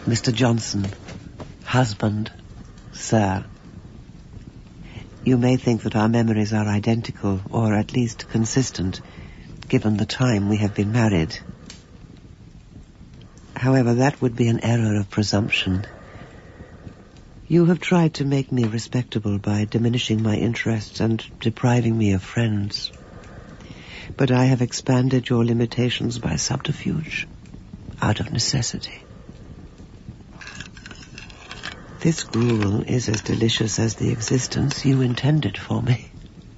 Mr. Johnson, husband, sir. You may think that our memories are identical, or at least consistent, given the time we have been married. However, that would be an error of presumption. You have tried to make me respectable by diminishing my interests and depriving me of friends. But I have expanded your limitations by subterfuge, out of necessity. This gruel is as delicious as the existence you intended for me.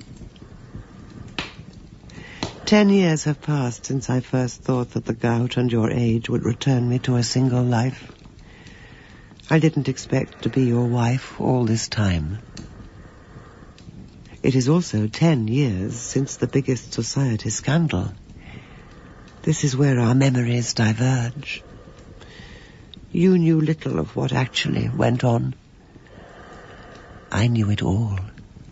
10 years have passed since I first thought that the gout and your age would return me to a single life. I didn't expect to be your wife all this time. It is also 10 years since the biggest society scandal. This is where our memories diverge. You knew little of what actually went on. I knew it all.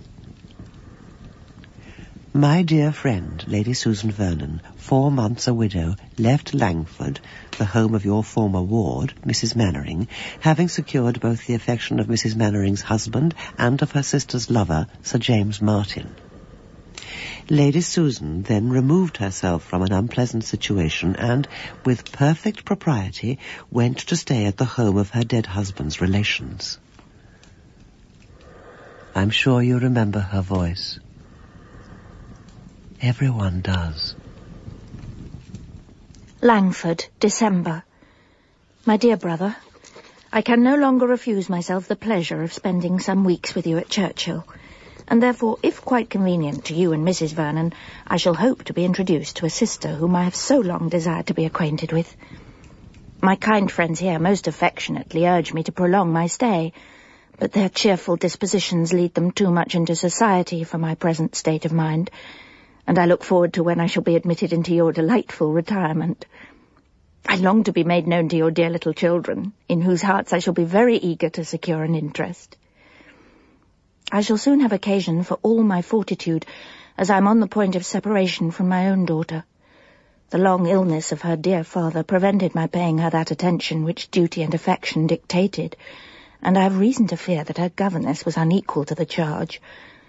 My dear friend, Lady Susan Vernon, 4 months a widow, left Langford, the home of your former ward, Mrs. Mannering, having secured both the affection of Mrs. Mannering's husband and of her sister's lover, Sir James Martin. Lady Susan then removed herself from an unpleasant situation and, with perfect propriety, went to stay at the home of her dead husband's relations. I'm sure you remember her voice. Everyone does. Langford, December. My dear brother, I can no longer refuse myself the pleasure of spending some weeks with you at Churchill, and therefore, if quite convenient to you and Mrs. Vernon, I shall hope to be introduced to a sister whom I have so long desired to be acquainted with. My kind friends here most affectionately urge me to prolong my stay, but their cheerful dispositions lead them too much into society for my present state of mind, and I look forward to when I shall be admitted into your delightful retirement. I long to be made known to your dear little children, in whose hearts I shall be very eager to secure an interest. I shall soon have occasion for all my fortitude, as I am on the point of separation from my own daughter. The long illness of her dear father prevented my paying her that attention which duty and affection dictated, and I have reason to fear that her governess was unequal to the charge.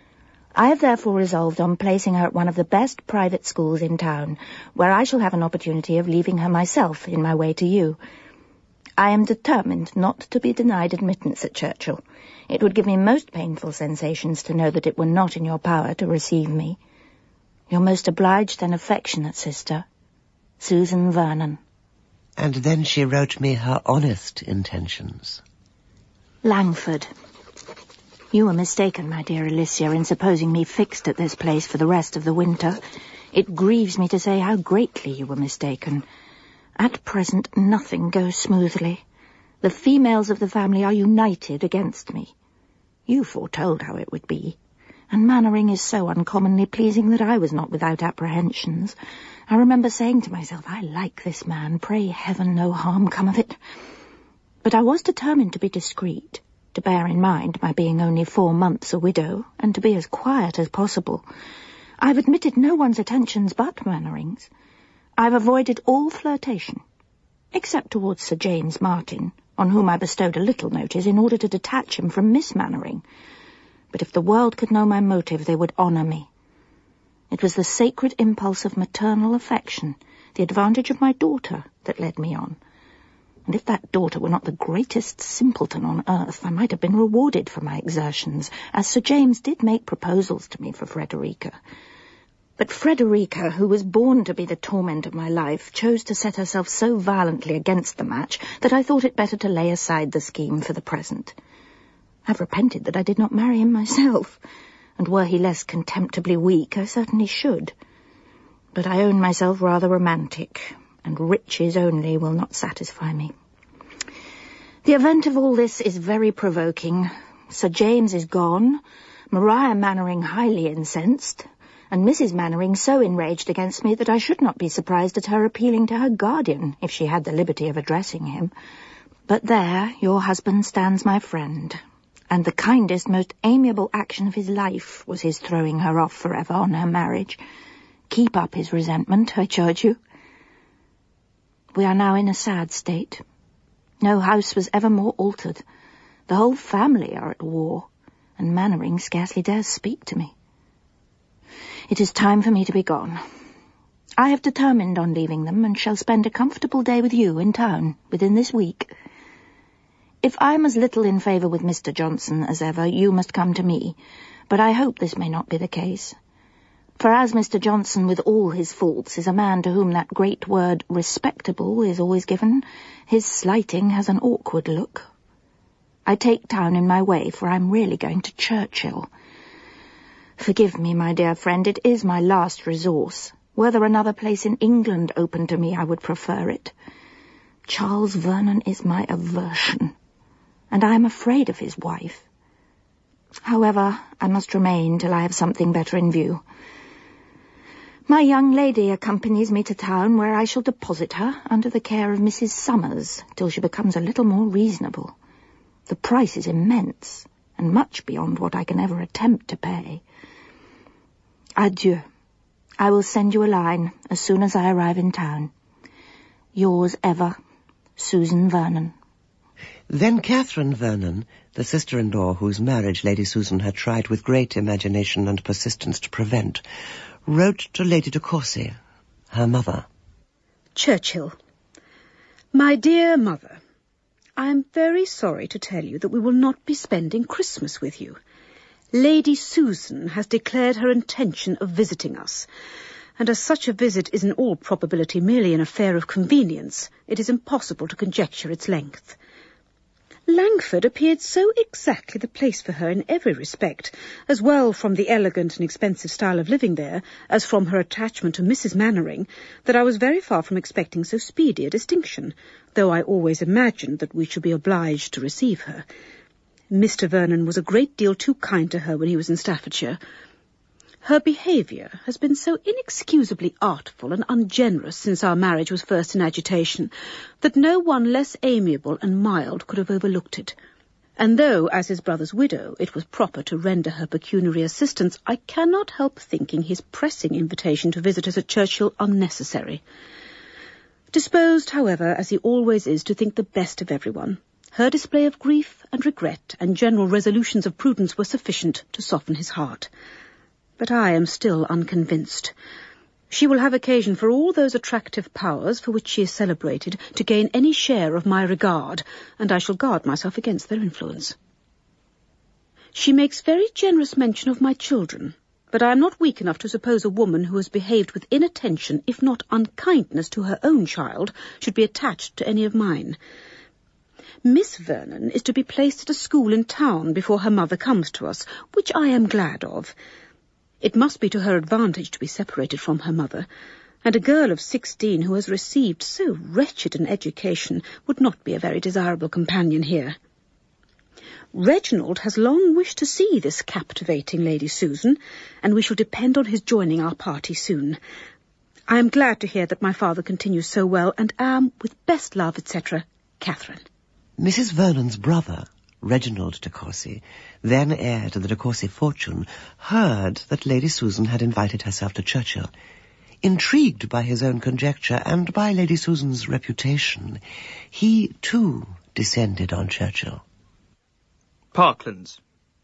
I have therefore resolved on placing her at one of the best private schools in town, where I shall have an opportunity of leaving her myself in my way to you. I am determined not to be denied admittance at Churchill. It would give me most painful sensations to know that it were not in your power to receive me. Your most obliged and affectionate sister, Susan Vernon. And then she wrote me her honest intentions. Langford. You were mistaken, my dear Alicia, in supposing me fixed at this place for the rest of the winter. It grieves me to say how greatly you were mistaken. At present, nothing goes smoothly. The females of the family are united against me. You foretold how it would be, and Mannering is so uncommonly pleasing that I was not without apprehensions. I remember saying to myself, I like this man, pray heaven no harm come of it. But I was determined to be discreet, to bear in mind my being only 4 months a widow, and to be as quiet as possible. I've admitted no one's attentions but Mannering's. I've avoided all flirtation, except towards Sir James Martin, on whom I bestowed a little notice in order to detach him from Miss Mannering. But if the world could know my motive, they would honour me. It was the sacred impulse of maternal affection, the advantage of my daughter, that led me on. And if that daughter were not the greatest simpleton on earth, I might have been rewarded for my exertions, as Sir James did make proposals to me for Frederica. But Frederica, who was born to be the torment of my life, chose to set herself so violently against the match that I thought it better to lay aside the scheme for the present. I've repented that I did not marry him myself, and were he less contemptibly weak, I certainly should. But I own myself rather romantic, and riches only will not satisfy me. The event of all this is very provoking. Sir James is gone, Maria Mannering highly incensed, and Mrs. Mannering so enraged against me that I should not be surprised at her appealing to her guardian, if she had the liberty of addressing him. But there your husband stands my friend, and the kindest, most amiable action of his life was his throwing her off forever on her marriage. Keep up his resentment, I charge you. We are now in a sad state. No house was ever more altered. The whole family are at war, and Mannering scarcely dares speak to me. It is time for me to be gone. I have determined on leaving them, and shall spend a comfortable day with you in town within this week. If I am as little in favour with Mr. Johnson as ever, you must come to me, but I hope this may not be the case. For as Mr. Johnson, with all his faults, is a man to whom that great word respectable is always given, his slighting has an awkward look. I take town in my way, for I'm really going to Churchill. Forgive me, my dear friend, it is my last resource. Were there another place in England open to me, I would prefer it. Charles Vernon is my aversion, and I am afraid of his wife. However, I must remain till I have something better in view. My young lady accompanies me to town, where I shall deposit her under the care of Mrs. Summers till she becomes a little more reasonable. The price is immense, and much beyond what I can ever attempt to pay. Adieu. I will send you a line as soon as I arrive in town. Yours ever, Susan Vernon. Then Catherine Vernon, the sister-in-law whose marriage Lady Susan had tried with great imagination and persistence to prevent, wrote to Lady de Courcy, her mother. Churchill. My dear mother, I am very sorry to tell you that we will not be spending Christmas with you. Lady Susan has declared her intention of visiting us, and as such a visit is in all probability merely an affair of convenience, it is impossible to conjecture its length. Langford appeared so exactly the place for her in every respect, as well from the elegant and expensive style of living there, as from her attachment to Mrs. Mannering, that I was very far from expecting so speedy a distinction, though I always imagined that we should be obliged to receive her. Mr. Vernon was a great deal too kind to her when he was in Staffordshire. Her behaviour has been so inexcusably artful and ungenerous since our marriage was first in agitation, that no one less amiable and mild could have overlooked it. And though, as his brother's widow, it was proper to render her pecuniary assistance, I cannot help thinking his pressing invitation to visit us at Churchill unnecessary. Disposed, however, as he always is to think the best of everyone, her display of grief and regret and general resolutions of prudence were sufficient to soften his heart. But I am still unconvinced. She will have occasion for all those attractive powers for which she is celebrated to gain any share of my regard, and I shall guard myself against their influence. She makes very generous mention of my children, but I am not weak enough to suppose a woman who has behaved with inattention, if not unkindness, to her own child, should be attached to any of mine. Miss Vernon is to be placed at a school in town before her mother comes to us, which I am glad of. It must be to her advantage to be separated from her mother, and a girl of 16 who has received so wretched an education would not be a very desirable companion here. Reginald has long wished to see this captivating Lady Susan, and we shall depend on his joining our party soon. I am glad to hear that my father continues so well, and am, with best love, etc., Catherine. Mrs. Vernon's brother, Reginald de Courcy, then heir to the de Courcy fortune, heard that Lady Susan had invited herself to Churchill. Intrigued by his own conjecture and by Lady Susan's reputation, he, too, descended on Churchill. Parklands.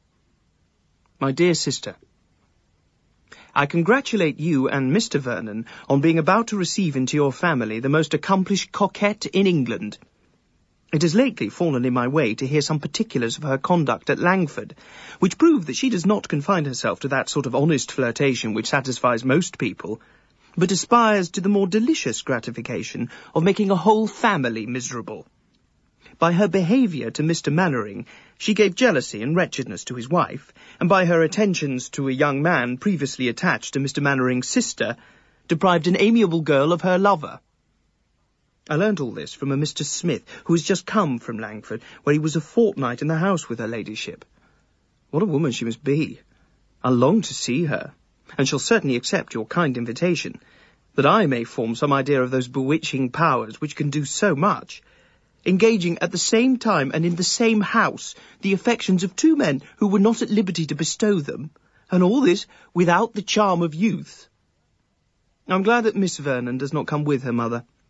My dear sister, I congratulate you and Mr. Vernon on being about to receive into your family the most accomplished coquette in England. It has lately fallen in my way to hear some particulars of her conduct at Langford, which prove that she does not confine herself to that sort of honest flirtation which satisfies most people, but aspires to the more delicious gratification of making a whole family miserable. By her behaviour to Mr. Mannering, she gave jealousy and wretchedness to his wife, and by her attentions to a young man previously attached to Mr. Mannering's sister, deprived an amiable girl of her lover. I learnt all this from a Mr. Smith, who has just come from Langford, where he was a fortnight in the house with her ladyship. What a woman she must be! I long to see her, and shall certainly accept your kind invitation, that I may form some idea of those bewitching powers which can do so much, engaging at the same time and in the same house the affections of two men who were not at liberty to bestow them, and all this without the charm of youth. I'm glad that Miss Vernon does not come with her mother.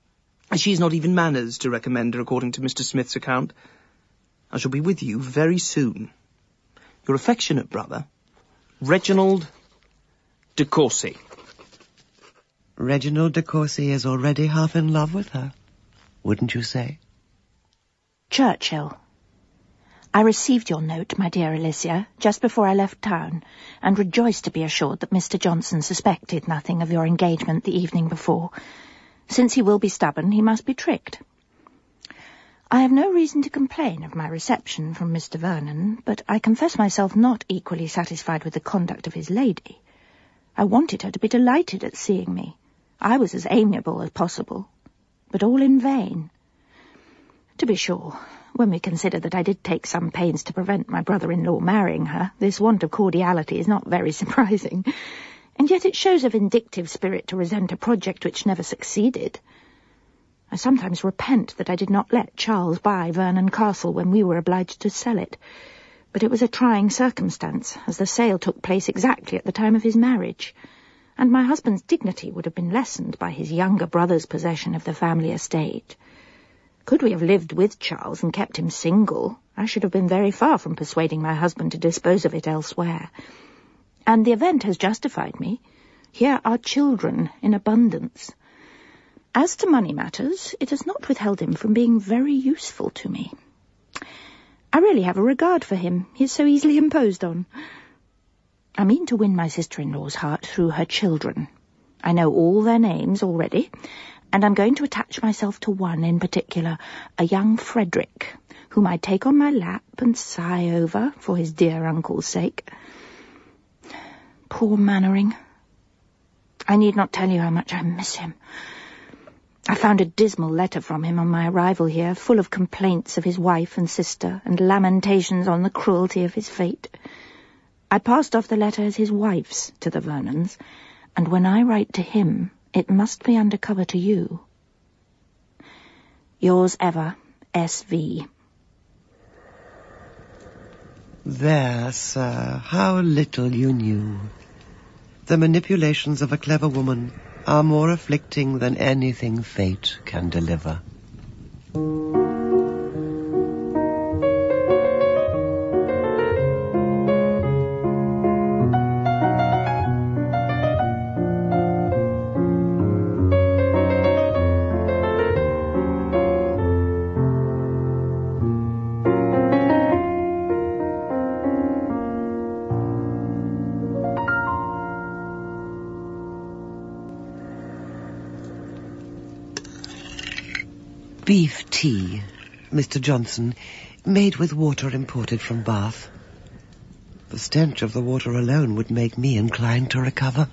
She's not even manners to recommend her, according to Mr. Smith's account. I shall be with you very soon. Your affectionate brother, Reginald de Courcy. Reginald de Courcy is already half in love with her, wouldn't you say? Churchill. I received your note, my dear Alicia, just before I left town, and rejoiced to be assured that Mr. Johnson suspected nothing of your engagement the evening before. Since he will be stubborn, he must be tricked. I have no reason to complain of my reception from Mr. Vernon, but I confess myself not equally satisfied with the conduct of his lady. I wanted her to be delighted at seeing me. I was as amiable as possible, but all in vain. To be sure, when we consider that I did take some pains to prevent my brother-in-law marrying her, this want of cordiality is not very surprising, and yet it shows a vindictive spirit to resent a project which never succeeded. I sometimes repent that I did not let Charles buy Vernon Castle when we were obliged to sell it, but it was a trying circumstance, as the sale took place exactly at the time of his marriage, and my husband's dignity would have been lessened by his younger brother's possession of the family estate. Could we have lived with Charles and kept him single, I should have been very far from persuading my husband to dispose of it elsewhere. And the event has justified me. Here are children in abundance. As to money matters, it has not withheld him from being very useful to me. I really have a regard for him. He is so easily imposed on. I mean to win my sister-in-law's heart through her children. I know all their names already, and I'm going to attach myself to one in particular, a young Frederick, whom I take on my lap and sigh over for his dear uncle's sake. Poor Mannering. I need not tell you how much I miss him. I found a dismal letter from him on my arrival here, full of complaints of his wife and sister, and lamentations on the cruelty of his fate. I passed off the letter as his wife's to the Vernons, and when I write to him, it must be under cover to you. Yours ever, S.V. There, sir, how little you knew. The manipulations of a clever woman are more afflicting than anything fate can deliver. Beef tea, Mr. Johnson, made with water imported from Bath. The stench of the water alone would make me inclined to recover.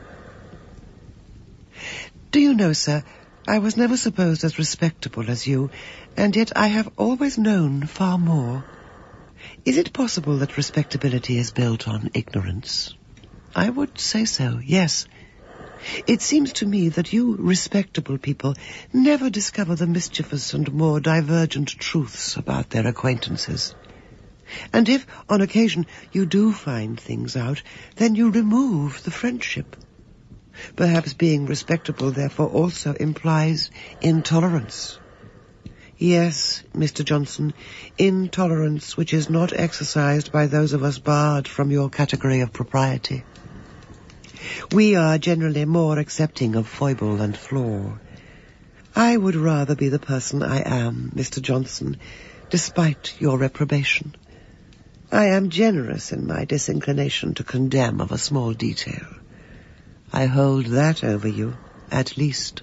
Do you know, sir, I was never supposed as respectable as you, and yet I have always known far more. Is it possible that respectability is built on ignorance? I would say so, yes. It seems to me that you respectable people never discover the mischievous and more divergent truths about their acquaintances. And if, on occasion, you do find things out, then you remove the friendship. Perhaps being respectable, therefore, also implies intolerance. Yes, Mr. Johnson, intolerance which is not exercised by those of us barred from your category of propriety. We are generally more accepting of foible and flaw. I would rather be the person I am, Mr. Johnson, despite your reprobation. I am generous in my disinclination to condemn of a small detail. I hold that over you, at least.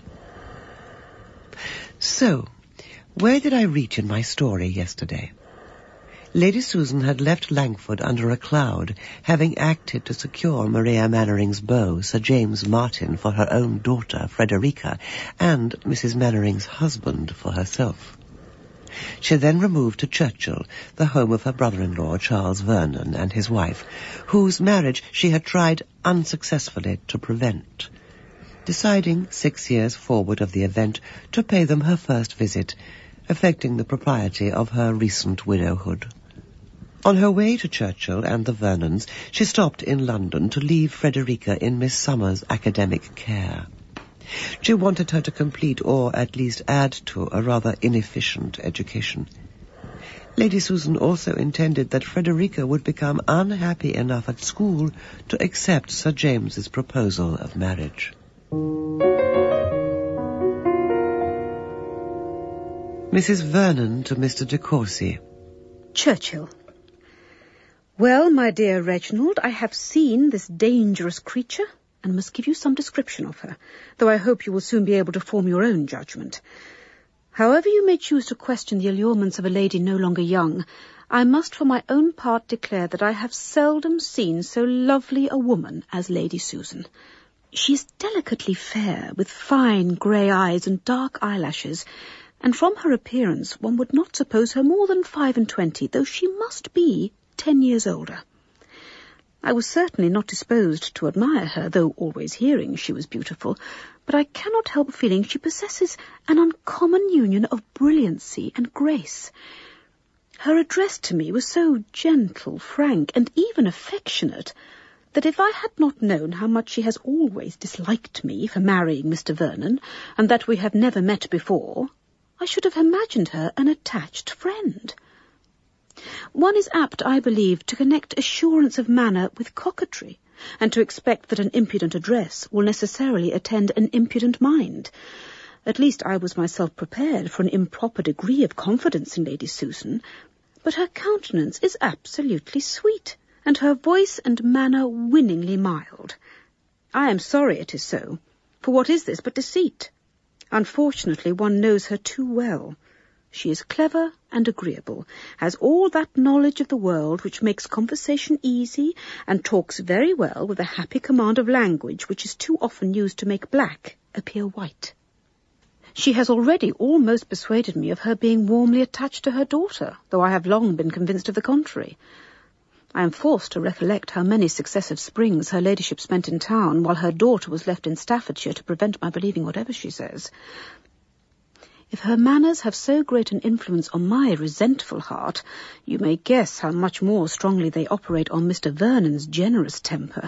So, where did I reach in my story yesterday? Lady Susan had left Langford under a cloud, having acted to secure Maria Mannering's beau, Sir James Martin, for her own daughter, Frederica, and Mrs. Mannering's husband for herself. She then removed to Churchill, the home of her brother-in-law, Charles Vernon, and his wife, whose marriage she had tried unsuccessfully to prevent, deciding 6 years forward of the event to pay them her first visit, affecting the propriety of her recent widowhood. On her way to Churchill and the Vernons, she stopped in London to leave Frederica in Miss Summer's academic care. She wanted her to complete, or at least add to, a rather inefficient education. Lady Susan also intended that Frederica would become unhappy enough at school to accept Sir James's proposal of marriage. Mrs. Vernon to Mr. de Courcy. Churchill. Well, my dear Reginald, I have seen this dangerous creature and must give you some description of her, though I hope you will soon be able to form your own judgment. However you may choose to question the allurements of a lady no longer young, I must for my own part declare that I have seldom seen so lovely a woman as Lady Susan. She is delicately fair, with fine grey eyes and dark eyelashes, and from her appearance one would not suppose her more than 25, though she must be 10 years older. I was certainly not disposed to admire her, though always hearing she was beautiful, but I cannot help feeling she possesses an uncommon union of brilliancy and grace. Her address to me was so gentle, frank, and even affectionate, that if I had not known how much she has always disliked me for marrying Mr. Vernon, and that we have never met before, I should have imagined her an attached friend. One is apt, I believe, to connect assurance of manner with coquetry, and to expect that an impudent address will necessarily attend an impudent mind. At least I was myself prepared for an improper degree of confidence in Lady Susan, but her countenance is absolutely sweet, and her voice and manner winningly mild. I am sorry it is so, for what is this but deceit? Unfortunately, one knows her too well. She is clever and agreeable, has all that knowledge of the world which makes conversation easy, and talks very well with a happy command of language which is too often used to make black appear white. She has already almost persuaded me of her being warmly attached to her daughter, though I have long been convinced of the contrary. I am forced to recollect how many successive springs her ladyship spent in town, while her daughter was left in Staffordshire, to prevent my believing whatever she says. If her manners have so great an influence on my resentful heart, you may guess how much more strongly they operate on Mr. Vernon's generous temper.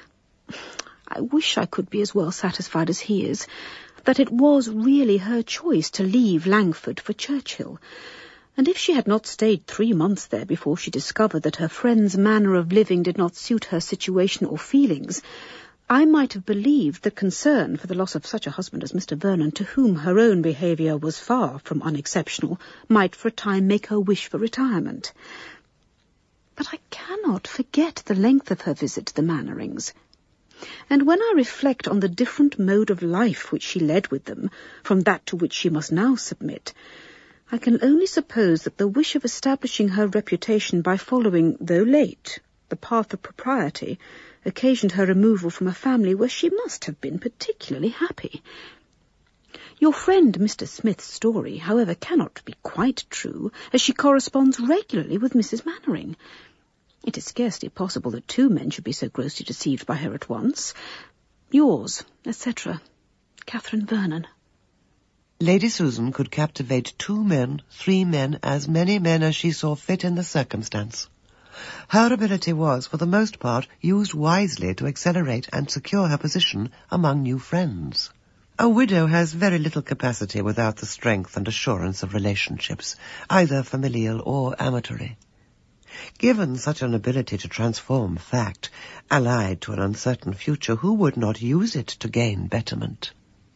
I wish I could be as well satisfied as he is, that it was really her choice to leave Langford for Churchill, and if she had not stayed 3 months there before she discovered that her friend's manner of living did not suit her situation or feelings, I might have believed that concern for the loss of such a husband as Mr. Vernon, to whom her own behaviour was far from unexceptional, might for a time make her wish for retirement. But I cannot forget the length of her visit to the Mannerings, and when I reflect on the different mode of life which she led with them from that to which she must now submit, I can only suppose that the wish of establishing her reputation by following, though late, the path of propriety, occasioned her removal from a family where she must have been particularly happy. Your friend Mr. Smith's story, however, cannot be quite true, as she corresponds regularly with Mrs. Mannering. It is scarcely possible that 2 men should be so grossly deceived by her at once. Yours, etc., Catherine Vernon. Lady Susan could captivate 2 men, 3 men, as many men as she saw fit in the circumstance. Her ability was, for the most part, used wisely to accelerate and secure her position among new friends. A widow has very little capacity without the strength and assurance of relationships, either familial or amatory. Given such an ability to transform fact, allied to an uncertain future, who would not use it to gain betterment?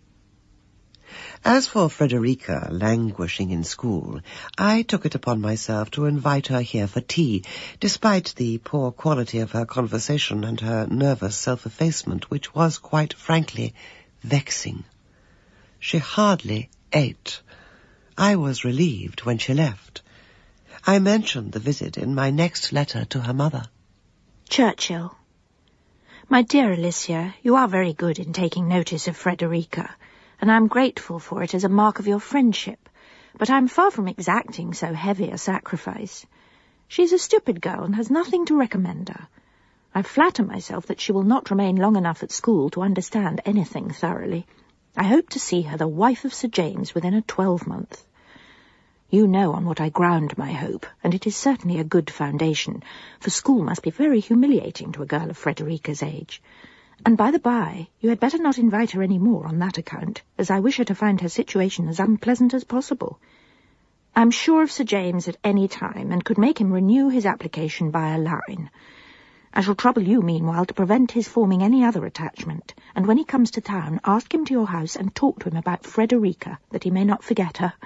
As for Frederica languishing in school, I took it upon myself to invite her here for tea, despite the poor quality of her conversation and her nervous self-effacement, which was, quite frankly, vexing. She hardly ate. I was relieved when she left. I mentioned the visit in my next letter to her mother. Churchill. My dear Alicia, you are very good in taking notice of Frederica, and I am grateful for it as a mark of your friendship, but I am far from exacting so heavy a sacrifice. She is a stupid girl and has nothing to recommend her. I flatter myself that she will not remain long enough at school to understand anything thoroughly. I hope to see her the wife of Sir James within a 12-month. You know on what I ground my hope, and it is certainly a good foundation, for school must be very humiliating to a girl of Frederica's age. And by the by, you had better not invite her any more on that account, as I wish her to find her situation as unpleasant as possible. I'm sure of Sir James at any time, and could make him renew his application by a line. I shall trouble you, meanwhile, to prevent his forming any other attachment, and when he comes to town, ask him to your house and talk to him about Frederica, that he may not forget her.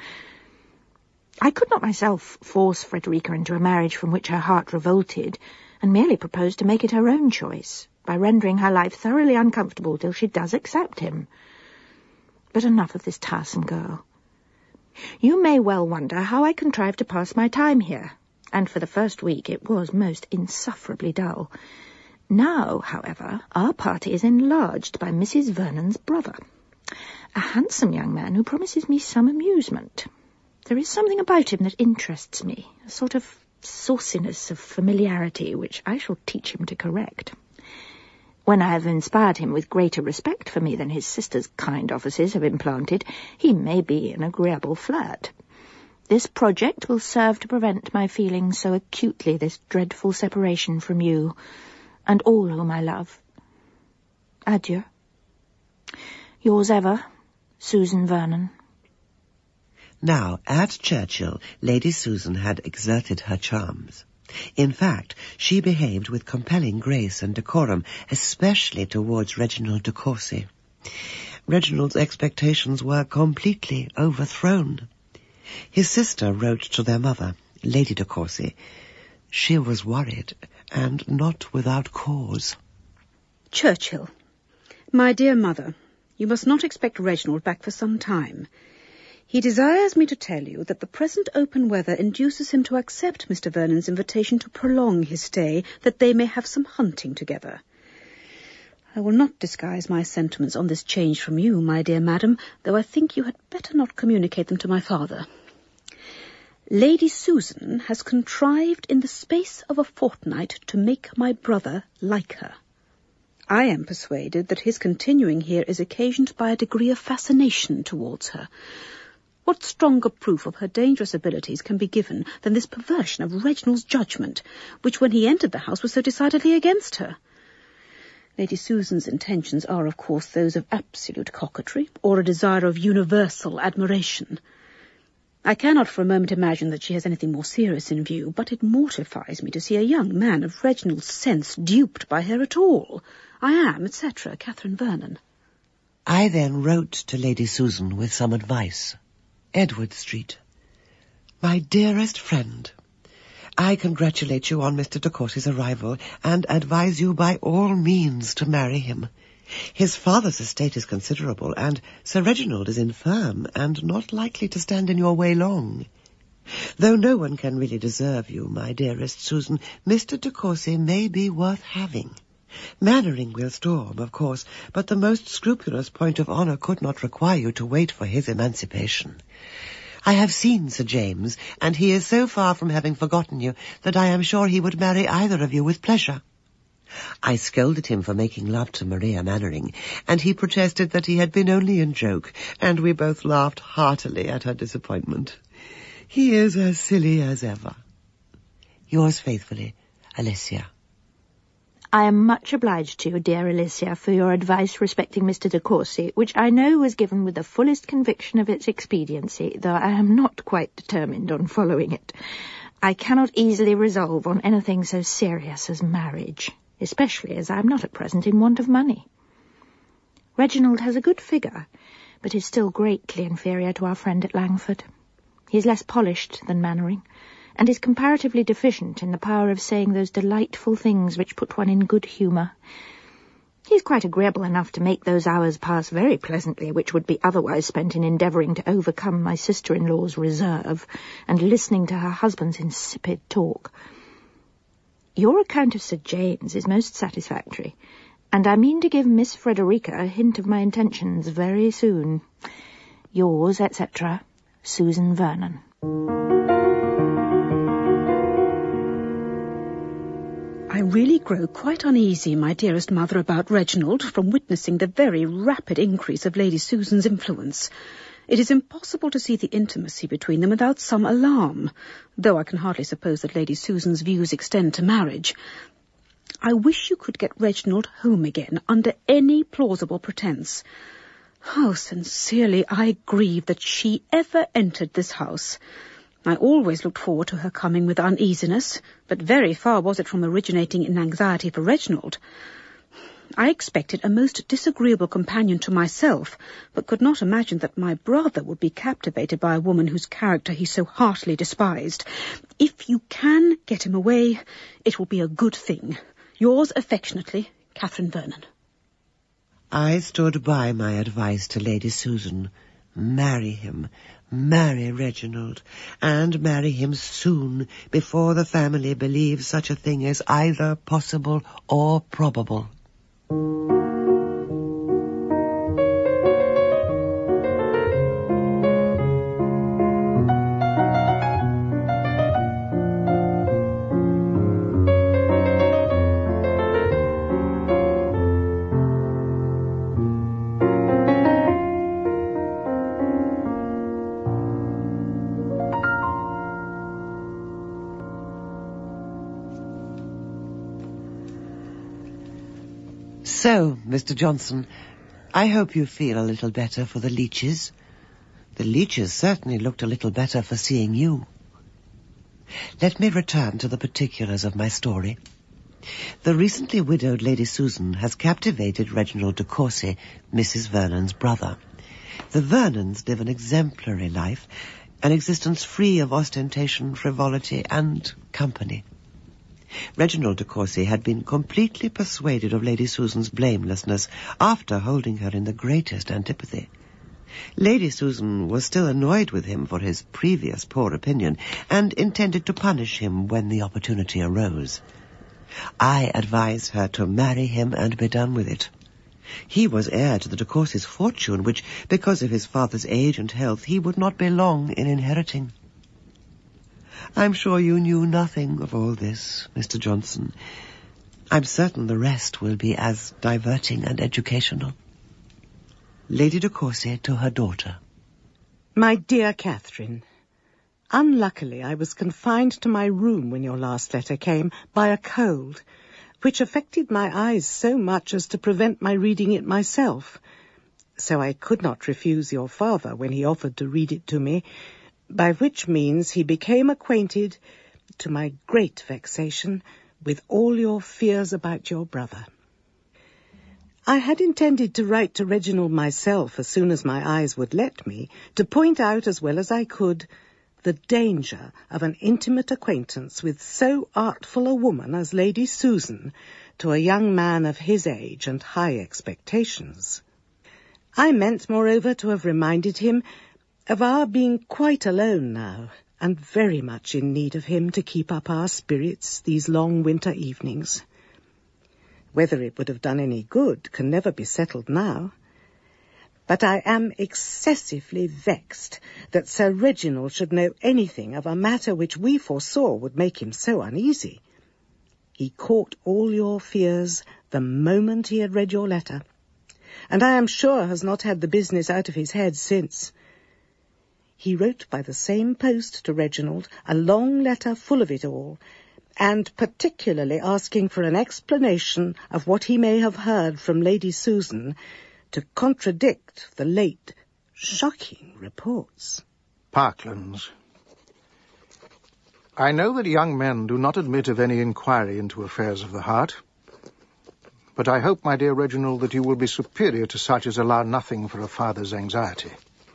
I could not myself force Frederica into a marriage from which her heart revolted, and merely propose to make it her own choice, by rendering her life thoroughly uncomfortable till she does accept him. But enough of this tiresome girl. You may well wonder how I contrived to pass my time here, and for the first week it was most insufferably dull. Now, however, our party is enlarged by Mrs. Vernon's brother, a handsome young man who promises me some amusement. There is something about him that interests me, a sort of sauciness of familiarity which I shall teach him to correct. When I have inspired him with greater respect for me than his sister's kind offices have implanted, he may be an agreeable flirt. This project will serve to prevent my feeling so acutely this dreadful separation from you, and all whom I love. Adieu. Yours ever, Susan Vernon. Now, at Churchill, Lady Susan had exerted her charms. In fact, she behaved with compelling grace and decorum, especially towards Reginald de Courcy. Reginald's expectations were completely overthrown. His sister wrote to their mother, Lady de Courcy. She was worried, and not without cause. Churchill, my dear mother, you must not expect Reginald back for some time. He desires me to tell you that the present open weather induces him to accept Mr. Vernon's invitation to prolong his stay, that they may have some hunting together. I will not disguise my sentiments on this change from you, my dear madam, though I think you had better not communicate them to my father. Lady Susan has contrived in the space of a fortnight to make my brother like her. I am persuaded that his continuing here is occasioned by a degree of fascination towards her. What stronger proof of her dangerous abilities can be given than this perversion of Reginald's judgment, which when he entered the house was so decidedly against her? Lady Susan's intentions are, of course, those of absolute coquetry, or a desire of universal admiration. I cannot for a moment imagine that she has anything more serious in view, but it mortifies me to see a young man of Reginald's sense duped by her at all. I am, etc., Catherine Vernon. I then wrote to Lady Susan with some advice. Edward Street. My dearest friend, I congratulate you on Mr. de Courcy's arrival, and advise you by all means to marry him. His father's estate is considerable, and Sir Reginald is infirm, and not likely to stand in your way long. Though no one can really deserve you, my dearest Susan, Mr. de Courcy may be worth having. Mannering will storm, of course, but the most scrupulous point of honour could not require you to wait for his emancipation. I have seen Sir James, and he is so far from having forgotten you that I am sure he would marry either of you with pleasure. I scolded him for making love to Maria Mannering, and he protested that he had been only in joke, and we both laughed heartily at her disappointment. He is as silly as ever. Yours faithfully, Alicia. I am much obliged to you, dear Alicia, for your advice respecting Mr. de Courcy, which I know was given with the fullest conviction of its expediency, though I am not quite determined on following it. I cannot easily resolve on anything so serious as marriage, especially as I am not at present in want of money. Reginald has a good figure, but is still greatly inferior to our friend at Langford. He is less polished than Mannering, and is comparatively deficient in the power of saying those delightful things which put one in good humour. He is quite agreeable enough to make those hours pass very pleasantly which would be otherwise spent in endeavouring to overcome my sister-in-law's reserve and listening to her husband's insipid talk. Your account of Sir James is most satisfactory, and I mean to give Miss Frederica a hint of my intentions very soon. Yours, etc., Susan Vernon. I really grow quite uneasy, my dearest mother, about Reginald, from witnessing the very rapid increase of Lady Susan's influence. It is impossible to see the intimacy between them without some alarm, though I can hardly suppose that Lady Susan's views extend to marriage. I wish you could get Reginald home again under any plausible pretence. How sincerely I grieve that she ever entered this house. I always looked forward to her coming with uneasiness, but very far was it from originating in anxiety for Reginald. I expected a most disagreeable companion to myself, but could not imagine that my brother would be captivated by a woman whose character he so heartily despised. If you can get him away, it will be a good thing. Yours affectionately, Catherine Vernon. I stood by my advice to Lady Susan. Marry him. Marry Reginald. And marry him soon, before the family believes such a thing is either possible or probable. So, Mr. Johnson, I hope you feel a little better for the Leaches. The Leaches certainly looked a little better for seeing you. Let me return to the particulars of my story. The recently widowed Lady Susan has captivated Reginald de Courcy, Mrs. Vernon's brother. The Vernons live an exemplary life, an existence free of ostentation, frivolity, and company. Reginald de Courcy had been completely persuaded of Lady Susan's blamelessness after holding her in the greatest antipathy. Lady Susan was still annoyed with him for his previous poor opinion, and intended to punish him when the opportunity arose. I advised her to marry him and be done with it. He was heir to the de Courcy's fortune, which, because of his father's age and health, he would not be long in inheriting. I'm sure you knew nothing of all this, Mr. Johnson. I'm certain the rest will be as diverting and educational. Lady de Courcy to her daughter. My dear Catherine, unluckily I was confined to my room when your last letter came by a cold, which affected my eyes so much as to prevent my reading it myself. So I could not refuse your father when he offered to read it to me, by which means he became acquainted, to my great vexation, with all your fears about your brother. I had intended to write to Reginald myself as soon as my eyes would let me, to point out as well as I could the danger of an intimate acquaintance with so artful a woman as Lady Susan to a young man of his age and high expectations. I meant, moreover, to have reminded him of our being quite alone now, and very much in need of him to keep up our spirits these long winter evenings. Whether it would have done any good can never be settled now. But I am excessively vexed that Sir Reginald should know anything of a matter which we foresaw would make him so uneasy. He caught all your fears the moment he had read your letter, and I am sure has not had the business out of his head since. He wrote by the same post to Reginald a long letter full of it all, and particularly asking for an explanation of what he may have heard from Lady Susan to contradict the late shocking reports. Parklands. I know that young men do not admit of any inquiry into affairs of the heart, but I hope, my dear Reginald, that you will be superior to such as allow nothing for a father's anxiety.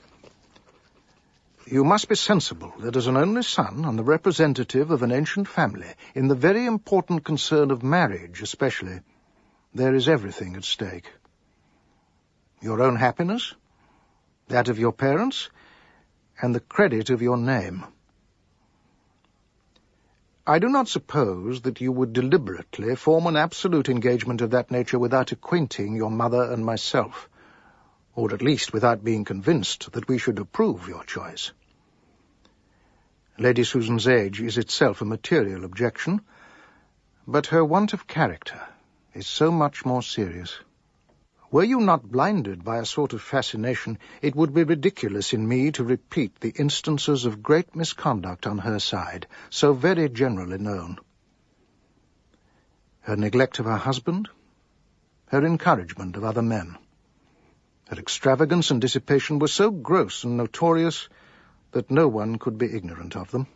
You must be sensible that as an only son and the representative of an ancient family, in the very important concern of marriage especially, there is everything at stake. Your own happiness, that of your parents, and the credit of your name. I do not suppose that you would deliberately form an absolute engagement of that nature without acquainting your mother and myself, or at least without being convinced that we should approve your choice. Lady Susan's age is itself a material objection, but her want of character is so much more serious. Were you not blinded by a sort of fascination, it would be ridiculous in me to repeat the instances of great misconduct on her side, so very generally known. Her neglect of her husband, her encouragement of other men. Her extravagance and dissipation were so gross and notorious that no one could be ignorant of them.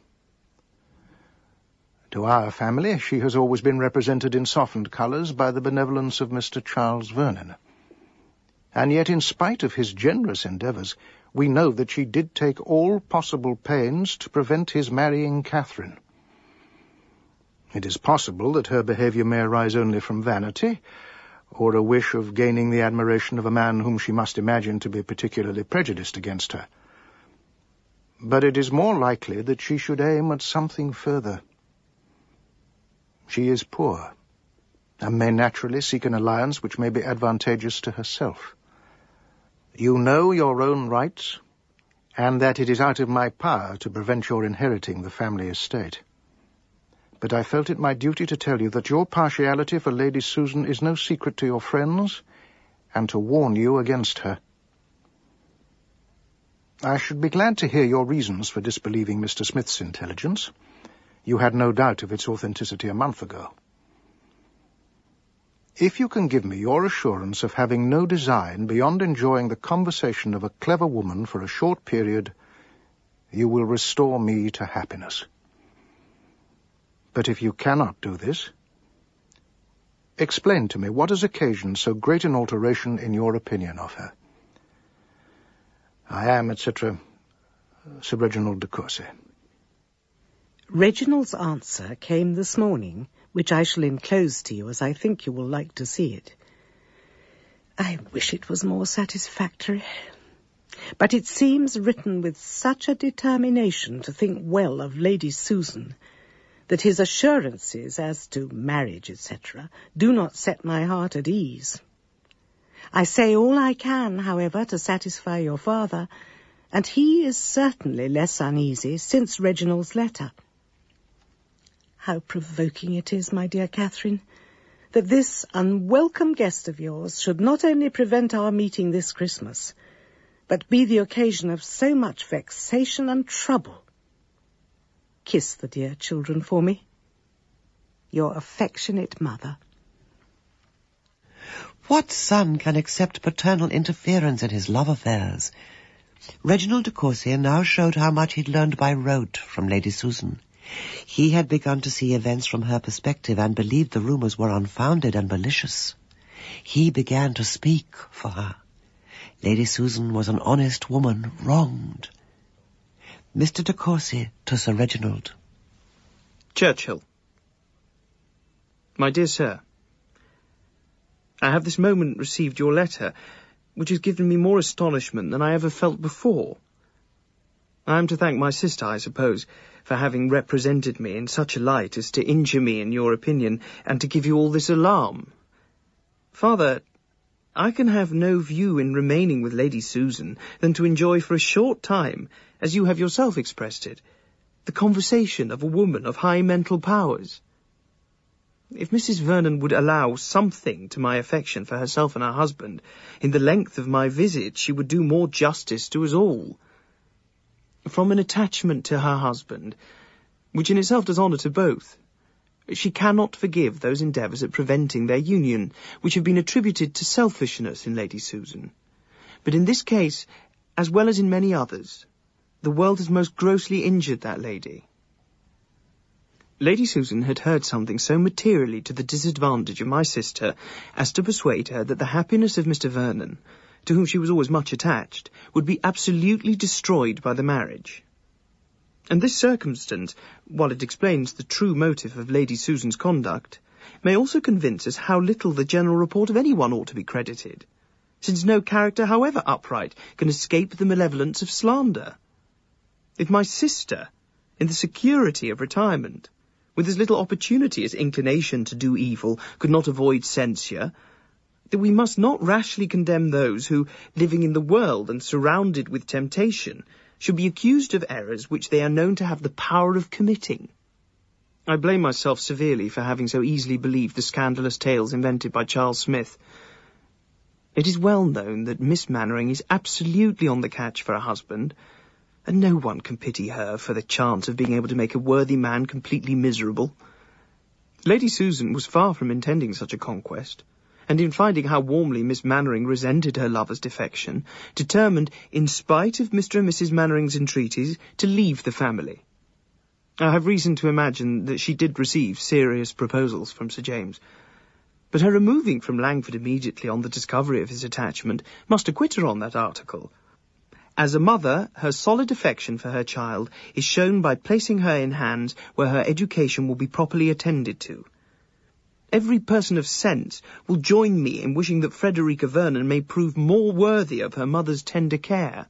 To our family, she has always been represented in softened colours by the benevolence of Mr. Charles Vernon. And yet, in spite of his generous endeavours, we know that she did take all possible pains to prevent his marrying Catherine. It is possible that her behaviour may arise only from vanity, or a wish of gaining the admiration of a man whom she must imagine to be particularly prejudiced against her. But it is more likely that she should aim at something further. She is poor, and may naturally seek an alliance which may be advantageous to herself. You know your own rights, and that it is out of my power to prevent your inheriting the family estate. But I felt it my duty to tell you that your partiality for Lady Susan is no secret to your friends, and to warn you against her. I should be glad to hear your reasons for disbelieving Mr. Smith's intelligence. You had no doubt of its authenticity a month ago. If you can give me your assurance of having no design beyond enjoying the conversation of a clever woman for a short period, you will restore me to happiness. But if you cannot do this, explain to me what has occasioned so great an alteration in your opinion of her. I am, etc., Sir Reginald de Courcy. Reginald's answer came this morning, which I shall enclose to you, as I think you will like to see it. I wish it was more satisfactory, but it seems written with such a determination to think well of Lady Susan that his assurances as to marriage, etc., do not set my heart at ease. I say all I can, however, to satisfy your father, and he is certainly less uneasy since Reginald's letter. How provoking it is, my dear Catherine, that this unwelcome guest of yours should not only prevent our meeting this Christmas, but be the occasion of so much vexation and trouble. Kiss the dear children for me. Your affectionate mother. What son can accept paternal interference in his love affairs? Reginald de Courcy now showed how much he'd learned by rote from Lady Susan. He had begun to see events from her perspective and believed the rumours were unfounded and malicious. He began to speak for her. Lady Susan was an honest woman wronged. Mr. de Courcy to Sir Reginald. Churchill. My dear sir, I have this moment received your letter, which has given me more astonishment than I ever felt before. I am to thank my sister, I suppose, for having represented me in such a light as to injure me in your opinion, and to give you all this alarm. Father, I can have no view in remaining with Lady Susan than to enjoy for a short time, as you have yourself expressed it, the conversation of a woman of high mental powers. If Mrs. Vernon would allow something to my affection for herself and her husband, in the length of my visit she would do more justice to us all. From an attachment to her husband, which in itself does honour to both, she cannot forgive those endeavours at preventing their union, which have been attributed to selfishness in Lady Susan. But in this case, as well as in many others, the world has most grossly injured that lady. Lady Susan had heard something so materially to the disadvantage of my sister as to persuade her that the happiness of Mr. Vernon, to whom she was always much attached, would be absolutely destroyed by the marriage. And this circumstance, while it explains the true motive of Lady Susan's conduct, may also convince us how little the general report of anyone ought to be credited, since no character, however upright, can escape the malevolence of slander. If my sister, in the security of retirement, with as little opportunity as inclination to do evil, could not avoid censure, that we must not rashly condemn those who, living in the world and surrounded with temptation, should be accused of errors which they are known to have the power of committing. I blame myself severely for having so easily believed the scandalous tales invented by Charles Smith. It is well known that Miss Mannering is absolutely on the catch for a husband, and no one can pity her for the chance of being able to make a worthy man completely miserable. Lady Susan was far from intending such a conquest, and in finding how warmly Miss Mannering resented her lover's defection, determined, in spite of Mr. and Mrs. Mannering's entreaties, to leave the family. I have reason to imagine that she did receive serious proposals from Sir James, but her removing from Langford immediately on the discovery of his attachment must acquit her on that article. As a mother, her solid affection for her child is shown by placing her in hands where her education will be properly attended to. Every person of sense will join me in wishing that Frederica Vernon may prove more worthy of her mother's tender care.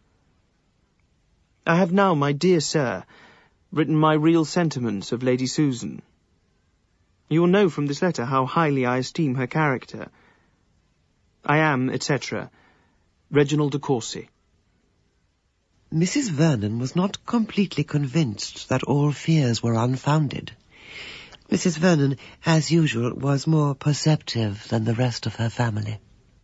I have now, my dear sir, written my real sentiments of Lady Susan. You will know from this letter how highly I esteem her character. I am, etc., Reginald de Courcy. Mrs. Vernon was not completely convinced that all fears were unfounded. Mrs. Vernon, as usual, was more perceptive than the rest of her family.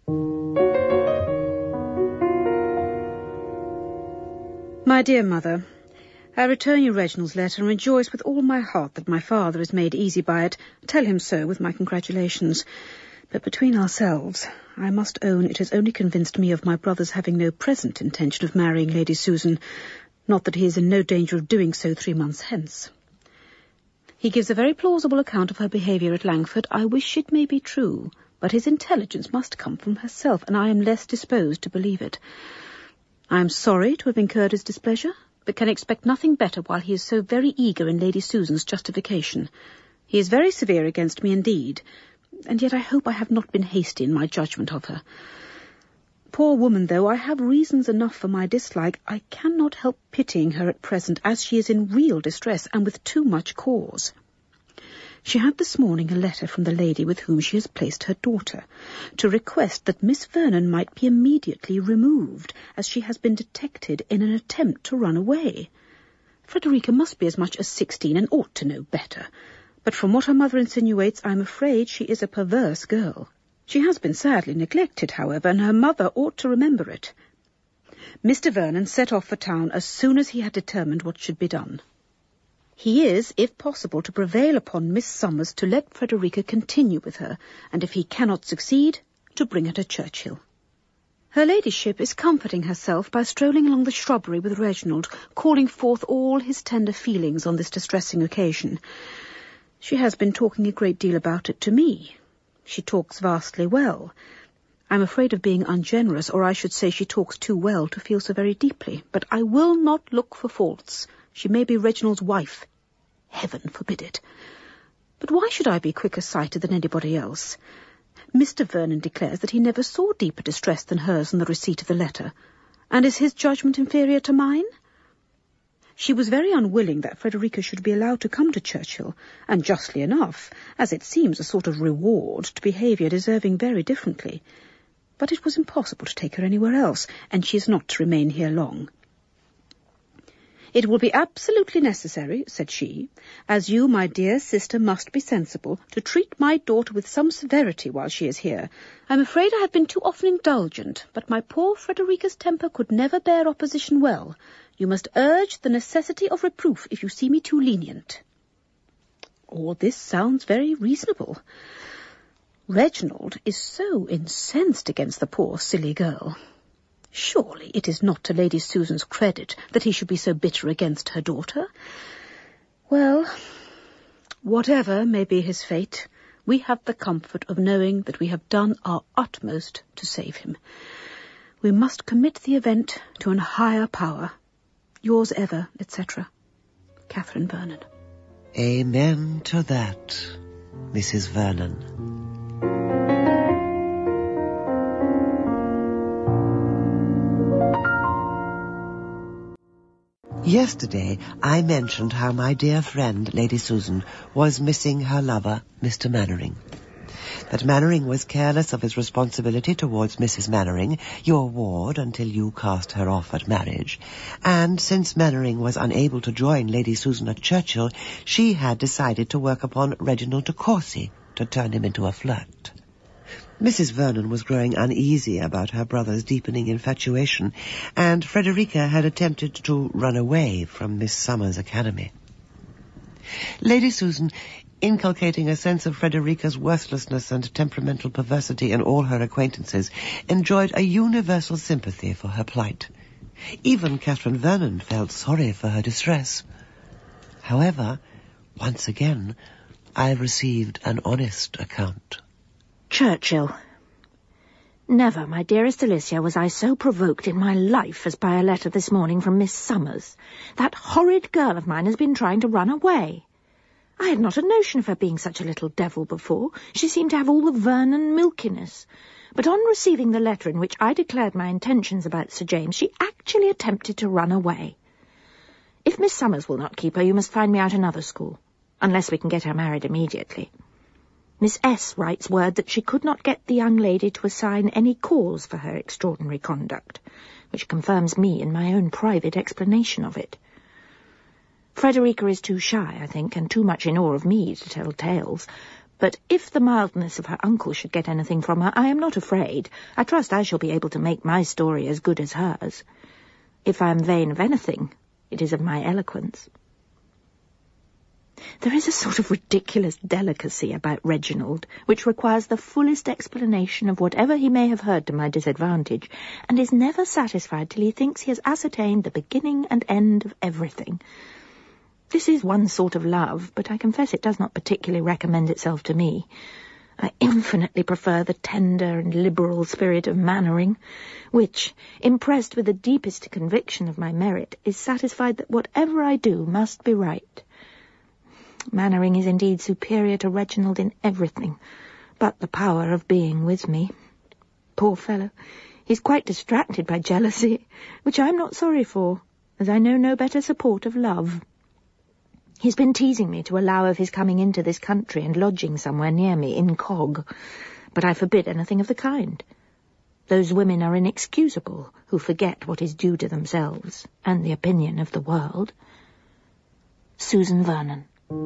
My dear mother, I return you Reginald's letter and rejoice with all my heart that my father is made easy by it. Tell him so with my congratulations. But between ourselves, I must own it has only convinced me of my brother's having no present intention of marrying Lady Susan, not that he is in no danger of doing so 3 months hence. He gives a very plausible account of her behaviour at Langford. I wish it may be true, but his intelligence must come from herself, and I am less disposed to believe it. I am sorry to have incurred his displeasure, but can expect nothing better while he is so very eager in Lady Susan's justification. He is very severe against me indeed, and yet I hope I have not been hasty in my judgment of her. Poor woman, though I have reasons enough for my dislike, I cannot help pitying her at present, as she is in real distress, and with too much cause. She had this morning a letter from the lady with whom she has placed her daughter, to request that Miss Vernon might be immediately removed, as she has been detected in an attempt to run away. Frederica must be as much as 16 and ought to know better, but from what her mother insinuates, I am afraid she is a perverse girl. She has been sadly neglected, however, and her mother ought to remember it. Mr. Vernon set off for town as soon as he had determined what should be done. He is, if possible, to prevail upon Miss Summers to let Frederica continue with her, and if he cannot succeed, to bring her to Churchill. Her ladyship is comforting herself by strolling along the shrubbery with Reginald, calling forth all his tender feelings on this distressing occasion. She has been talking a great deal about it to me. She talks vastly well. I'm afraid of being ungenerous, or I should say she talks too well to feel so very deeply, but I will not look for faults. She may be Reginald's wife. Heaven forbid it. But why should I be quicker-sighted than anybody else? Mr. Vernon declares that he never saw deeper distress than hers on the receipt of the letter. And is his judgment inferior to mine? She was very unwilling that Frederica should be allowed to come to Churchill, and justly enough, as it seems a sort of reward to behaviour deserving very differently. But it was impossible to take her anywhere else, and she is not to remain here long. It will be absolutely necessary, said she, as you, my dear sister, must be sensible, to treat my daughter with some severity while she is here. I'm afraid I have been too often indulgent, but my poor Frederica's temper could never bear opposition well. You must urge the necessity of reproof if you see me too lenient. All this sounds very reasonable. Reginald is so incensed against the poor silly girl. Surely it is not to Lady Susan's credit that he should be so bitter against her daughter. Well, whatever may be his fate, we have the comfort of knowing that we have done our utmost to save him. We must commit the event to an higher power. Yours ever, etc., Catherine Vernon. Amen to that, Mrs. Vernon. Yesterday, I mentioned how my dear friend, Lady Susan, was missing her lover, Mr. Mannering. That Mannering was careless of his responsibility towards Mrs. Mannering, your ward, until you cast her off at marriage. And since Mannering was unable to join Lady Susan at Churchill, she had decided to work upon Reginald de Courcy to turn him into a flirt. Mrs. Vernon was growing uneasy about her brother's deepening infatuation, and Frederica had attempted to run away from Miss Summers' academy. Lady Susan, inculcating a sense of Frederica's worthlessness and temperamental perversity in all her acquaintances, enjoyed a universal sympathy for her plight. Even Catherine Vernon felt sorry for her distress. However, once again, I received an honest account. Churchill. Never, my dearest Alicia, was I so provoked in my life as by a letter this morning from Miss Summers. That horrid girl of mine has been trying to run away. I had not a notion of her being such a little devil before. She seemed to have all the Vernon milkiness. But on receiving the letter in which I declared my intentions about Sir James, she actually attempted to run away. If Miss Summers will not keep her, you must find me out another school, unless we can get her married immediately. Miss S. writes word that she could not get the young lady to assign any cause for her extraordinary conduct, which confirms me in my own private explanation of it. Frederica is too shy, I think, and too much in awe of me to tell tales, but if the mildness of her uncle should get anything from her, I am not afraid. I trust I shall be able to make my story as good as hers. If I am vain of anything, it is of my eloquence. There is a sort of ridiculous delicacy about Reginald, which requires the fullest explanation of whatever he may have heard to my disadvantage, and is never satisfied till he thinks he has ascertained the beginning and end of everything. This is one sort of love, but I confess it does not particularly recommend itself to me. I infinitely prefer the tender and liberal spirit of Mannering, which, impressed with the deepest conviction of my merit, is satisfied that whatever I do must be right. Mannering is indeed superior to Reginald in everything, but the power of being with me. Poor fellow, he's quite distracted by jealousy, which I'm not sorry for, as I know no better support of love. He's been teasing me to allow of his coming into this country and lodging somewhere near me, incog, but I forbid anything of the kind. Those women are inexcusable who forget what is due to themselves and the opinion of the world. Susan Vernon.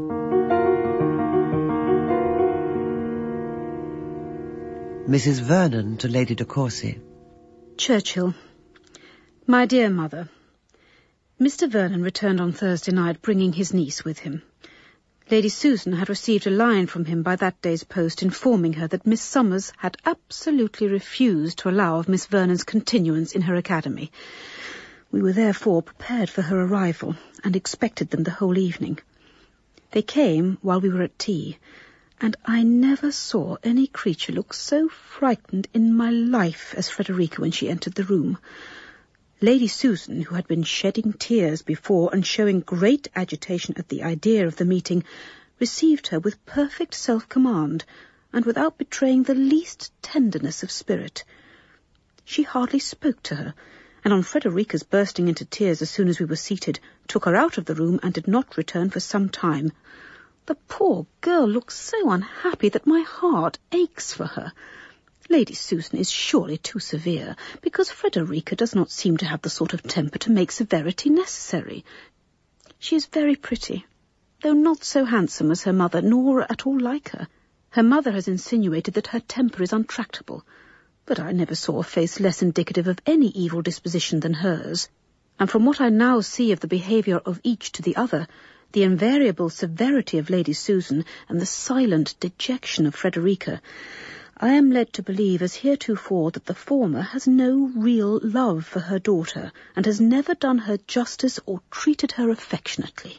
Mrs. Vernon to Lady de Courcy. Churchill. My dear mother, Mr. Vernon returned on Thursday night, bringing his niece with him. Lady Susan had received a line from him by that day's post informing her that Miss Summers had absolutely refused to allow of Miss Vernon's continuance in her academy. We were therefore prepared for her arrival, and expected them the whole evening. They came while we were at tea, and I never saw any creature look so frightened in my life as Frederica when she entered the room. Lady Susan, who had been shedding tears before and showing great agitation at the idea of the meeting, received her with perfect self-command, and without betraying the least tenderness of spirit. She hardly spoke to her, and on Frederica's bursting into tears as soon as we were seated, took her out of the room and did not return for some time. The poor girl looks so unhappy that my heart aches for her. Lady Susan is surely too severe, because Frederica does not seem to have the sort of temper to make severity necessary. She is very pretty, though not so handsome as her mother, nor at all like her. Her mother has insinuated that her temper is untractable, but I never saw a face less indicative of any evil disposition than hers, and from what I now see of the behaviour of each to the other, the invariable severity of Lady Susan and the silent dejection of Frederica, I am led to believe as heretofore that the former has no real love for her daughter, and has never done her justice or treated her affectionately.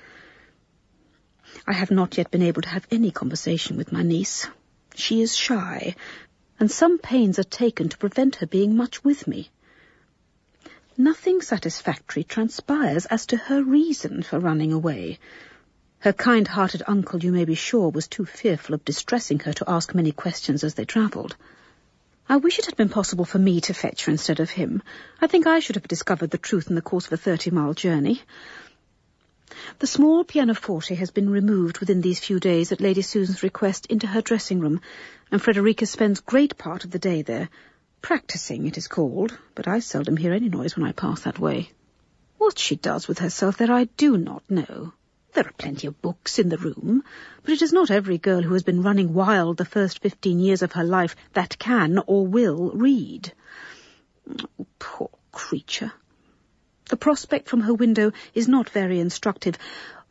I have not yet been able to have any conversation with my niece. She is shy, and some pains are taken to prevent her being much with me. Nothing satisfactory transpires as to her reason for running away. Her kind-hearted uncle, you may be sure, was too fearful of distressing her to ask many questions as they travelled. I wish it had been possible for me to fetch her instead of him. I think I should have discovered the truth in the course of a 30-mile journey. The small pianoforte has been removed within these few days at Lady Susan's request into her dressing-room, and Frederica spends great part of the day there. Practising, it is called, but I seldom hear any noise when I pass that way. What she does with herself there I do not know. There are plenty of books in the room, but it is not every girl who has been running wild the first 15 years of her life that can or will read. Oh, poor creature. The prospect from her window is not very instructive,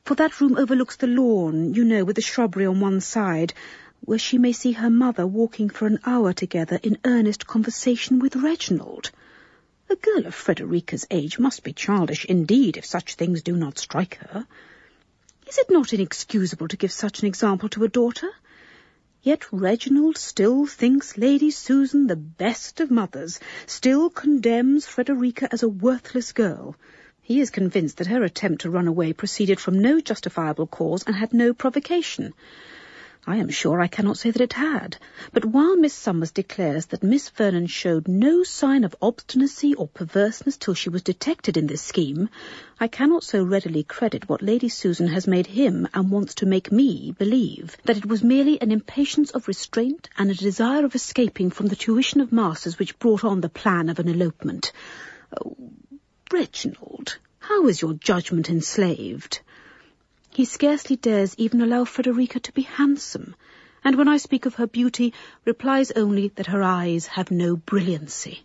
For that room overlooks the lawn, you know, with the shrubbery on one side, where she may see her mother walking for an hour together in earnest conversation with Reginald. A girl of Frederica's age must be childish indeed if such things do not strike her. Is it not inexcusable to give such an example to a daughter? Yet Reginald still thinks Lady Susan the best of mothers, still condemns Frederica as a worthless girl. He is convinced that her attempt to run away proceeded from no justifiable cause and had no provocation. I am sure I cannot say that it had, but while Miss Summers declares that Miss Vernon showed no sign of obstinacy or perverseness till she was detected in this scheme, I cannot so readily credit what Lady Susan has made him and wants to make me believe, that it was merely an impatience of restraint and a desire of escaping from the tuition of masters which brought on the plan of an elopement. Oh, Reginald, how is your judgment enslaved? He scarcely dares even allow Frederica to be handsome, and when I speak of her beauty, replies only that her eyes have no brilliancy.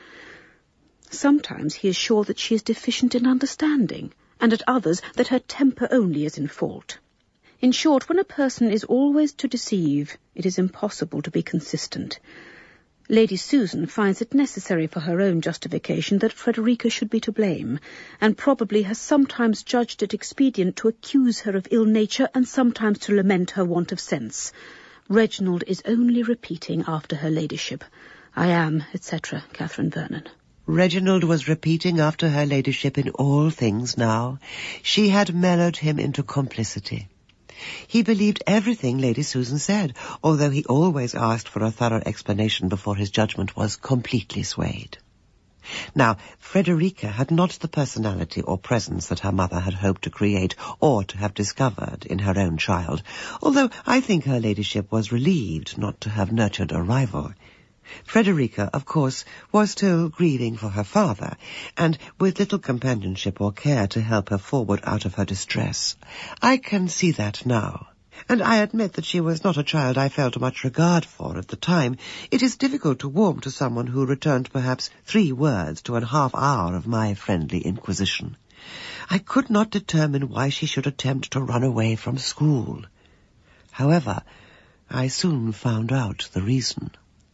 Sometimes he is sure that she is deficient in understanding, and at others that her temper only is in fault. In short, when a person is always to deceive, it is impossible to be consistent. Lady Susan finds it necessary for her own justification that Frederica should be to blame, and probably has sometimes judged it expedient to accuse her of ill nature and sometimes to lament her want of sense. Reginald is only repeating after her ladyship, I am, etc., Catherine Vernon. Reginald was repeating after her ladyship in all things now. She had mellowed him into complicity. He believed everything Lady Susan said, although he always asked for a thorough explanation before his judgment was completely swayed. Now, Frederica had not the personality or presence that her mother had hoped to create or to have discovered in her own child, although I think her ladyship was relieved not to have nurtured a rival. Frederica, of course, was still grieving for her father, and with little companionship or care to help her forward out of her distress. I can see that now, and I admit that she was not a child I felt much regard for at the time. It is difficult to warm to someone who returned perhaps 3 words to a half-hour of my friendly inquisition. I could not determine why she should attempt to run away from school. However, I soon found out the reason.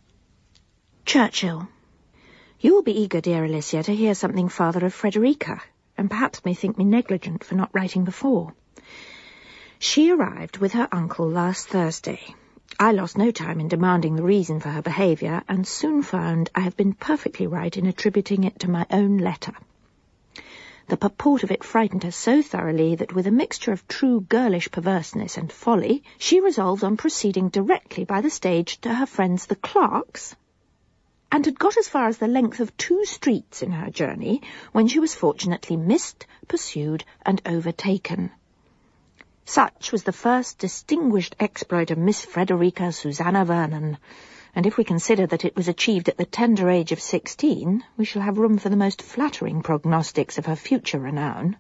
Churchill, you will be eager, dear Alicia, to hear something farther of Frederica, and perhaps may think me negligent for not writing before. She arrived with her uncle last Thursday. I lost no time in demanding the reason for her behaviour, and soon found I have been perfectly right in attributing it to my own letter. The purport of it frightened her so thoroughly that with a mixture of true girlish perverseness and folly, she resolved on proceeding directly by the stage to her friends the Clarks, and had got as far as the length of 2 streets in her journey, when she was fortunately missed, pursued, and overtaken. Such was the first distinguished exploit of Miss Frederica Susanna Vernon, and if we consider that it was achieved at the tender age of 16, we shall have room for the most flattering prognostics of her future renown.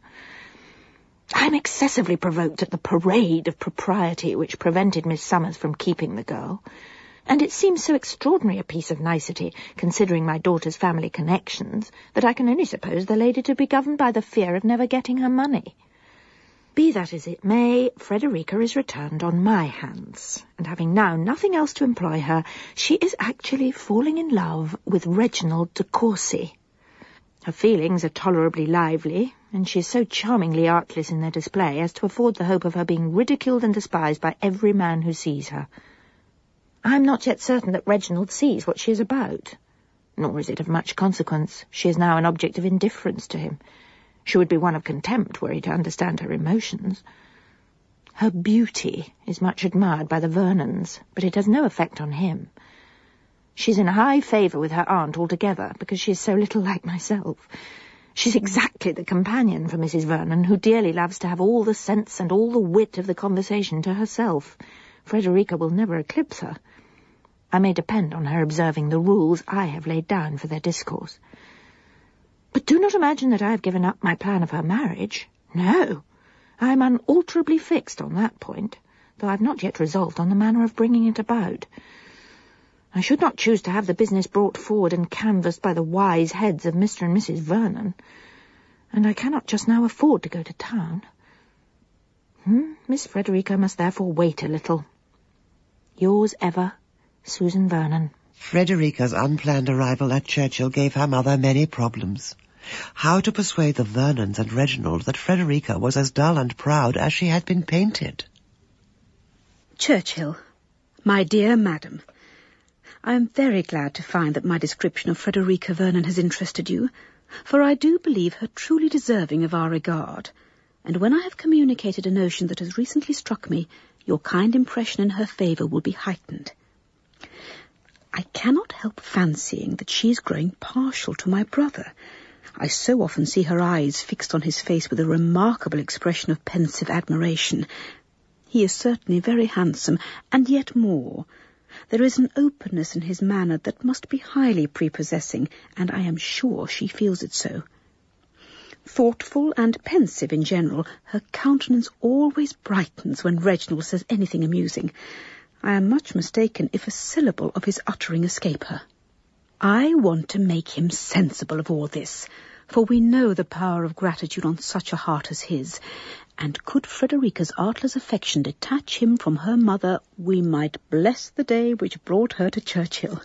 I am excessively provoked at the parade of propriety which prevented Miss Summers from keeping the girl, and it seems so extraordinary a piece of nicety, considering my daughter's family connections, that I can only suppose the lady to be governed by the fear of never getting her money. Be that as it may, Frederica is returned on my hands, and having now nothing else to employ her, she is actually falling in love with Reginald de Courcy. Her feelings are tolerably lively, and she is so charmingly artless in their display as to afford the hope of her being ridiculed and despised by every man who sees her. I am not yet certain that Reginald sees what she is about, nor is it of much consequence. She is now an object of indifference to him. She would be one of contempt were he to understand her emotions. Her beauty is much admired by the Vernons, but it has no effect on him. She is in high favour with her aunt altogether, because she is so little like myself. She is exactly the companion for Mrs. Vernon, who dearly loves to have all the sense and all the wit of the conversation to herself. Frederica will never eclipse her. I may depend on her observing the rules I have laid down for their discourse. But do not imagine that I have given up my plan of her marriage. No, I am unalterably fixed on that point, though I have not yet resolved on the manner of bringing it about. I should not choose to have the business brought forward and canvassed by the wise heads of Mr. and Mrs. Vernon, and I cannot just now afford to go to town. Miss Frederica must therefore wait a little. Yours ever, Susan Vernon. Frederica's unplanned arrival at Churchill gave her mother many problems. How to persuade the Vernons and Reginald that Frederica was as dull and proud as she had been painted? Churchill, my dear madam, I am very glad to find that my description of Frederica Vernon has interested you, for I do believe her truly deserving of our regard, and when I have communicated a notion that has recently struck me, your kind impression in her favour will be heightened. I cannot help fancying that she is growing partial to my brother. I so often see her eyes fixed on his face with a remarkable expression of pensive admiration. He is certainly very handsome, and yet more. There is an openness in his manner that must be highly prepossessing, and I am sure she feels it so. Thoughtful and pensive in general, her countenance always brightens when Reginald says anything amusing. I am much mistaken if a syllable of his uttering escape her. I want to make him sensible of all this, for we know the power of gratitude on such a heart as his, and could Frederica's artless affection detach him from her mother, we might bless the day which brought her to Churchill.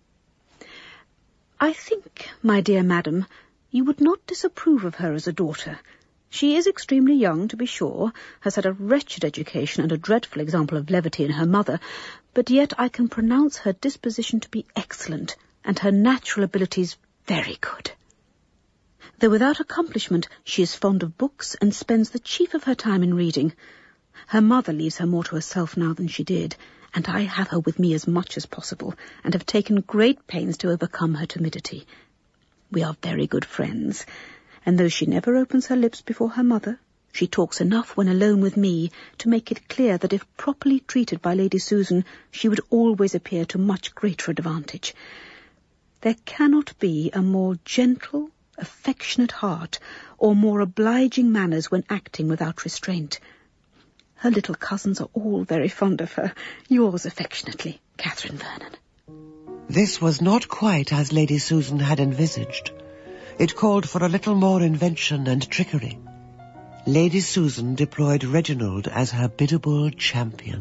I think, my dear madam, you would not disapprove of her as a daughter. She is extremely young, to be sure, has had a wretched education and a dreadful example of levity in her mother, but yet I can pronounce her disposition to be excellent, and her natural abilities very good. Though without accomplishment, she is fond of books and spends the chief of her time in reading. Her mother leaves her more to herself now than she did, and I have her with me as much as possible, and have taken great pains to overcome her timidity. We are very good friends, and though she never opens her lips before her mother, she talks enough when alone with me to make it clear that if properly treated by Lady Susan, she would always appear to much greater advantage. There cannot be a more gentle, affectionate heart, or more obliging manners when acting without restraint. Her little cousins are all very fond of her. Yours affectionately, Catherine Vernon. This was not quite as Lady Susan had envisaged. It called for a little more invention and trickery. Lady Susan deployed Reginald as her biddable champion.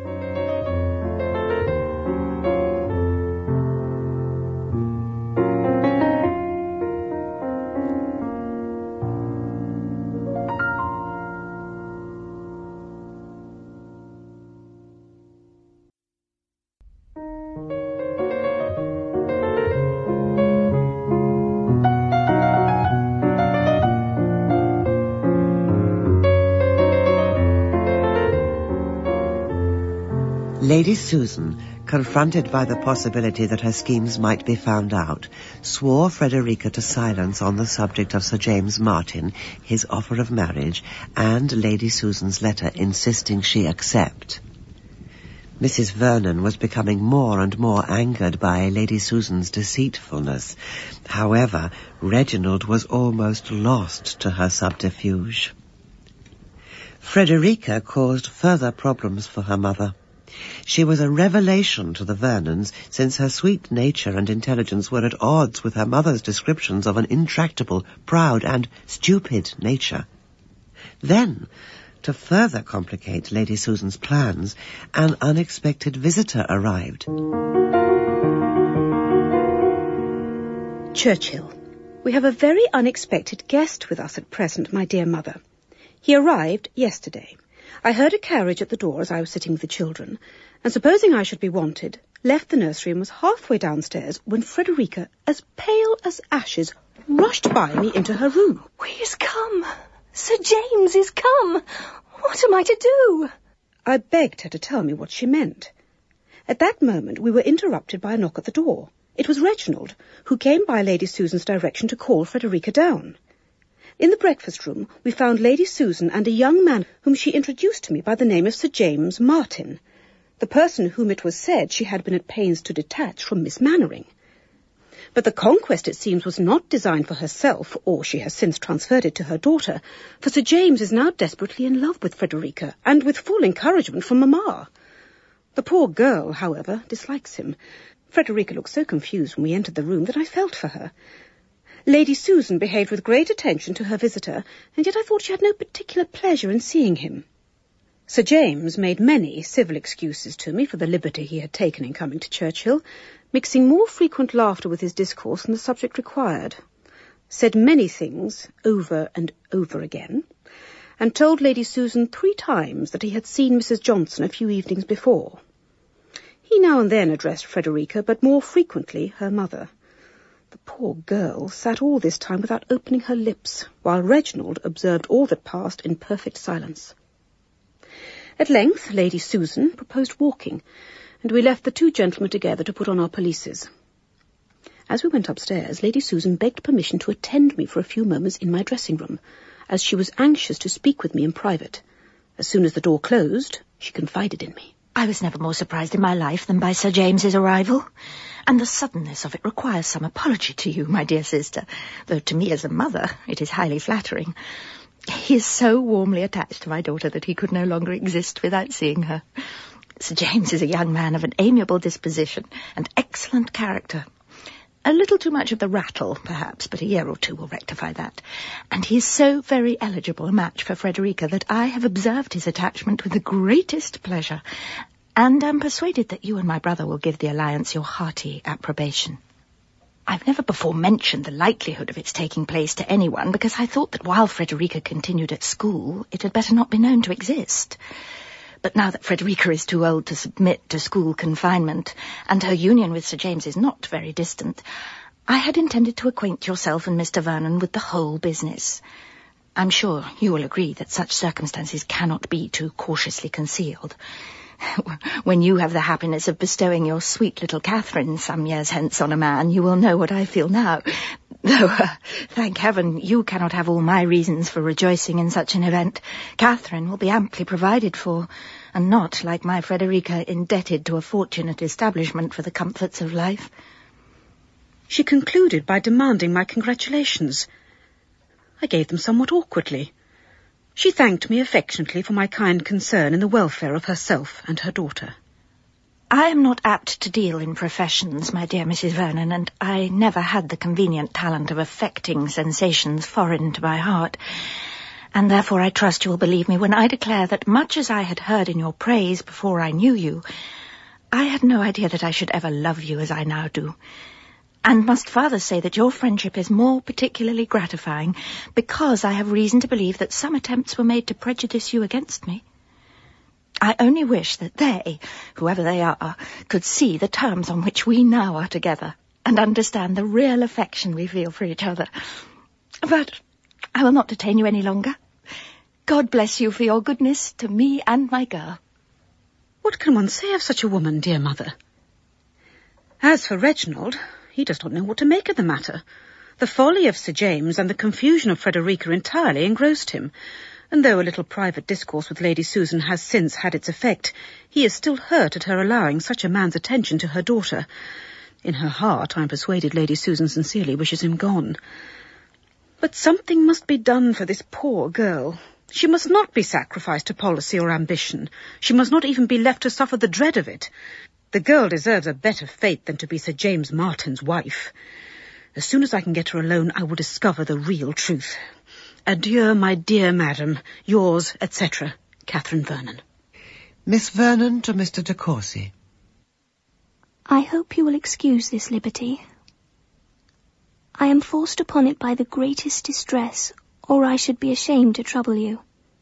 Lady Susan, confronted by the possibility that her schemes might be found out, swore Frederica to silence on the subject of Sir James Martin, his offer of marriage, and Lady Susan's letter insisting she accept. Mrs. Vernon was becoming more and more angered by Lady Susan's deceitfulness. However, Reginald was almost lost to her subterfuge. Frederica caused further problems for her mother. She was a revelation to the Vernons, since her sweet nature and intelligence were at odds with her mother's descriptions of an intractable, proud, and stupid nature. Then, to further complicate Lady Susan's plans, an unexpected visitor arrived. Churchill, we have a very unexpected guest with us at present, my dear mother. He arrived yesterday. I heard a carriage at the door as I was sitting with the children, and supposing I should be wanted, left the nursery and was halfway downstairs when Frederica, as pale as ashes, rushed by me into her room. He is come! Sir James is come! What am I to do? I begged her to tell me what she meant. At that moment we were interrupted by a knock at the door. It was Reginald, who came by Lady Susan's direction to call Frederica down. In the breakfast-room we found Lady Susan and a young man whom she introduced to me by the name of Sir James Martin, the person whom it was said she had been at pains to detach from Miss Mannering. But the conquest, it seems, was not designed for herself, or she has since transferred it to her daughter, for Sir James is now desperately in love with Frederica, and with full encouragement from Mamma. The poor girl, however, dislikes him. Frederica looked so confused when we entered the room that I felt for her. Lady Susan behaved with great attention to her visitor, and yet I thought she had no particular pleasure in seeing him. Sir James made many civil excuses to me for the liberty he had taken in coming to Churchill, mixing more frequent laughter with his discourse than the subject required, said many things over and over again, and told Lady Susan 3 times that he had seen Mrs. Johnson a few evenings before. He now and then addressed Frederica, but more frequently her mother. The poor girl sat all this time without opening her lips, while Reginald observed all that passed in perfect silence. At length Lady Susan proposed walking, and we left the 2 gentlemen together to put on our pelisses. As we went upstairs, Lady Susan begged permission to attend me for a few moments in my dressing-room, as she was anxious to speak with me in private. As soon as the door closed, she confided in me. I was never more surprised in my life than by Sir James's arrival, and the suddenness of it requires some apology to you, my dear sister, though to me as a mother it is highly flattering. He is so warmly attached to my daughter that he could no longer exist without seeing her. Sir James is a young man of an amiable disposition and excellent character. A little too much of the rattle, perhaps, but a year or 2 will rectify that. And he is so very eligible a match for Frederica that I have observed his attachment with the greatest pleasure, and am persuaded that you and my brother will give the alliance your hearty approbation. I've never before mentioned the likelihood of its taking place to anyone, because I thought that while Frederica continued at school, it had better not be known to exist. But now that Frederica is too old to submit to school confinement, and her union with Sir James is not very distant, I had intended to acquaint yourself and Mr. Vernon with the whole business. I'm sure you will agree that such circumstances cannot be too cautiously concealed. When you have the happiness of bestowing your sweet little Catherine some years hence on a man, you will know what I feel now. Though, thank heaven, you cannot have all my reasons for rejoicing in such an event. Catherine will be amply provided for, and not, like my Frederica, indebted to a fortunate establishment for the comforts of life. She concluded by demanding my congratulations. I gave them somewhat awkwardly. She thanked me affectionately for my kind concern in the welfare of herself and her daughter. I am not apt to deal in professions, my dear Mrs. Vernon, and I never had the convenient talent of affecting sensations foreign to my heart. And therefore I trust you will believe me when I declare that much as I had heard in your praise before I knew you, I had no idea that I should ever love you as I now do. And must further say that your friendship is more particularly gratifying because I have reason to believe that some attempts were made to prejudice you against me. I only wish that they, whoever they are, could see the terms on which we now are together and understand the real affection we feel for each other. But I will not detain you any longer. God bless you for your goodness to me and my girl. What can one say of such a woman, dear mother? As for Reginald, he does not know what to make of the matter. The folly of Sir James and the confusion of Frederica entirely engrossed him, and though a little private discourse with Lady Susan has since had its effect, he is still hurt at her allowing such a man's attention to her daughter. In her heart, I am persuaded Lady Susan sincerely wishes him gone. But something must be done for this poor girl. She must not be sacrificed to policy or ambition. She must not even be left to suffer the dread of it. The girl deserves a better fate than to be Sir James Martin's wife. As soon as I can get her alone, I will discover the real truth. Adieu, my dear madam, yours, etc., Catherine Vernon. Miss Vernon to Mr. de Courcy. I hope you will excuse this liberty. I am forced upon it by the greatest distress, or I should be ashamed to trouble you.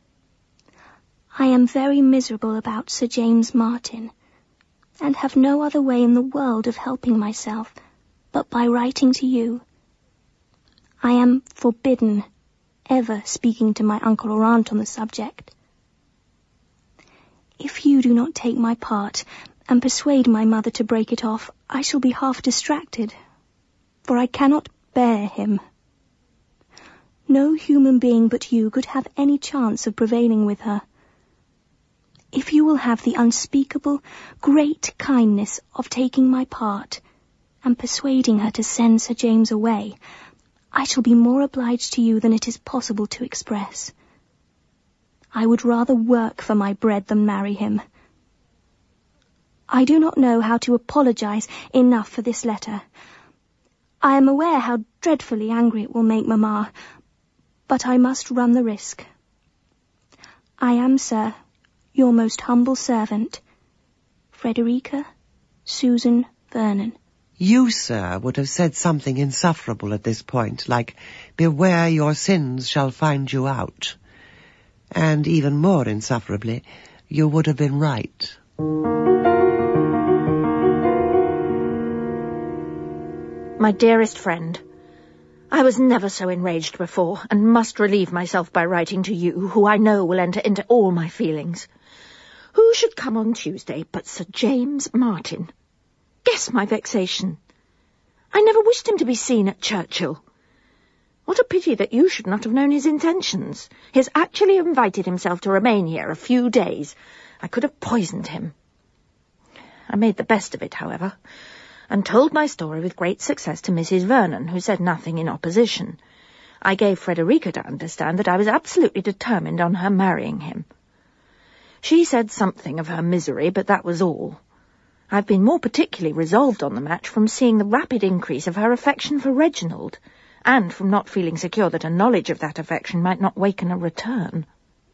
I am very miserable about Sir James Martin, and have no other way in the world of helping myself but by writing to you. I am forbidden ever speaking to my uncle or aunt on the subject. If you do not take my part and persuade my mother to break it off, I shall be half distracted, for I cannot bear him. No human being but you could have any chance of prevailing with her. If you will have the unspeakable, great kindness of taking my part and persuading her to send Sir James away, I shall be more obliged to you than it is possible to express. I would rather work for my bread than marry him. I do not know how to apologize enough for this letter. I am aware how dreadfully angry it will make Mamma, but I must run the risk. I am, sir, Your most humble servant, Frederica Susan Vernon. You, sir, would have said something insufferable at this point, like, beware your sins shall find you out. And even more insufferably, you would have been right. My dearest friend, I was never so enraged before, and must relieve myself by writing to you, who I know will enter into all my feelings. Who should come on Tuesday but Sir James Martin? Guess my vexation. I never wished him to be seen at Churchill. What a pity that you should not have known his intentions. He has actually invited himself to remain here a few days. I could have poisoned him. I made the best of it, however, and told my story with great success to Mrs. Vernon, who said nothing in opposition. I gave Frederica to understand that I was absolutely determined on her marrying him. She said something of her misery, but that was all. I've been more particularly resolved on the match from seeing the rapid increase of her affection for Reginald, and from not feeling secure that a knowledge of that affection might not waken a return.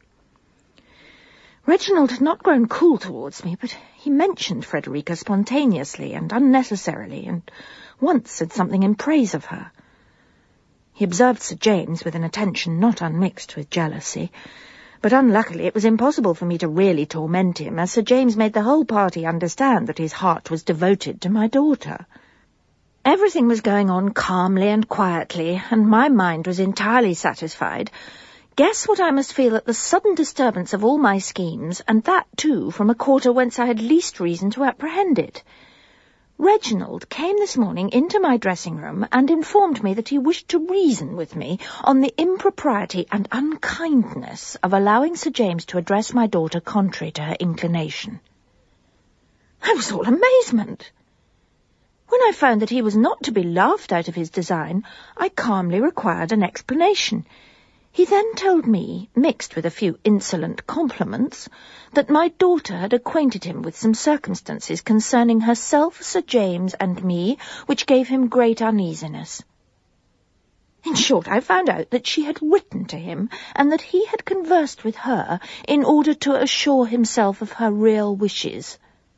Reginald had not grown cool towards me, but he mentioned Frederica spontaneously and unnecessarily, and once said something in praise of her. He observed Sir James with an attention not unmixed with jealousy, but unluckily it was impossible for me to really torment him, as Sir James made the whole party understand that his heart was devoted to my daughter. Everything was going on calmly and quietly, and my mind was entirely satisfied. Guess what I must feel at the sudden disturbance of all my schemes, and that, too, from a quarter whence I had least reason to apprehend it. Reginald came this morning into my dressing-room and informed me that he wished to reason with me on the impropriety and unkindness of allowing Sir James to address my daughter contrary to her inclination. I was all amazement. When I found that he was not to be laughed out of his design, I calmly required an explanation. He then told me, mixed with a few insolent compliments, that my daughter had acquainted him with some circumstances concerning herself, Sir James, and me, which gave him great uneasiness. In short, I found out that she had written to him, and that he had conversed with her in order to assure himself of her real wishes.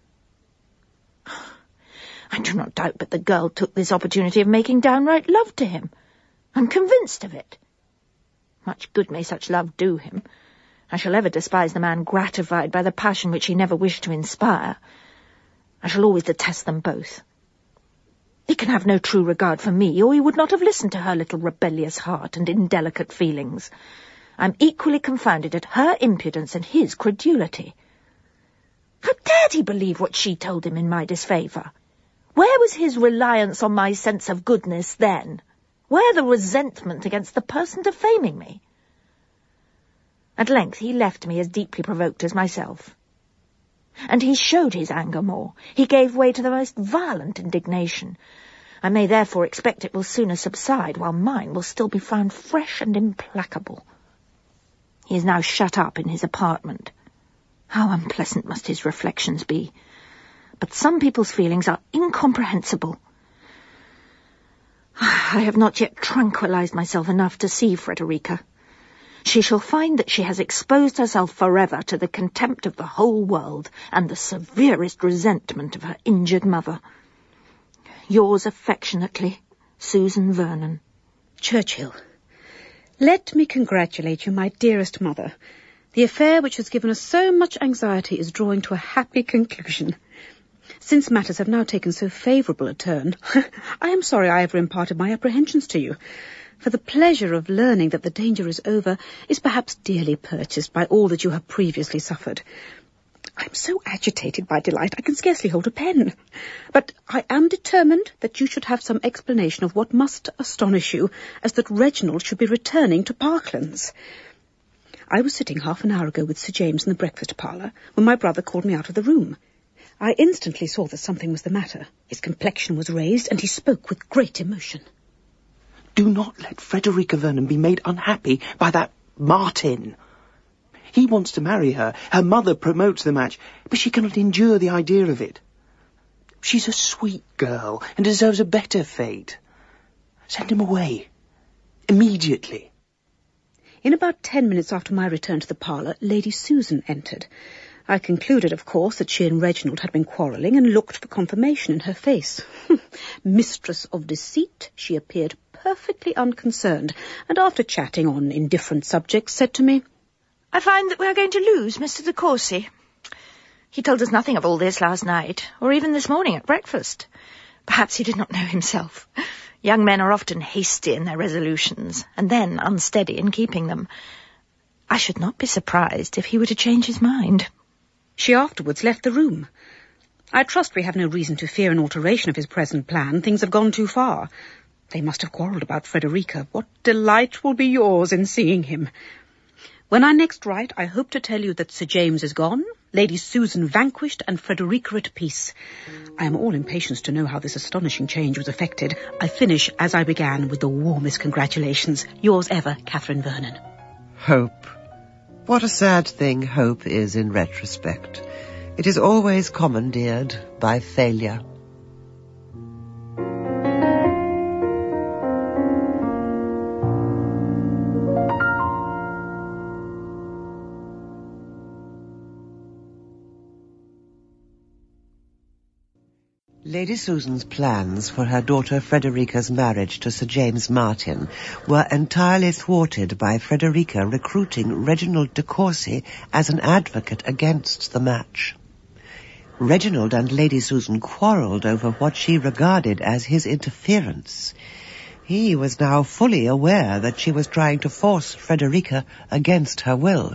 I do not doubt but the girl took this opportunity of making downright love to him. I'm convinced of it. Much good may such love do him. I shall ever despise the man gratified by the passion which he never wished to inspire. I shall always detest them both. He can have no true regard for me, or he would not have listened to her little rebellious heart and indelicate feelings. I'm equally confounded at her impudence and his credulity. How dared he believe what she told him in my disfavour? Where was his reliance on my sense of goodness then? Where the resentment against the person defaming me? At length he left me as deeply provoked as myself. And he showed his anger more. He gave way to the most violent indignation. I may therefore expect it will sooner subside, while mine will still be found fresh and implacable. He is now shut up in his apartment. How unpleasant must his reflections be! But some people's feelings are incomprehensible. I have not yet tranquilized myself enough to see Frederica. She shall find that she has exposed herself forever to the contempt of the whole world and the severest resentment of her injured mother. Yours affectionately, Susan Vernon. Churchill, let me congratulate you, my dearest mother. The affair which has given us so much anxiety is drawing to a happy conclusion. Since matters have now taken so favourable a turn, I am sorry I ever imparted my apprehensions to you, for the pleasure of learning that the danger is over is perhaps dearly purchased by all that you have previously suffered. I am so agitated by delight I can scarcely hold a pen. But I am determined that you should have some explanation of what must astonish you, as that Reginald should be returning to Parklands. I was sitting half an hour ago with Sir James in the breakfast parlour when my brother called me out of the room. I instantly saw that something was the matter. His complexion was raised, and he spoke with great emotion. Do not let Frederica Vernon be made unhappy by that Martin. He wants to marry her. Her mother promotes the match, but she cannot endure the idea of it. She's a sweet girl and deserves a better fate. Send him away. Immediately. In about 10 minutes after my return to the parlour, Lady Susan entered. I concluded, of course, that she and Reginald had been quarrelling and looked for confirmation in her face. Mistress of deceit, she appeared perfectly unconcerned, and after chatting on indifferent subjects, said to me, I find that we are going to lose Mr. de Courcy. He told us nothing of all this last night, or even this morning at breakfast. Perhaps he did not know himself. Young men are often hasty in their resolutions, and then unsteady in keeping them. I should not be surprised if he were to change his mind. She afterwards left the room. I trust we have no reason to fear an alteration of his present plan. Things have gone too far. They must have quarrelled about Frederica. What delight will be yours in seeing him. When I next write, I hope to tell you that Sir James is gone, Lady Susan vanquished, and Frederica at peace. I am all impatience to know how this astonishing change was effected. I finish, as I began, with the warmest congratulations. Yours ever, Catherine Vernon. Hope. What a sad thing hope is in retrospect. It is always commandeered by failure. Lady Susan's plans for her daughter Frederica's marriage to Sir James Martin were entirely thwarted by Frederica recruiting Reginald de Courcy as an advocate against the match. Reginald and Lady Susan quarrelled over what she regarded as his interference. He was now fully aware that she was trying to force Frederica against her will.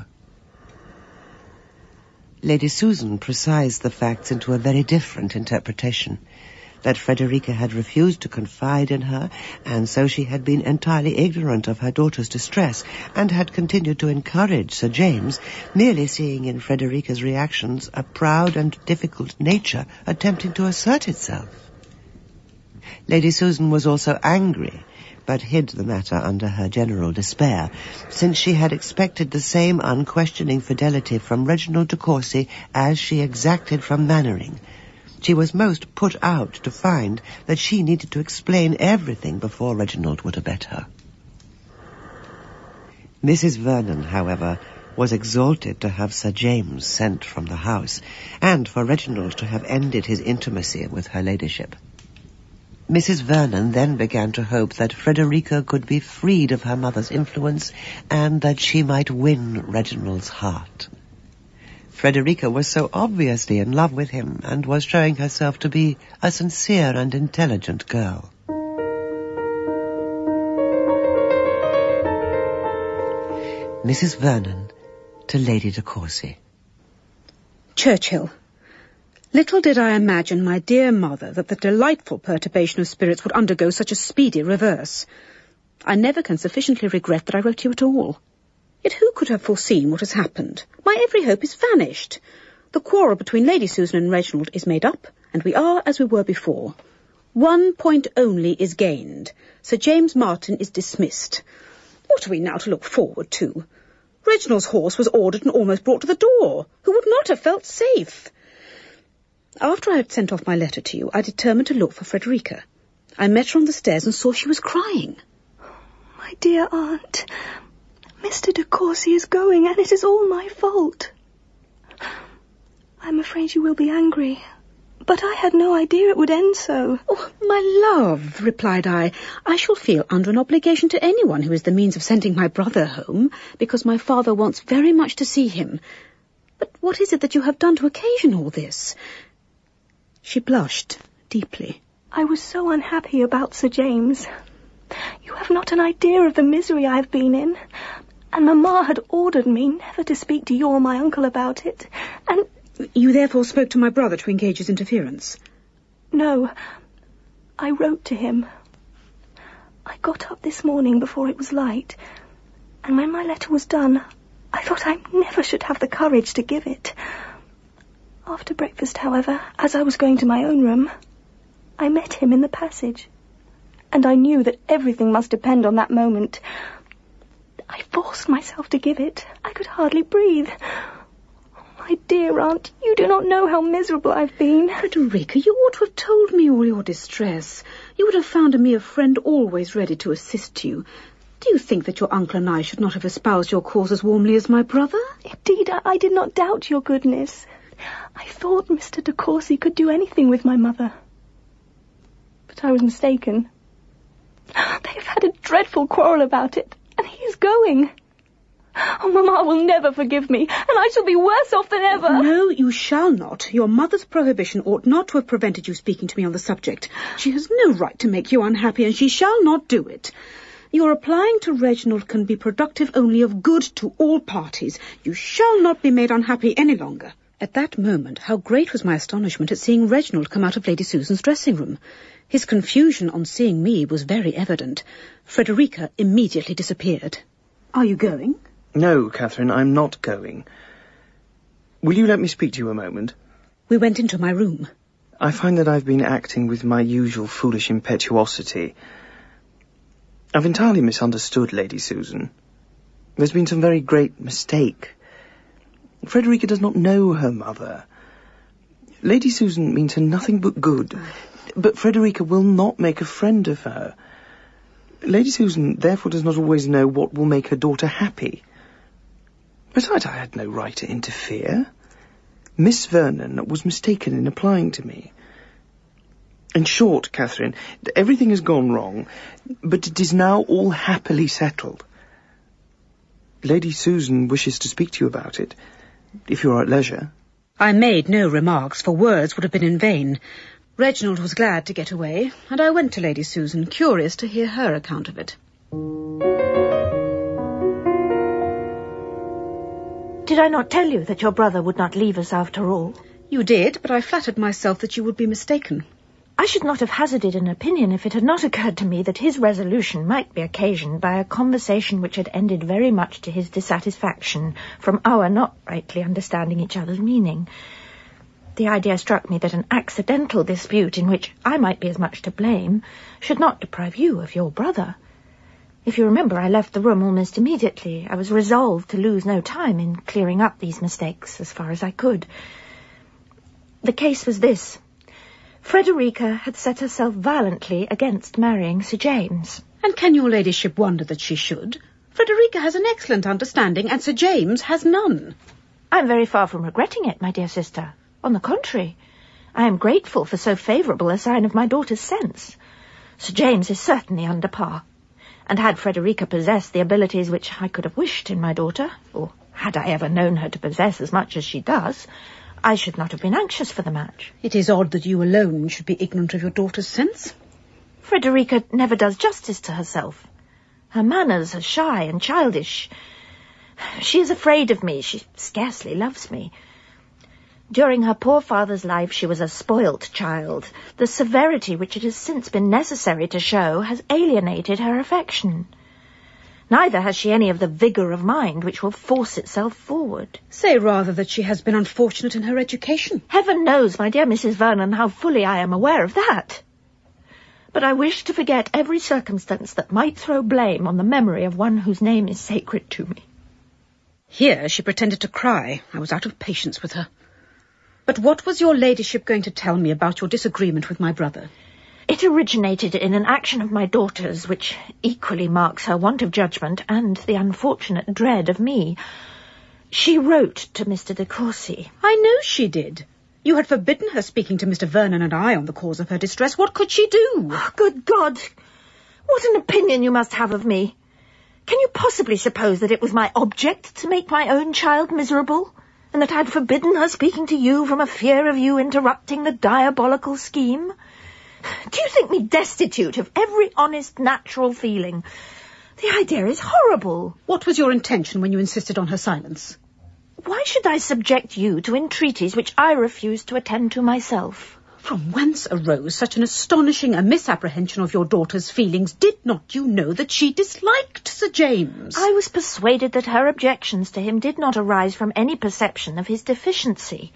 Lady Susan precised the facts into a very different interpretation. That Frederica had refused to confide in her, and so she had been entirely ignorant of her daughter's distress, and had continued to encourage Sir James, merely seeing in Frederica's reactions a proud and difficult nature attempting to assert itself. Lady Susan was also angry, but hid the matter under her general despair, since she had expected the same unquestioning fidelity from Reginald de Courcy as she exacted from Mannering. She was most put out to find that she needed to explain everything before Reginald would abet her. Mrs. Vernon, however, was exalted to have Sir James sent from the house, and for Reginald to have ended his intimacy with her ladyship. Mrs. Vernon then began to hope that Frederica could be freed of her mother's influence, and that she might win Reginald's heart. Frederica was so obviously in love with him, and was showing herself to be a sincere and intelligent girl. Mrs. Vernon to Lady de Courcy. Churchill. Little did I imagine, my dear mother, that the delightful perturbation of spirits would undergo such a speedy reverse. I never can sufficiently regret that I wrote you at all. Yet who could have foreseen what has happened? My every hope is vanished. The quarrel between Lady Susan and Reginald is made up, and we are as we were before. 1 point only is gained. Sir James Martin is dismissed. What are we now to look forward to? Reginald's horse was ordered and almost brought to the door. Who would not have felt safe? After I had sent off my letter to you, I determined to look for Frederica. I met her on the stairs and saw she was crying. My dear aunt, Mr. de Courcy is going, and it is all my fault. I'm afraid you will be angry, but I had no idea it would end so. Oh, my love, replied I shall feel under an obligation to anyone who is the means of sending my brother home, because my father wants very much to see him. But what is it that you have done to occasion all this? She blushed deeply. I was so unhappy about Sir James. You have not an idea of the misery I have been in. And Mamma had ordered me never to speak to you or my uncle about it. And you therefore spoke to my brother to engage his interference? No, I wrote to him. I got up this morning before it was light, and when my letter was done, I thought I never should have the courage to give it. After breakfast, however, as I was going to my own room, I met him in the passage, and I knew that everything must depend on that moment. I forced myself to give it. I could hardly breathe. My dear aunt, you do not know how miserable I've been. Frederica, you ought to have told me all your distress. You would have found a mere friend always ready to assist you. Do you think that your uncle and I should not have espoused your cause as warmly as my brother? Indeed, I did not doubt your goodness. I thought Mr. de Courcy could do anything with my mother. But I was mistaken. They've had a dreadful quarrel about it, and he is going. Oh, Mamma will never forgive me, and I shall be worse off than ever. No, you shall not. Your mother's prohibition ought not to have prevented you speaking to me on the subject. She has no right to make you unhappy, and she shall not do it. Your applying to Reginald can be productive only of good to all parties. You shall not be made unhappy any longer. At that moment, how great was my astonishment at seeing Reginald come out of Lady Susan's dressing-room. His confusion on seeing me was very evident. Frederica immediately disappeared. Are you going? No, Catherine, I'm not going. Will you let me speak to you a moment? We went into my room. I find that I've been acting with my usual foolish impetuosity. I've entirely misunderstood Lady Susan. There's been some very great mistake. Frederica does not know her mother. Lady Susan means her nothing but good, but Frederica will not make a friend of her. Lady Susan therefore does not always know what will make her daughter happy. Besides, I had no right to interfere. Miss Vernon was mistaken in applying to me. In short, Catherine, everything has gone wrong, but it is now all happily settled. Lady Susan wishes to speak to you about it, if you are at leisure. I made no remarks, for words would have been in vain. Reginald was glad to get away, and I went to Lady Susan, curious to hear her account of it. Did I not tell you that your brother would not leave us after all? You did, but I flattered myself that you would be mistaken. I should not have hazarded an opinion if it had not occurred to me that his resolution might be occasioned by a conversation which had ended very much to his dissatisfaction from our not rightly understanding each other's meaning. The idea struck me that an accidental dispute in which I might be as much to blame should not deprive you of your brother. If you remember, I left the room almost immediately. I was resolved to lose no time in clearing up these mistakes as far as I could. The case was this. Frederica had set herself violently against marrying Sir James. And can your ladyship wonder that she should? Frederica has an excellent understanding, and Sir James has none. I am very far from regretting it, my dear sister. On the contrary, I am grateful for so favourable a sign of my daughter's sense. Sir James is certainly under par. And had Frederica possessed the abilities which I could have wished in my daughter, or had I ever known her to possess as much as she does, I should not have been anxious for the match. It is odd that you alone should be ignorant of your daughter's sense. Frederica never does justice to herself. Her manners are shy and childish. She is afraid of me. She scarcely loves me. During her poor father's life she was a spoilt child. The severity which it has since been necessary to show has alienated her affection. Neither has she any of the vigour of mind which will force itself forward. Say rather that she has been unfortunate in her education. Heaven knows, my dear Mrs. Vernon, how fully I am aware of that. But I wish to forget every circumstance that might throw blame on the memory of one whose name is sacred to me. Here she pretended to cry. I was out of patience with her. But what was your ladyship going to tell me about your disagreement with my brother? It originated in an action of my daughter's, which equally marks her want of judgment and the unfortunate dread of me. She wrote to Mr. de Courcy. I know she did. You had forbidden her speaking to Mr. Vernon and I on the cause of her distress. What could she do? Oh, good God! What an opinion you must have of me! Can you possibly suppose that it was my object to make my own child miserable, and that I had forbidden her speaking to you from a fear of you interrupting the diabolical scheme? Do you think me destitute of every honest, natural feeling? The idea is horrible. What was your intention when you insisted on her silence? Why should I subject you to entreaties which I refused to attend to myself? From whence arose such an astonishing misapprehension of your daughter's feelings? Did not you know that she disliked Sir James? I was persuaded that her objections to him did not arise from any perception of his deficiency.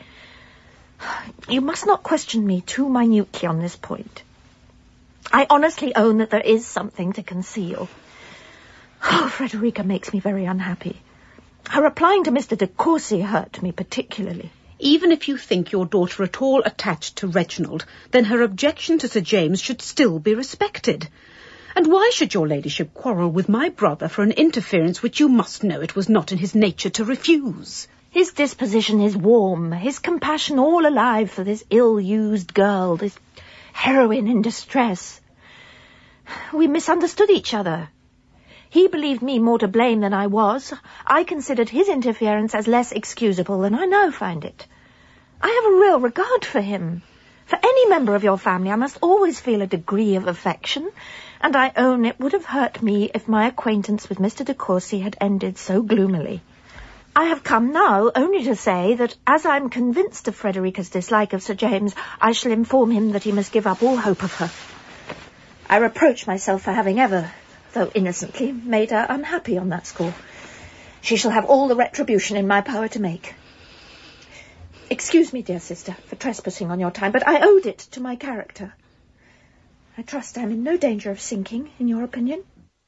You must not question me too minutely on this point. I honestly own that there is something to conceal. Oh, Frederica makes me very unhappy. Her replying to Mr. de Courcy hurt me particularly. Even if you think your daughter at all attached to Reginald, then her objection to Sir James should still be respected. And why should your ladyship quarrel with my brother for an interference which you must know it was not in his nature to refuse? His disposition is warm, his compassion all alive for this ill-used girl, this heroine in distress. We misunderstood each other. He believed me more to blame than I was. I considered his interference as less excusable than I now find it. I have a real regard for him. For any member of your family I must always feel a degree of affection, and I own it would have hurt me if my acquaintance with Mr. de Courcy had ended so gloomily. I have come now only to say that, as I am convinced of Frederica's dislike of Sir James, I shall inform him that he must give up all hope of her. I reproach myself for having ever, though innocently, made her unhappy on that score. She shall have all the retribution in my power to make. Excuse me, dear sister, for trespassing on your time, but I owed it to my character. I trust I am in no danger of sinking, in your opinion.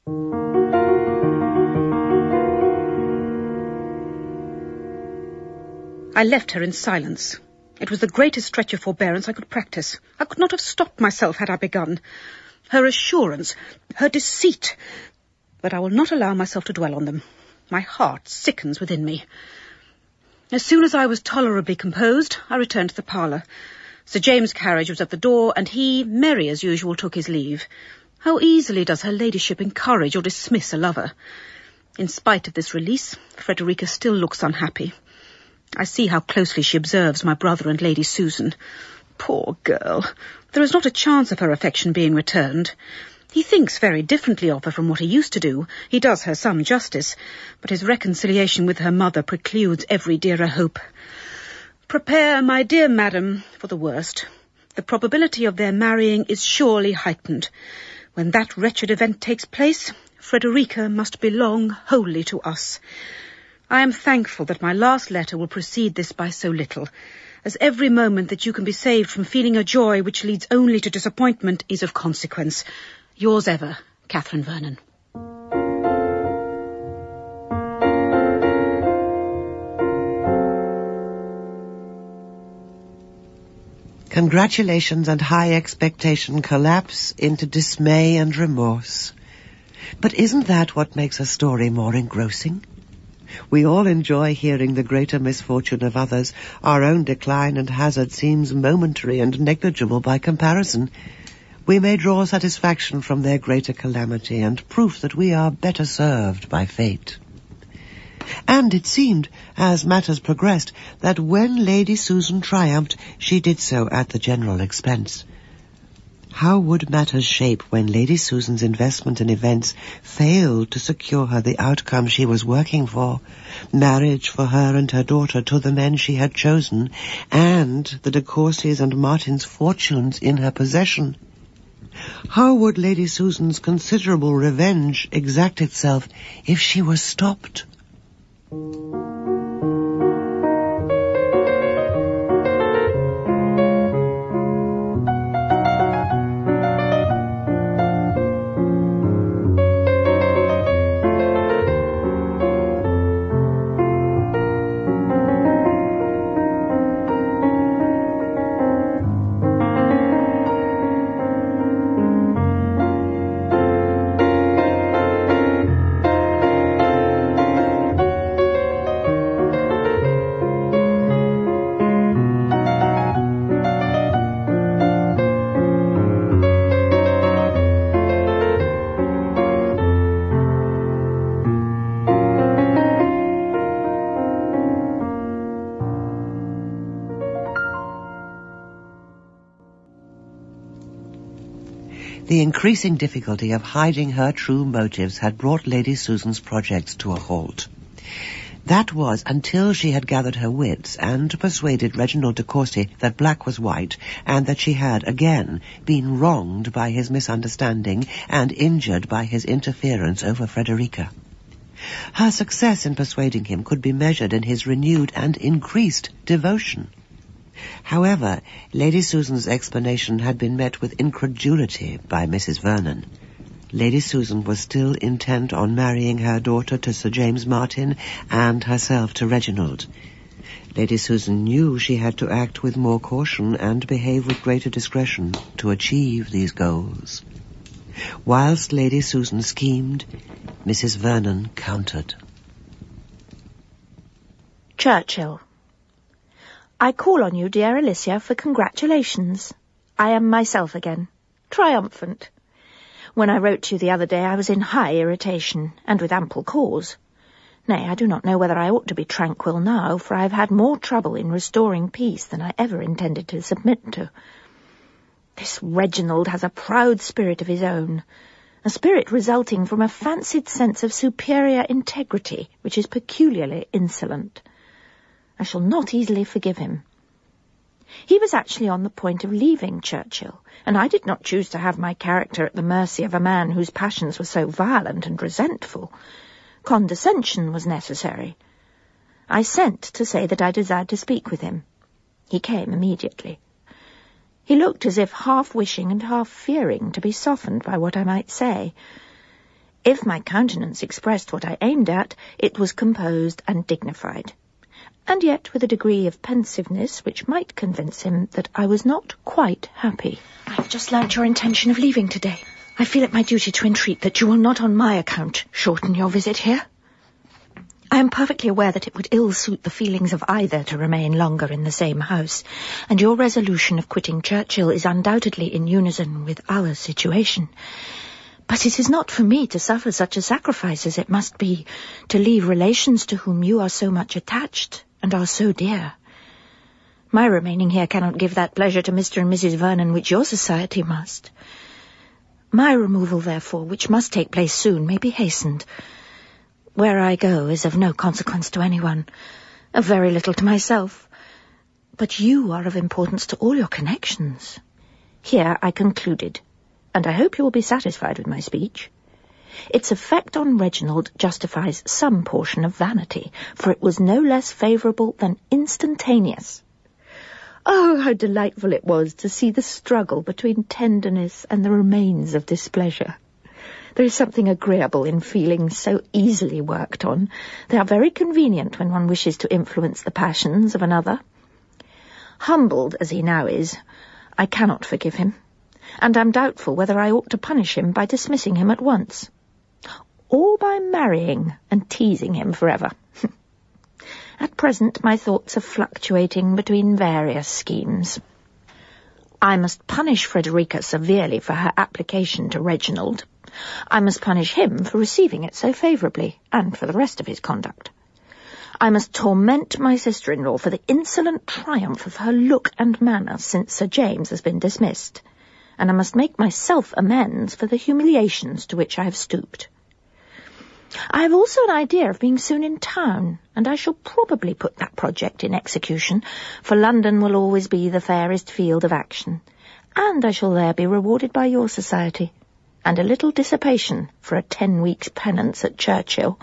I left her in silence. It was the greatest stretch of forbearance I could practice. I could not have stopped myself had I begun. Her assurance, her deceit. But I will not allow myself to dwell on them. My heart sickens within me. As soon as I was tolerably composed, I returned to the parlour. Sir James' carriage was at the door, and he, merry as usual, took his leave. How easily does her ladyship encourage or dismiss a lover. In spite of this release, Frederica still looks unhappy. I see how closely she observes my brother and Lady Susan. Poor girl! There is not a chance of her affection being returned. He thinks very differently of her from what he used to do. He does her some justice, but his reconciliation with her mother precludes every dearer hope. Prepare, my dear madam, for the worst. The probability of their marrying is surely heightened. When that wretched event takes place, Frederica must belong wholly to us. I am thankful that my last letter will precede this by so little, as every moment that you can be saved from feeling a joy which leads only to disappointment is of consequence. Yours ever, Catherine Vernon. Congratulations and high expectation collapse into dismay and remorse. But isn't that what makes a story more engrossing? We all enjoy hearing the greater misfortune of others. Our own decline and hazard seems momentary and negligible by comparison. We may draw satisfaction from their greater calamity and proof that we are better served by fate. And it seemed, as matters progressed, that when Lady Susan triumphed, she did so at the general expense. How would matters shape when Lady Susan's investment in events failed to secure her the outcome she was working for, marriage for her and her daughter to the men she had chosen, and the de Courcy's and Martin's fortunes in her possession? How would Lady Susan's considerable revenge exact itself if she was stopped? The increasing difficulty of hiding her true motives had brought Lady Susan's projects to a halt. That was until she had gathered her wits and persuaded Reginald de Courcy that black was white, and that she had, again, been wronged by his misunderstanding and injured by his interference over Frederica. Her success in persuading him could be measured in his renewed and increased devotion. However, Lady Susan's explanation had been met with incredulity by Mrs. Vernon. Lady Susan was still intent on marrying her daughter to Sir James Martin and herself to Reginald. Lady Susan knew she had to act with more caution and behave with greater discretion to achieve these goals. Whilst Lady Susan schemed, Mrs. Vernon countered. Churchill. I call on you, dear Alicia, for congratulations. I am myself again, triumphant. When I wrote to you the other day, I was in high irritation, and with ample cause. Nay, I do not know whether I ought to be tranquil now, for I have had more trouble in restoring peace than I ever intended to submit to. This Reginald has a proud spirit of his own, a spirit resulting from a fancied sense of superior integrity, which is peculiarly insolent. I shall not easily forgive him. He was actually on the point of leaving Churchill, and I did not choose to have my character at the mercy of a man whose passions were so violent and resentful. Condescension was necessary. I sent to say that I desired to speak with him. He came immediately. He looked as if half wishing and half fearing to be softened by what I might say. If my countenance expressed what I aimed at, it was composed and dignified, and yet with a degree of pensiveness which might convince him that I was not quite happy. I have just learnt your intention of leaving today. I feel it my duty to entreat that you will not on my account shorten your visit here. I am perfectly aware that it would ill suit the feelings of either to remain longer in the same house, and your resolution of quitting Churchill is undoubtedly in unison with our situation. But it is not for me to suffer such a sacrifice as it must be to leave relations to whom you are so much attached and are so dear. My remaining here cannot give that pleasure to Mr. and Mrs. Vernon which your society must. My removal, therefore, which must take place soon, may be hastened. Where I go is of no consequence to anyone, of very little to myself. But you are of importance to all your connections. Here I concluded, and I hope you will be satisfied with my speech. Its effect on Reginald justifies some portion of vanity, for it was no less favourable than instantaneous. Oh, how delightful it was to see the struggle between tenderness and the remains of displeasure. There is something agreeable in feelings so easily worked on. They are very convenient when one wishes to influence the passions of another. Humbled as he now is, I cannot forgive him, and am doubtful whether I ought to punish him by dismissing him at once, or by marrying and teasing him forever. At present my thoughts are fluctuating between various schemes. I must punish Frederica severely for her application to Reginald. I must punish him for receiving it so favourably, and for the rest of his conduct. I must torment my sister-in-law for the insolent triumph of her look and manner since Sir James has been dismissed, and I must make myself amends for the humiliations to which I have stooped. I have also an idea of being soon in town, and I shall probably put that project in execution, for London will always be the fairest field of action, and I shall there be rewarded by your society, and a little dissipation for a 10 weeks' penance at Churchill.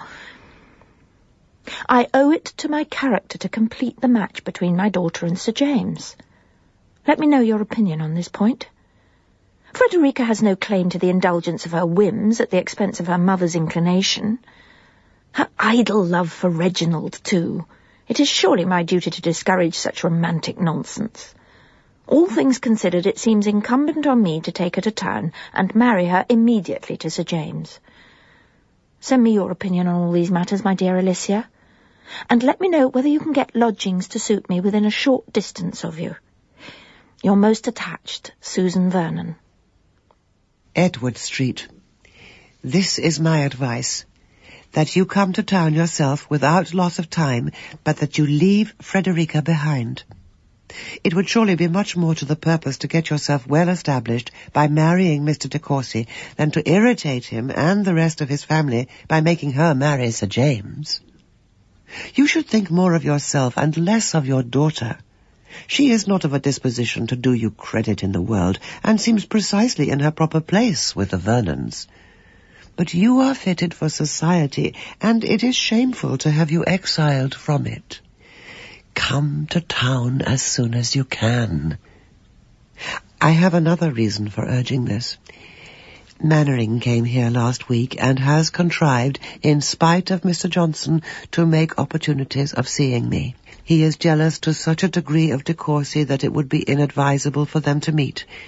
I owe it to my character to complete the match between my daughter and Sir James. Let me know your opinion on this point. Frederica has no claim to the indulgence of her whims at the expense of her mother's inclination. Her idle love for Reginald, too. It is surely my duty to discourage such romantic nonsense. All things considered, it seems incumbent on me to take her to town and marry her immediately to Sir James. Send me your opinion on all these matters, my dear Alicia, and let me know whether you can get lodgings to suit me within a short distance of you. Your most attached, Susan Vernon. Edward Street. This is my advice, that you come to town yourself without loss of time, but that you leave Frederica behind. It would surely be much more to the purpose to get yourself well established by marrying Mr. de Courcy than to irritate him and the rest of his family by making her marry Sir James. You should think more of yourself and less of your daughter. She is not of a disposition to do you credit in the world, and seems precisely in her proper place with the Vernons. But you are fitted for society, and it is shameful to have you exiled from it. Come to town as soon as you can. I have another reason for urging this. Mannering came here last week, and has contrived, in spite of Mr. Johnson, to make opportunities of seeing me. He is jealous to such a degree of de Courcy that it would be inadvisable for them to meet.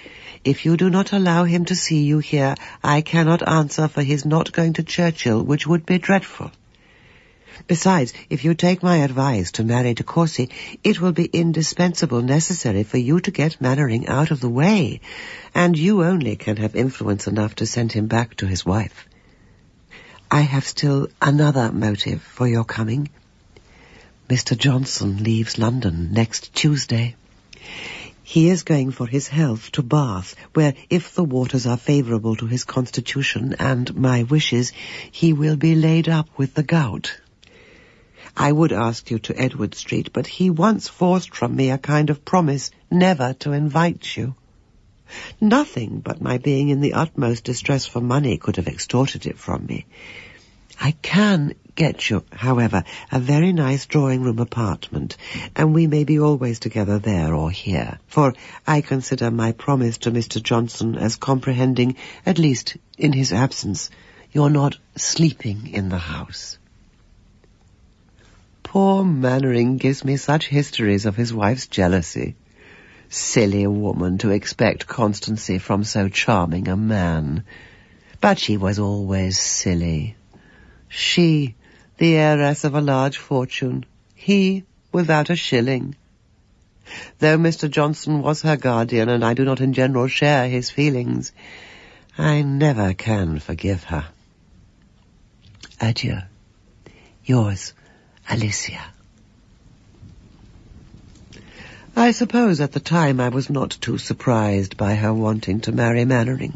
If you do not allow him to see you here, I cannot answer for his not going to Churchill, which would be dreadful. Besides, if you take my advice to marry de Courcy, it will be indispensable necessary for you to get Mannering out of the way, and you only can have influence enough to send him back to his wife. I have still another motive for your coming. Mr. Johnson leaves London next Tuesday. He is going for his health to Bath, where, if the waters are favourable to his constitution and my wishes, he will be laid up with the gout. I would ask you to Edward Street, but he once forced from me a kind of promise never to invite you. Nothing but my being in the utmost distress for money could have extorted it from me. I can get you, however, a very nice drawing-room apartment, and we may be always together there or here, for I consider my promise to Mr. Johnson as comprehending, at least in his absence, your not sleeping in the house. Poor Mannering gives me such histories of his wife's jealousy. Silly woman to expect constancy from so charming a man. But she was always silly. She, the heiress of a large fortune, he without a shilling. Though Mr. Johnson was her guardian, and I do not in general share his feelings, I never can forgive her. Adieu. Yours, Alicia. I suppose at the time I was not too surprised by her wanting to marry Mannering.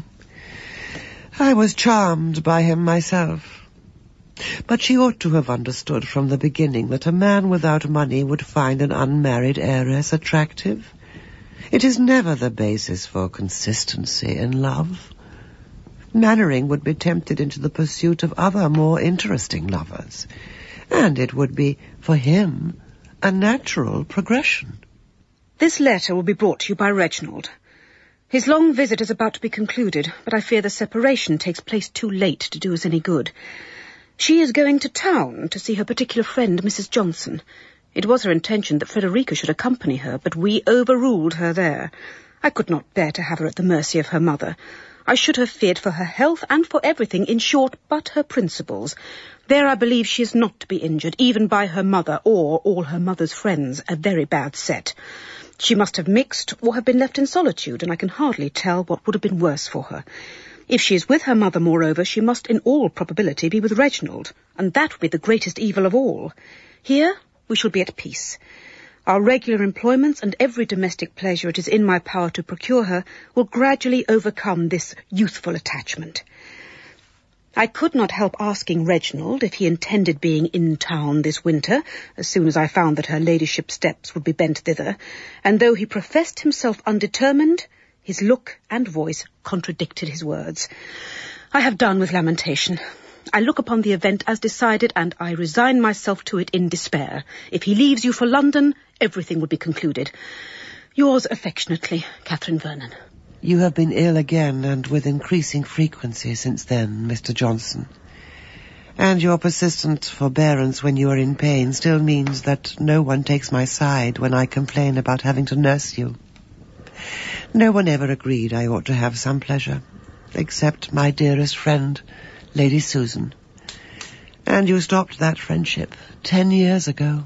I was charmed by him myself. But she ought to have understood from the beginning that a man without money would find an unmarried heiress attractive. It is never the basis for consistency in love. Mannering would be tempted into the pursuit of other more interesting lovers, and it would be, for him, a natural progression. This letter will be brought to you by Reginald. His long visit is about to be concluded, but I fear the separation takes place too late to do us any good. She is going to town to see her particular friend, Mrs. Johnson. It was her intention that Frederica should accompany her, but we overruled her there. I could not bear to have her at the mercy of her mother. I should have feared for her health and for everything, in short, but her principles. There I believe she is not to be injured, even by her mother or all her mother's friends, a very bad set. She must have mixed or have been left in solitude, and I can hardly tell what would have been worse for her. If she is with her mother, moreover, she must in all probability be with Reginald, and that would be the greatest evil of all. Here we shall be at peace. Our regular employments and every domestic pleasure it is in my power to procure her will gradually overcome this youthful attachment. I could not help asking Reginald if he intended being in town this winter, as soon as I found that her ladyship's steps would be bent thither, and though he professed himself undetermined, his look and voice contradicted his words. I have done with lamentation. I look upon the event as decided, and I resign myself to it in despair. If he leaves you for London, everything will be concluded. Yours affectionately, Catherine Vernon. You have been ill again, and with increasing frequency since then, Mr. Johnson. And your persistent forbearance when you are in pain still means that no one takes my side when I complain about having to nurse you. No one ever agreed I ought to have some pleasure, except my dearest friend, Lady Susan. And you stopped that friendship 10 years ago.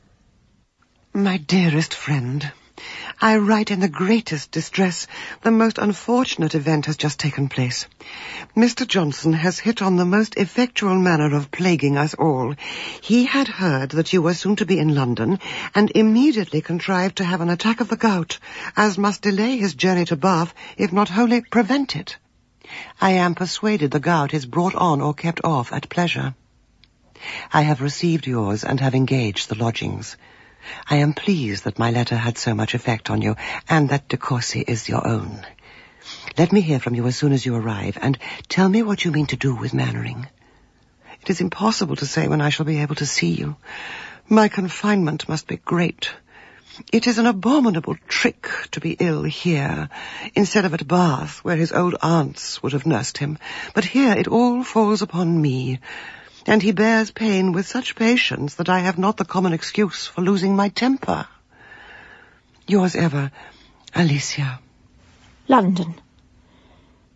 My dearest friend, I write in the greatest distress. The most unfortunate event has just taken place. Mr. Johnson has hit on the most effectual manner of plaguing us all. He had heard that you were soon to be in London, and immediately contrived to have an attack of the gout, as must delay his journey to Bath, if not wholly prevent it. I am persuaded the gout is brought on or kept off at pleasure. I have received yours and have engaged the lodgings. I am pleased that my letter had so much effect on you, and that de Courcy is your own. Let me hear from you as soon as you arrive, and tell me what you mean to do with Mannering. It is impossible to say when I shall be able to see you. My confinement must be great. It is an abominable trick to be ill here, instead of at Bath, where his old aunts would have nursed him. But here it all falls upon me, and he bears pain with such patience that I have not the common excuse for losing my temper. Yours ever, Alicia. London,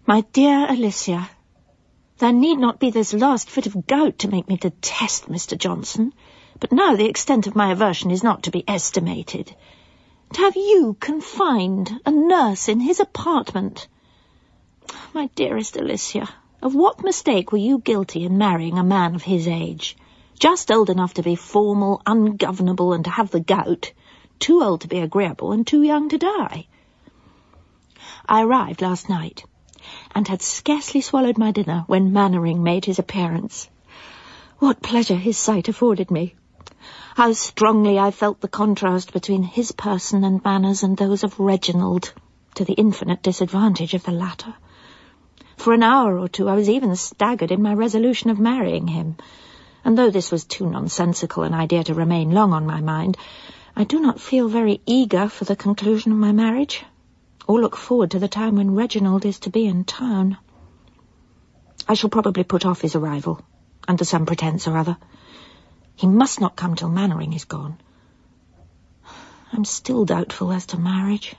My dear Alicia, there need not be this last fit of gout to make me detest Mr. Johnson, but now the extent of my aversion is not to be estimated. To have you confined, a nurse in his apartment. My dearest Alicia, of what mistake were you guilty in marrying a man of his age? Just old enough to be formal, ungovernable, and to have the gout. Too old to be agreeable and too young to die. I arrived last night, and had scarcely swallowed my dinner when Mannering made his appearance. What pleasure his sight afforded me! How strongly I felt the contrast between his person and manners and those of Reginald, to the infinite disadvantage of the latter. For an hour or two I was even staggered in my resolution of marrying him, and though this was too nonsensical an idea to remain long on my mind, I do not feel very eager for the conclusion of my marriage, or look forward to the time when Reginald is to be in town. I shall probably put off his arrival, under some pretence or other. He must not come till Mannering is gone. I'm still doubtful as to marriage.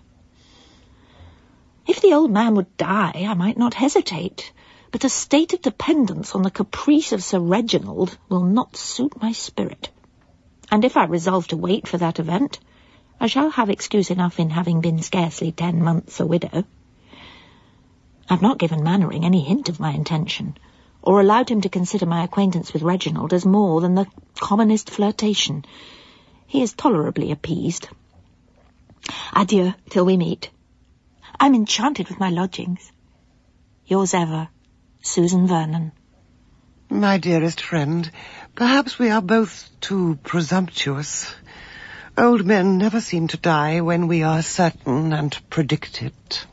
If the old man would die, I might not hesitate, but a state of dependence on the caprice of Sir Reginald will not suit my spirit. And if I resolve to wait for that event, I shall have excuse enough in having been scarcely 10 months a widow. I've not given Mannering any hint of my intention, or allowed him to consider my acquaintance with Reginald as more than the commonest flirtation. He is tolerably appeased. Adieu, till we meet. I'm enchanted with my lodgings. Yours ever, Susan Vernon. My dearest friend, perhaps we are both too presumptuous. Old men never seem to die when we are certain and predict it.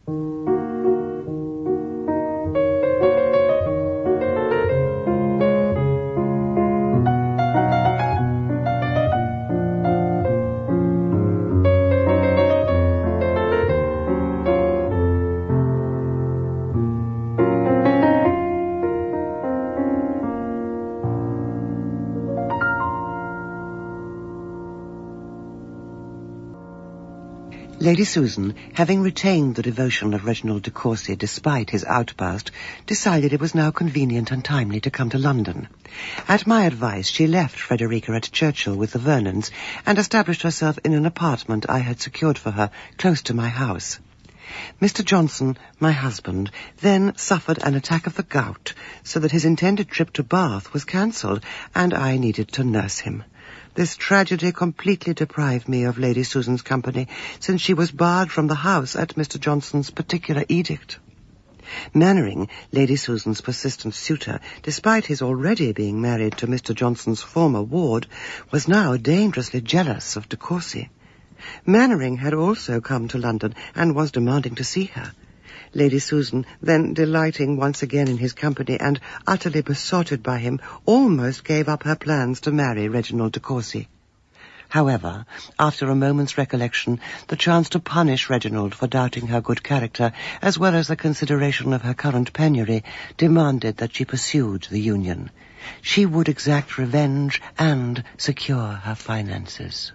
Lady Susan, having retained the devotion of Reginald de Courcy despite his outburst, decided it was now convenient and timely to come to London. At my advice, she left Frederica at Churchill with the Vernons and established herself in an apartment I had secured for her close to my house. Mr. Johnson, my husband, then suffered an attack of the gout, so that his intended trip to Bath was cancelled, and I needed to nurse him. This tragedy completely deprived me of Lady Susan's company, since she was barred from the house at Mr. Johnson's particular edict. Mannering, Lady Susan's persistent suitor, despite his already being married to Mr. Johnson's former ward, was now dangerously jealous of de Courcy. Mannering had also come to London and was demanding to see her. Lady Susan, then delighting once again in his company and utterly besotted by him, almost gave up her plans to marry Reginald de Courcy. However, after a moment's recollection, the chance to punish Reginald for doubting her good character, as well as the consideration of her current penury, demanded that she pursued the union. She would exact revenge and secure her finances.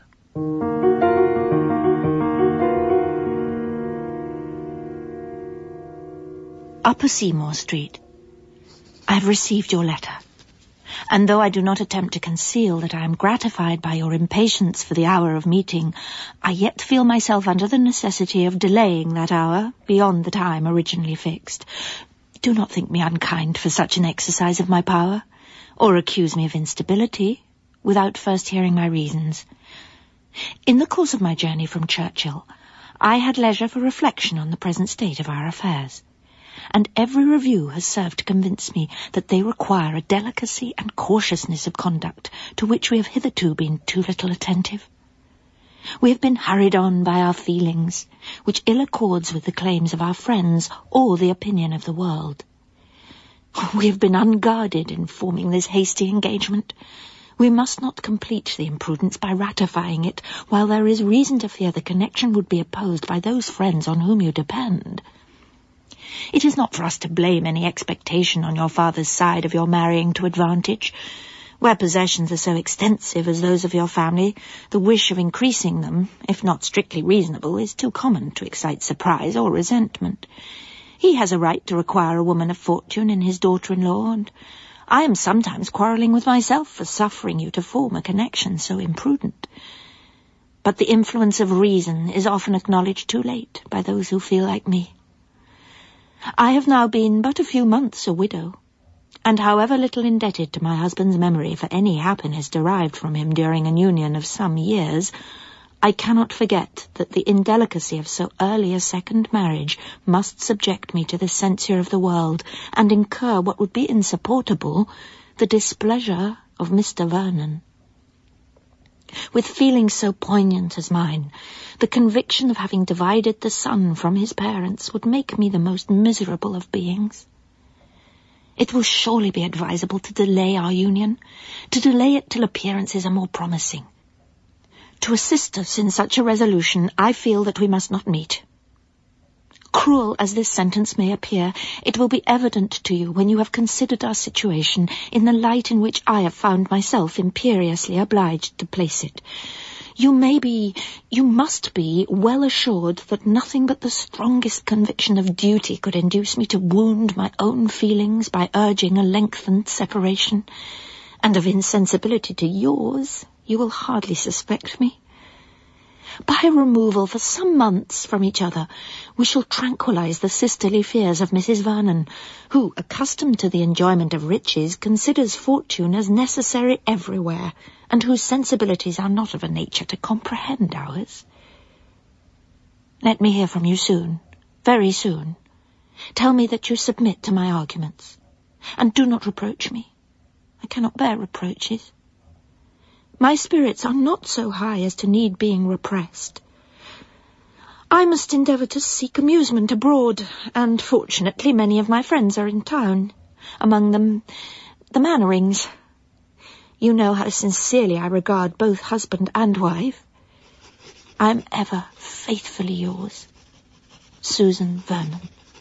Upper Seymour Street. I have received your letter, and though I do not attempt to conceal that I am gratified by your impatience for the hour of meeting, I yet feel myself under the necessity of delaying that hour beyond the time originally fixed. Do not think me unkind for such an exercise of my power, or accuse me of instability, without first hearing my reasons. In the course of my journey from Churchill, I had leisure for reflection on the present state of our affairs, and every review has served to convince me that they require a delicacy and cautiousness of conduct to which we have hitherto been too little attentive. We have been hurried on by our feelings, which ill accords with the claims of our friends or the opinion of the world. We have been unguarded in forming this hasty engagement. We must not complete the imprudence by ratifying it, while there is reason to fear the connection would be opposed by those friends on whom you depend. It is not for us to blame any expectation on your father's side of your marrying to advantage. Where possessions are so extensive as those of your family, the wish of increasing them, if not strictly reasonable, is too common to excite surprise or resentment. He has a right to require a woman of fortune in his daughter-in-law, and I am sometimes quarrelling with myself for suffering you to form a connection so imprudent. But the influence of reason is often acknowledged too late by those who feel like me. I have now been but a few months a widow, and however little indebted to my husband's memory for any happiness derived from him during an union of some years, I cannot forget that the indelicacy of so early a second marriage must subject me to the censure of the world, and incur what would be insupportable, the displeasure of Mr. Vernon. With feelings so poignant as mine, the conviction of having divided the son from his parents would make me the most miserable of beings. It will surely be advisable to delay our union, to delay it till appearances are more promising. To assist us in such a resolution, I feel that we must not meet. Cruel as this sentence may appear, it will be evident to you when you have considered our situation in the light in which I have found myself imperiously obliged to place it. You must be well assured that nothing but the strongest conviction of duty could induce me to wound my own feelings by urging a lengthened separation, and of insensibility to yours you will hardly suspect me. By a removal for some months from each other, we shall tranquillize the sisterly fears of Mrs. Vernon, who, accustomed to the enjoyment of riches, considers fortune as necessary everywhere, and whose sensibilities are not of a nature to comprehend ours. Let me hear from you soon, very soon. Tell me that you submit to my arguments, and do not reproach me. I cannot bear reproaches. My spirits are not so high as to need being repressed. I must endeavour to seek amusement abroad, and fortunately many of my friends are in town, among them the Mannerings. You know how sincerely I regard both husband and wife. I am ever faithfully yours, Susan Vernon.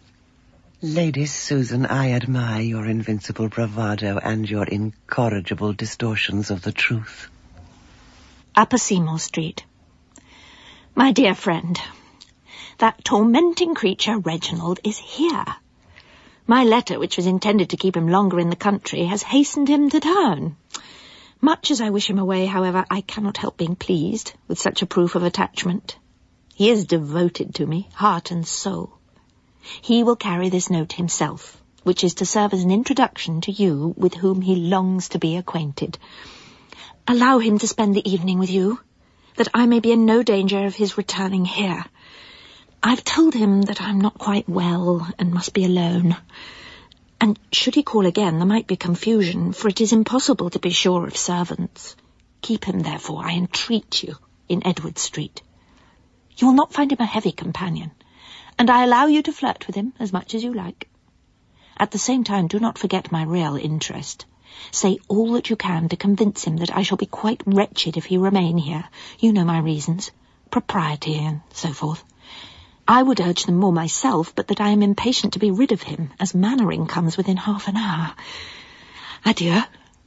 Lady Susan, I admire your invincible bravado and your incorrigible distortions of the truth. Upper Seymour Street. My dear friend, that tormenting creature Reginald is here. My letter, which was intended to keep him longer in the country, has hastened him to town. Much as I wish him away, however, I cannot help being pleased with such a proof of attachment. He is devoted to me, heart and soul. He will carry this note himself, which is to serve as an introduction to you with whom he longs to be acquainted. Allow him to spend the evening with you, that I may be in no danger of his returning here. I've told him that I'm not quite well and must be alone. And should he call again, there might be confusion, for it is impossible to be sure of servants. Keep him, therefore, I entreat you, in Edward Street. You will not find him a heavy companion, and I allow you to flirt with him as much as you like. At the same time, do not forget my real interest. Say all that you can to convince him that I shall be quite wretched if he remain here. You know my reasons, propriety and so forth. I would urge them more myself, but that I am impatient to be rid of him, as Mannering comes within half an hour. Adieu.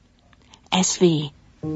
S.V.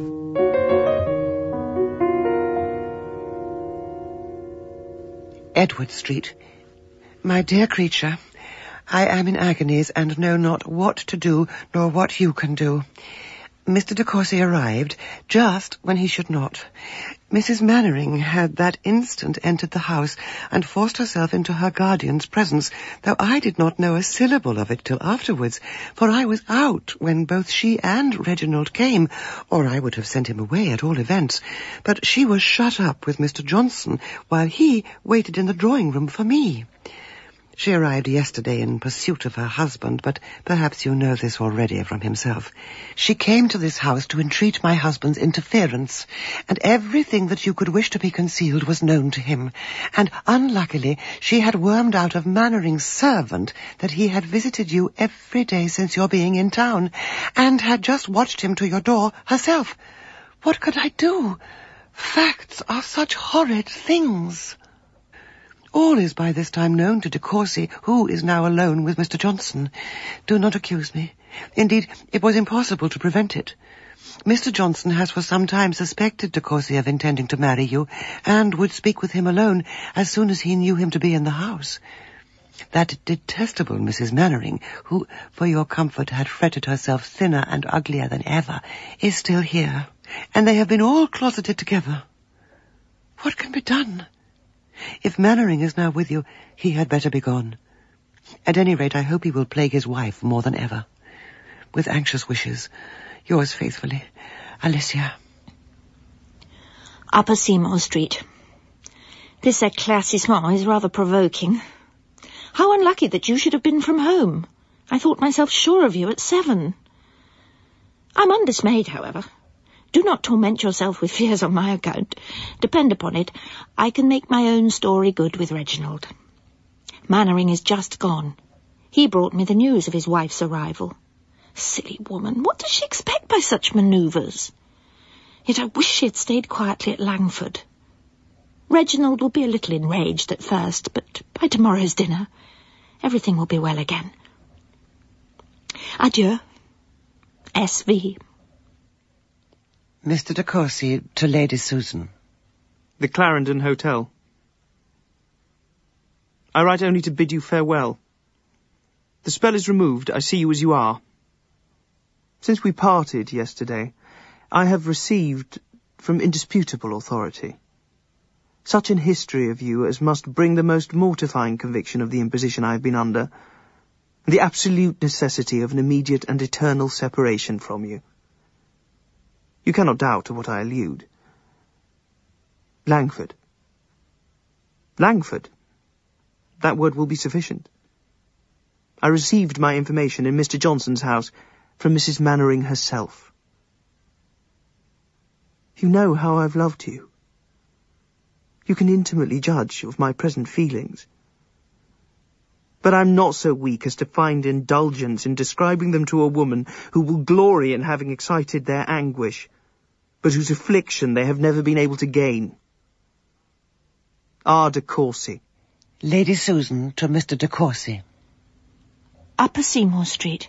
Edward Street. My dear creature, I am in agonies and know not what to do nor what you can do. Mr. de Courcy arrived just when he should not. Mrs. Mannering had that instant entered the house and forced herself into her guardian's presence, though I did not know a syllable of it till afterwards, for I was out when both she and Reginald came, or I would have sent him away at all events. But she was shut up with Mr. Johnson, while he waited in the drawing-room for me. She arrived yesterday in pursuit of her husband, but perhaps you know this already from himself. She came to this house to entreat my husband's interference, and everything that you could wish to be concealed was known to him. And unluckily, she had wormed out of Mannering's servant that he had visited you every day since your being in town, and had just watched him to your door herself. What could I do? Facts are such horrid things. All is by this time known to de Courcy, who is now alone with Mr. Johnson. Do not accuse me. Indeed, it was impossible to prevent it. Mr. Johnson has for some time suspected de Courcy of intending to marry you, and would speak with him alone as soon as he knew him to be in the house. That detestable Mrs. Mannering, who, for your comfort, had fretted herself thinner and uglier than ever, is still here, and they have been all closeted together. What can be done? If Mannering is now with you, he had better be gone. At any rate, I hope he will plague his wife more than ever. With anxious wishes, yours faithfully, Alicia. Upper Seymour Street. This éclaircissement is rather provoking. How unlucky that you should have been from home. I thought myself sure of you at 7. I'm undismayed, however. Do not torment yourself with fears on my account. Depend upon it, I can make my own story good with Reginald. Mannering is just gone. He brought me the news of his wife's arrival. Silly woman, what does she expect by such manoeuvres? Yet I wish she had stayed quietly at Langford. Reginald will be a little enraged at first, but by tomorrow's dinner, everything will be well again. Adieu. S.V. Mr. de Courcy to Lady Susan. The Clarendon Hotel. I write only to bid you farewell. The spell is removed. I see you as you are. Since we parted yesterday, I have received from indisputable authority such an history of you as must bring the most mortifying conviction of the imposition I have been under, and the absolute necessity of an immediate and eternal separation from you. You cannot doubt to what I allude. Langford. Langford. That word will be sufficient. I received my information in Mr. Johnson's house from Mrs. Mannering herself. You know how I've loved you. You can intimately judge of my present feelings. But I'm not so weak as to find indulgence in describing them to a woman who will glory in having excited their anguish, but whose affliction they have never been able to gain. R. de Courcy. Lady Susan to Mr. de Courcy. Upper Seymour Street.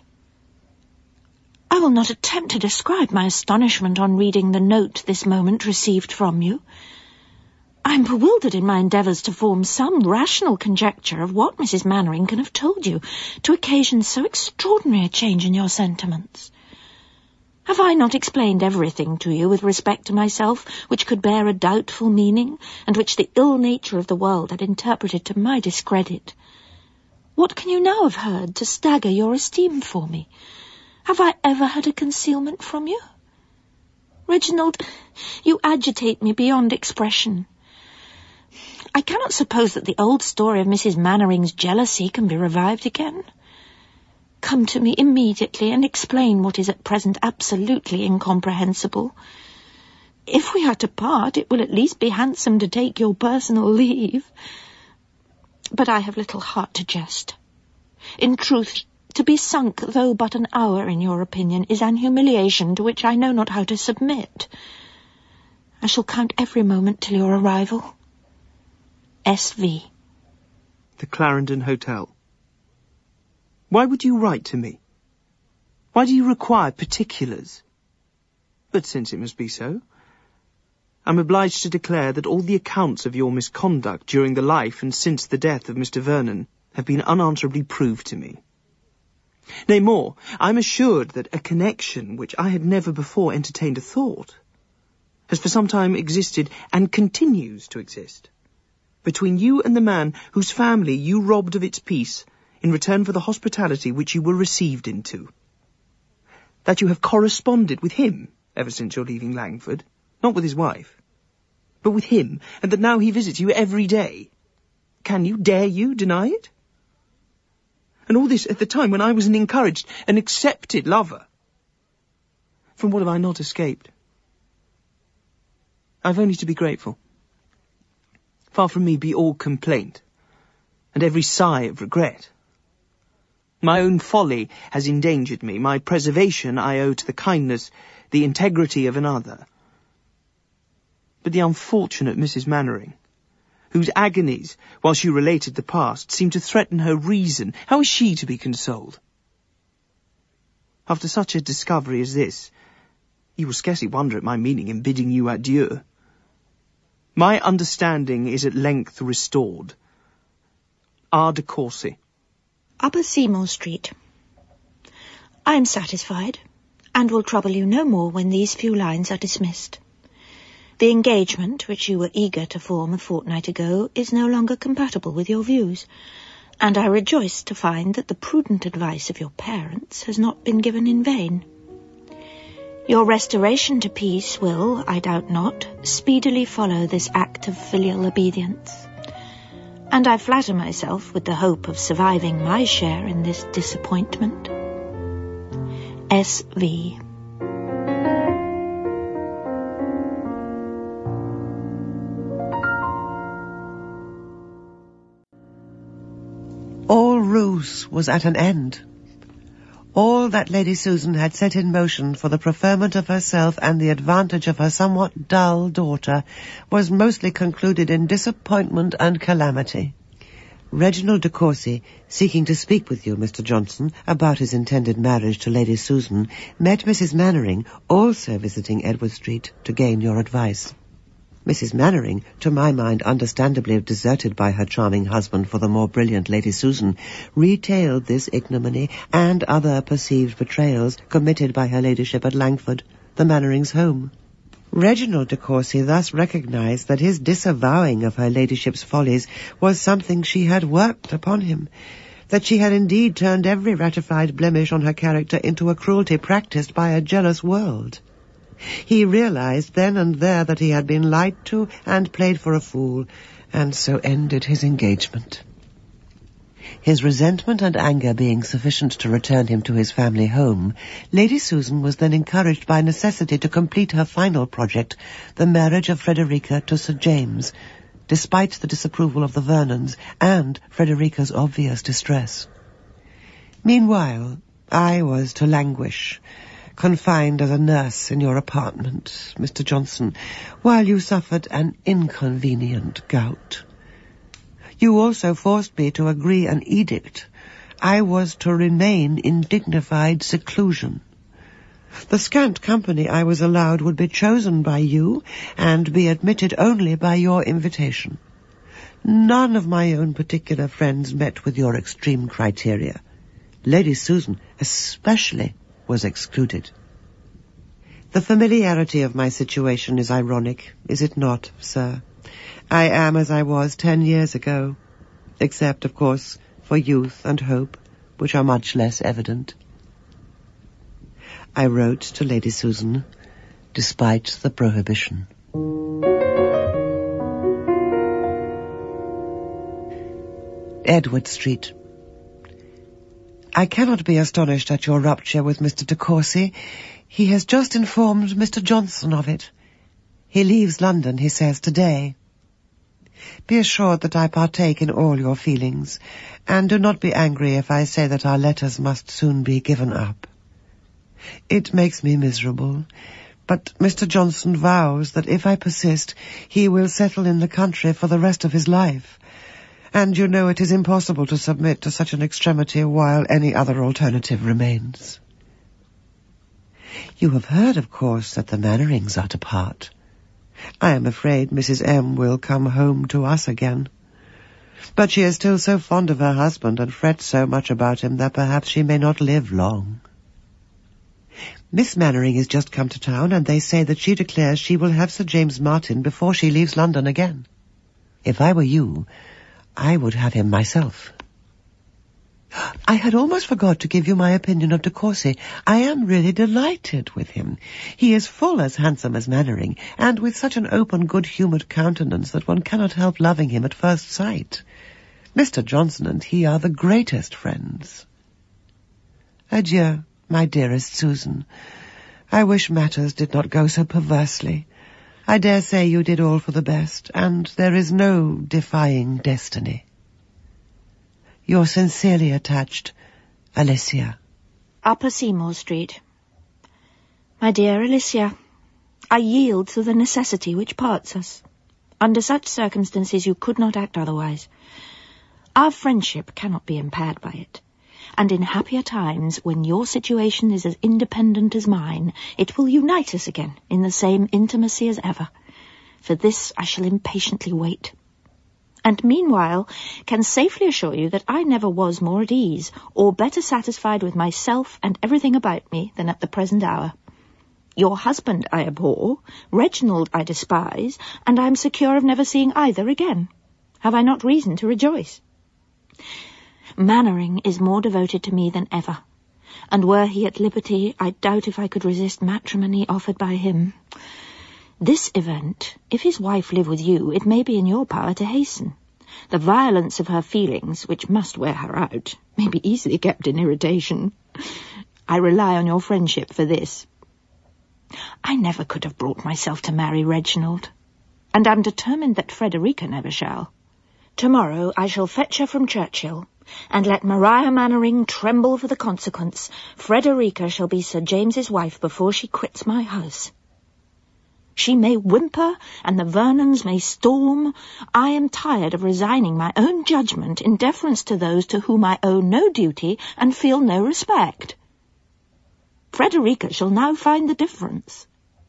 I will not attempt to describe my astonishment on reading the note this moment received from you. I am bewildered in my endeavours to form some rational conjecture of what Mrs. Mannering can have told you to occasion so extraordinary a change in your sentiments. Have I not explained everything to you with respect to myself which could bear a doubtful meaning, and which the ill nature of the world had interpreted to my discredit? What can you now have heard to stagger your esteem for me? Have I ever had a concealment from you? Reginald, you agitate me beyond expression. I cannot suppose that the old story of Mrs. Mannering's jealousy can be revived again. Come to me immediately and explain what is at present absolutely incomprehensible. If we are to part, it will at least be handsome to take your personal leave. But I have little heart to jest. In truth, to be sunk, though but an hour, in your opinion, is an humiliation to which I know not how to submit. I shall count every moment till your arrival. S.V. The Clarendon Hotel. Why would you write to me? Why do you require particulars? But since it must be so, I'm obliged to declare that all the accounts of your misconduct during the life and since the death of Mr. Vernon have been unanswerably proved to me. Nay, more, I'm assured that a connection which I had never before entertained a thought has for some time existed and continues to exist between you and the man whose family you robbed of its peace in return for the hospitality which you were received into. That you have corresponded with him ever since your leaving Langford, not with his wife, but with him, and that now he visits you every day. Dare you deny it? And all this at the time when I was an encouraged, an accepted lover. From what have I not escaped? I've only to be grateful. Far from me be all complaint, and every sigh of regret. My own folly has endangered me. My preservation I owe to the kindness, the integrity of another. But the unfortunate Mrs. Mannering, whose agonies, while she related the past, seemed to threaten her reason, how is she to be consoled? After such a discovery as this, you will scarcely wonder at my meaning in bidding you adieu. My understanding is at length restored. R. de Courcy. Upper Seymour Street. I am satisfied, and will trouble you no more when these few lines are dismissed. The engagement, which you were eager to form a fortnight ago, is no longer compatible with your views, and I rejoice to find that the prudent advice of your parents has not been given in vain. Your restoration to peace will, I doubt not, speedily follow this act of filial obedience, and I flatter myself with the hope of surviving my share in this disappointment. S.V. All ruse was at an end. All that Lady Susan had set in motion for the preferment of herself and the advantage of her somewhat dull daughter was mostly concluded in disappointment and calamity. Reginald de Courcy, seeking to speak with you, Mr. Johnson, about his intended marriage to Lady Susan, met Mrs. Mannering, also visiting Edward Street, to gain your advice. Mrs. Mannering, to my mind understandably deserted by her charming husband for the more brilliant Lady Susan, retailed this ignominy and other perceived betrayals committed by her ladyship at Langford, the Mannerings' home. Reginald de Courcy thus recognized that his disavowing of her ladyship's follies was something she had worked upon him, that she had indeed turned every ratified blemish on her character into a cruelty practised by a jealous world. He realized then and there that he had been lied to and played for a fool, and so ended his engagement. His resentment and anger being sufficient to return him to his family home, Lady Susan was then encouraged by necessity to complete her final project, the marriage of Frederica to Sir James, despite the disapproval of the Vernons and Frederica's obvious distress. Meanwhile, I was to languish, confined as a nurse in your apartment, Mr. Johnson, while you suffered an inconvenient gout. You also forced me to agree an edict. I was to remain in dignified seclusion. The scant company I was allowed would be chosen by you and be admitted only by your invitation. None of my own particular friends met with your extreme criteria. Lady Susan especially was excluded. The familiarity of my situation is ironic, is it not, sir? I am as I was 10 years ago, except, of course, for youth and hope, which are much less evident. I wrote to Lady Susan, despite the prohibition. Edward Street. I cannot be astonished at your rupture with Mr. de Courcy. He has just informed Mr. Johnson of it. He leaves London, he says, today. Be assured that I partake in all your feelings, and do not be angry if I say that our letters must soon be given up. It makes me miserable, but Mr. Johnson vows that if I persist, he will settle in the country for the rest of his life. And you know it is impossible to submit to such an extremity while any other alternative remains. You have heard, of course, that the Mannerings are to part. I am afraid Mrs. M. will come home to us again. But she is still so fond of her husband and frets so much about him that perhaps she may not live long. Miss Mannering is just come to town, and they say that she declares she will have Sir James Martin before she leaves London again. If I were you, I would have him myself. I had almost forgot to give you my opinion of de Courcy. I am really delighted with him. He is full as handsome as Mannering, and with such an open, good-humoured countenance that one cannot help loving him at first sight. Mr. Johnson and he are the greatest friends. Adieu, my dearest Susan. I wish matters did not go so perversely. I dare say you did all for the best, and there is no defying destiny. Your sincerely attached, Alicia. Upper Seymour Street. My dear Alicia, I yield to the necessity which parts us. Under such circumstances you could not act otherwise. Our friendship cannot be impaired by it, and in happier times, when your situation is as independent as mine, it will unite us again in the same intimacy as ever. For this I shall impatiently wait. and meanwhile can safely assure you that I never was more at ease or better satisfied with myself and everything about me than at the present hour. Your husband I abhor, Reginald I despise, and I am secure of never seeing either again. Have I not reason to rejoice? Mannering is more devoted to me than ever, and were he at liberty, I doubt if I could resist matrimony offered by him. This event, if his wife live with you, it may be in your power to hasten. The violence of her feelings, which must wear her out, may be easily kept in irritation. I rely on your friendship for this. I never could have brought myself to marry Reginald, and am determined that Frederica never shall. Tomorrow I shall fetch her from Churchill, and let Maria Mannering tremble for the consequence. Frederica shall be Sir James's wife before she quits my house. She may whimper, and the Vernons may storm. I am tired of resigning my own judgment in deference to those to whom I owe no duty and feel no respect. Frederica shall now find the difference.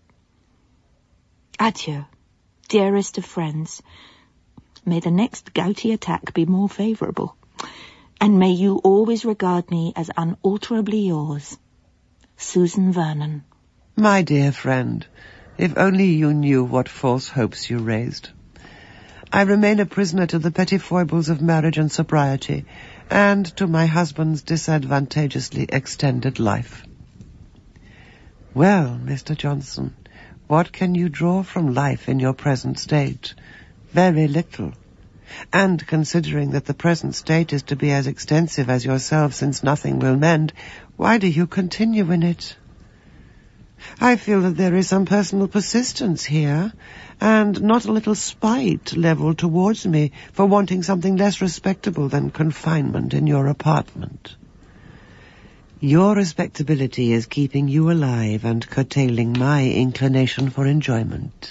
Adieu, dearest of friends. May the next gouty attack be more favourable, and may you always regard me as unalterably yours, Susan Vernon. My dear friend, if only you knew what false hopes you raised. I remain a prisoner to the petty foibles of marriage and sobriety, and to my husband's disadvantageously extended life. Well, Mr. Johnson, what can you draw from life in your present state? Very little. And considering that the present state is to be as extensive as yourself, since nothing will mend, why do you continue in it? I feel that there is some personal persistence here, and not a little spite levelled towards me for wanting something less respectable than confinement in your apartment. Your respectability is keeping you alive and curtailing my inclination for enjoyment.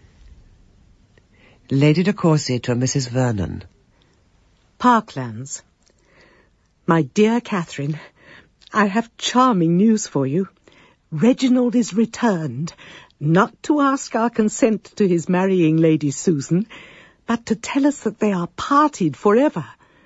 Lady de Courcy to Mrs. Vernon. Parklands. My dear Catherine, I have charming news for you. Reginald is returned, not to ask our consent to his marrying Lady Susan, but to tell us that they are parted forever.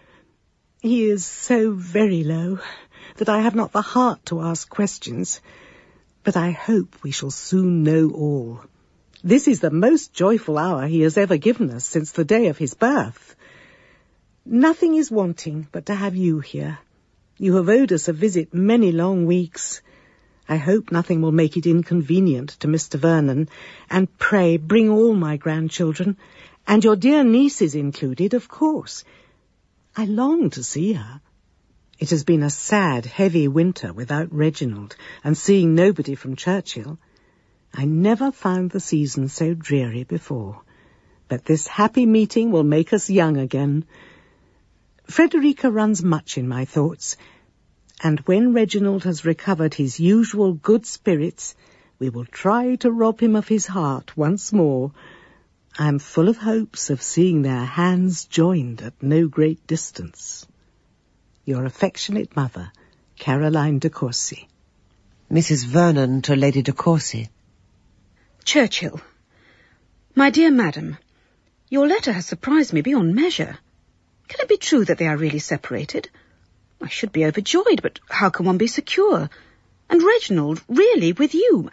He is so very low that I have not the heart to ask questions, but I hope we shall soon know all. This is the most joyful hour he has ever given us since the day of his birth. Nothing is wanting but to have you here. You have owed us a visit many long weeks. I hope nothing will make it inconvenient to Mr. Vernon, and pray bring all my grandchildren, and your dear nieces included, of course. I long to see her. It has been a sad, heavy winter without Reginald, and seeing nobody from Churchill. I never found the season so dreary before, but this happy meeting will make us young again. Frederica runs much in my thoughts, and when Reginald has recovered his usual good spirits, we will try to rob him of his heart once more. I am full of hopes of seeing their hands joined at no great distance. Your affectionate mother, Caroline de Courcy. Mrs. Vernon to Lady de Courcy. Churchill. My dear madam, your letter has surprised me beyond measure. Can it be true that they are really separated? I should be overjoyed, but how can one be secure? And Reginald really with you?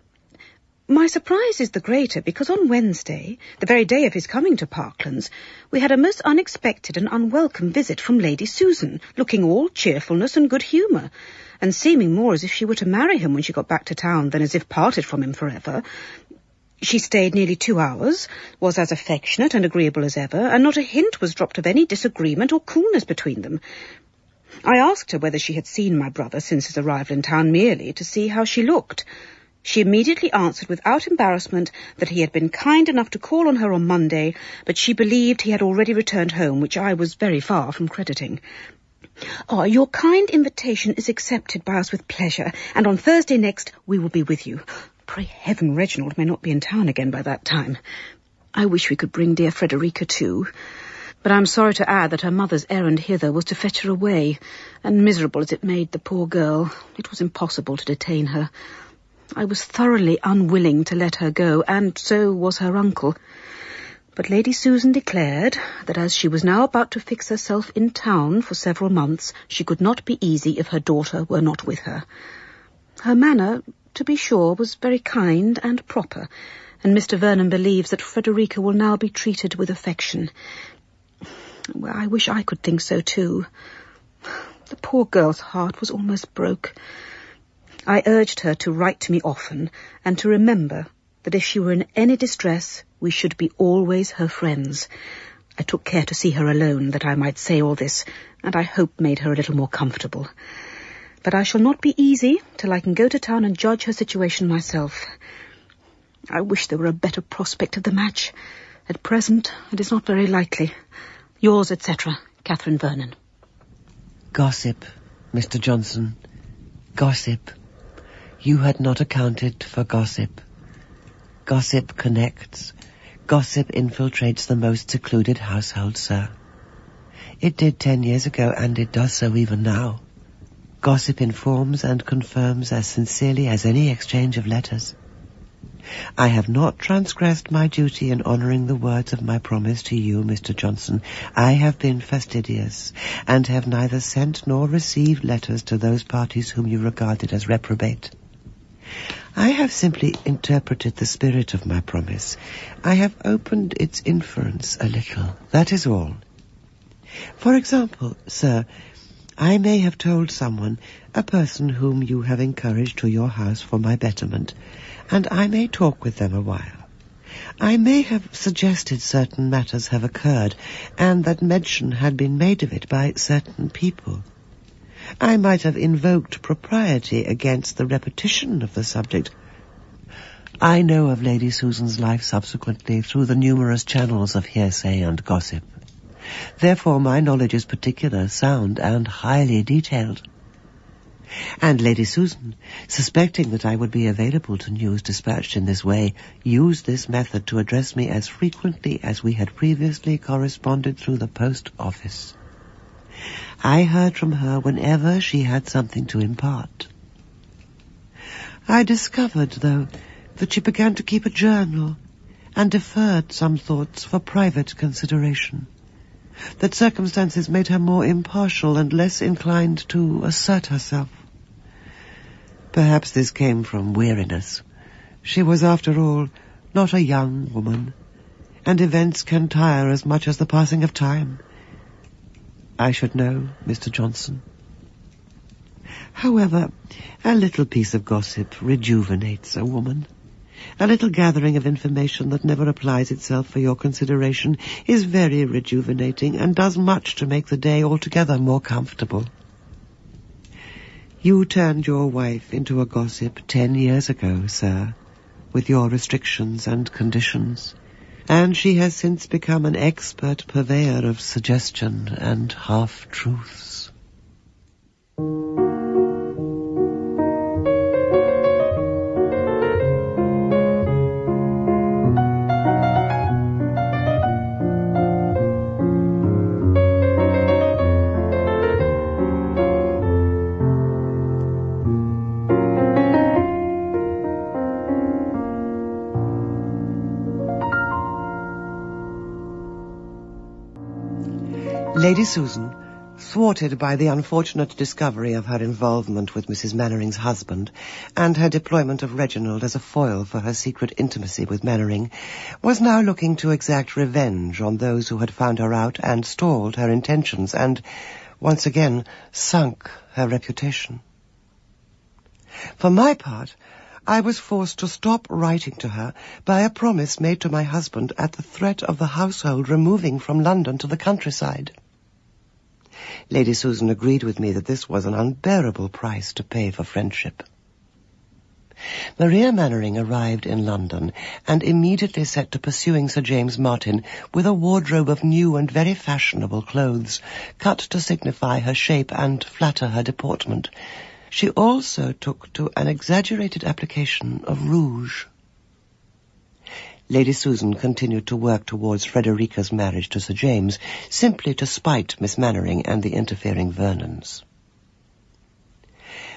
My surprise is the greater because on Wednesday, the very day of his coming to Parklands, we had a most unexpected and unwelcome visit from Lady Susan, looking all cheerfulness and good humour, and seeming more as if she were to marry him when she got back to town than as if parted from him forever. She stayed nearly 2 hours, was as affectionate and agreeable as ever, and not a hint was dropped of any disagreement or coolness between them. I asked her whether she had seen my brother since his arrival in town merely to see how she looked. She immediately answered without embarrassment that he had been kind enough to call on her on Monday, but she believed he had already returned home, which I was very far from crediting. Your kind invitation is accepted by us with pleasure, and on Thursday next we will be with you. Pray heaven Reginald may not be in town again by that time. I wish we could bring dear Frederica too, but I am sorry to add that her mother's errand hither was to fetch her away, and miserable as it made the poor girl, it was impossible to detain her. I was thoroughly unwilling to let her go, and so was her uncle. But Lady Susan declared that as she was now about to fix herself in town for several months, she could not be easy if her daughter were not with her. Her manner, to be sure, was very kind and proper, and Mr. Vernon believes that Frederica will now be treated with affection. Well, I wish I could think so too. The poor girl's heart was almost broke. I urged her to write to me often, and to remember that if she were in any distress, we should be always her friends. I took care to see her alone, that I might say all this, and I hope made her a little more comfortable. But I shall not be easy till I can go to town and judge her situation myself. I wish there were a better prospect of the match. At present, it is not very likely. Yours, etc., Catherine Vernon. Gossip, Mr. Johnson. Gossip. You had not accounted for gossip. Gossip connects. Gossip infiltrates the most secluded household, sir. It did 10 years ago, and it does so even now. Gossip informs and confirms as sincerely as any exchange of letters. I have not transgressed my duty in honouring the words of my promise to you, Mr. Johnson. I have been fastidious, and have neither sent nor received letters to those parties whom you regarded as reprobate. I have simply interpreted the spirit of my promise. I have opened its inference a little, that is all. For example, sir, I may have told someone, a person whom you have encouraged to your house for my betterment, and I may talk with them a while. I may have suggested certain matters have occurred, and that mention had been made of it by certain people. I might have invoked propriety against the repetition of the subject. I know of Lady Susan's life subsequently through the numerous channels of hearsay and gossip. Therefore my knowledge is particular, sound, and highly detailed. And Lady Susan, suspecting that I would be available to news dispatched in this way, used this method to address me as frequently as we had previously corresponded through the post office. I heard from her whenever she had something to impart. I discovered, though, that she began to keep a journal, and deferred some thoughts for private consideration, that circumstances made her more impartial and less inclined to assert herself. Perhaps this came from weariness. She was, after all, not a young woman, and events can tire as much as the passing of time. I should know, Mr. Johnson. However, a little piece of gossip rejuvenates a woman. A little gathering of information that never applies itself for your consideration is very rejuvenating and does much to make the day altogether more comfortable. You turned your wife into a gossip 10 years ago, sir, with your restrictions and conditions, and she has since become an expert purveyor of suggestion and half-truths. Lady Susan, thwarted by the unfortunate discovery of her involvement with Mrs. Mannering's husband and her deployment of Reginald as a foil for her secret intimacy with Mannering, was now looking to exact revenge on those who had found her out and stalled her intentions and, once again, sunk her reputation. For my part, I was forced to stop writing to her by a promise made to my husband at the threat of the household removing from London to the countryside. Lady Susan agreed with me that this was an unbearable price to pay for friendship. Maria Mannering arrived in London and immediately set to pursuing Sir James Martin with a wardrobe of new and very fashionable clothes, cut to signify her shape and flatter her deportment. She also took to an exaggerated application of rouge. Lady Susan continued to work towards Frederica's marriage to Sir James, simply to spite Miss Mannering and the interfering Vernons.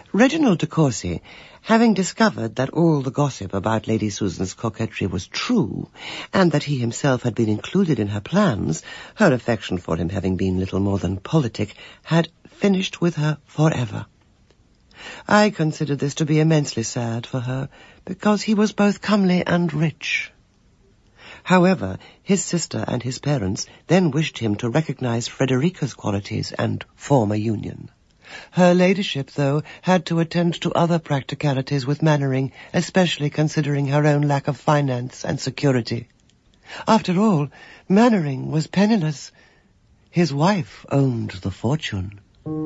Reginald de Courcy, having discovered that all the gossip about Lady Susan's coquetry was true, and that he himself had been included in her plans, her affection for him having been little more than politic, had finished with her forever. I considered this to be immensely sad for her, because he was both comely and rich. However, his sister and his parents then wished him to recognize Frederica's qualities and form a union. Her ladyship, though, had to attend to other practicalities with Mannering, especially considering her own lack of finance and security. After all, Mannering was penniless. His wife owned the fortune.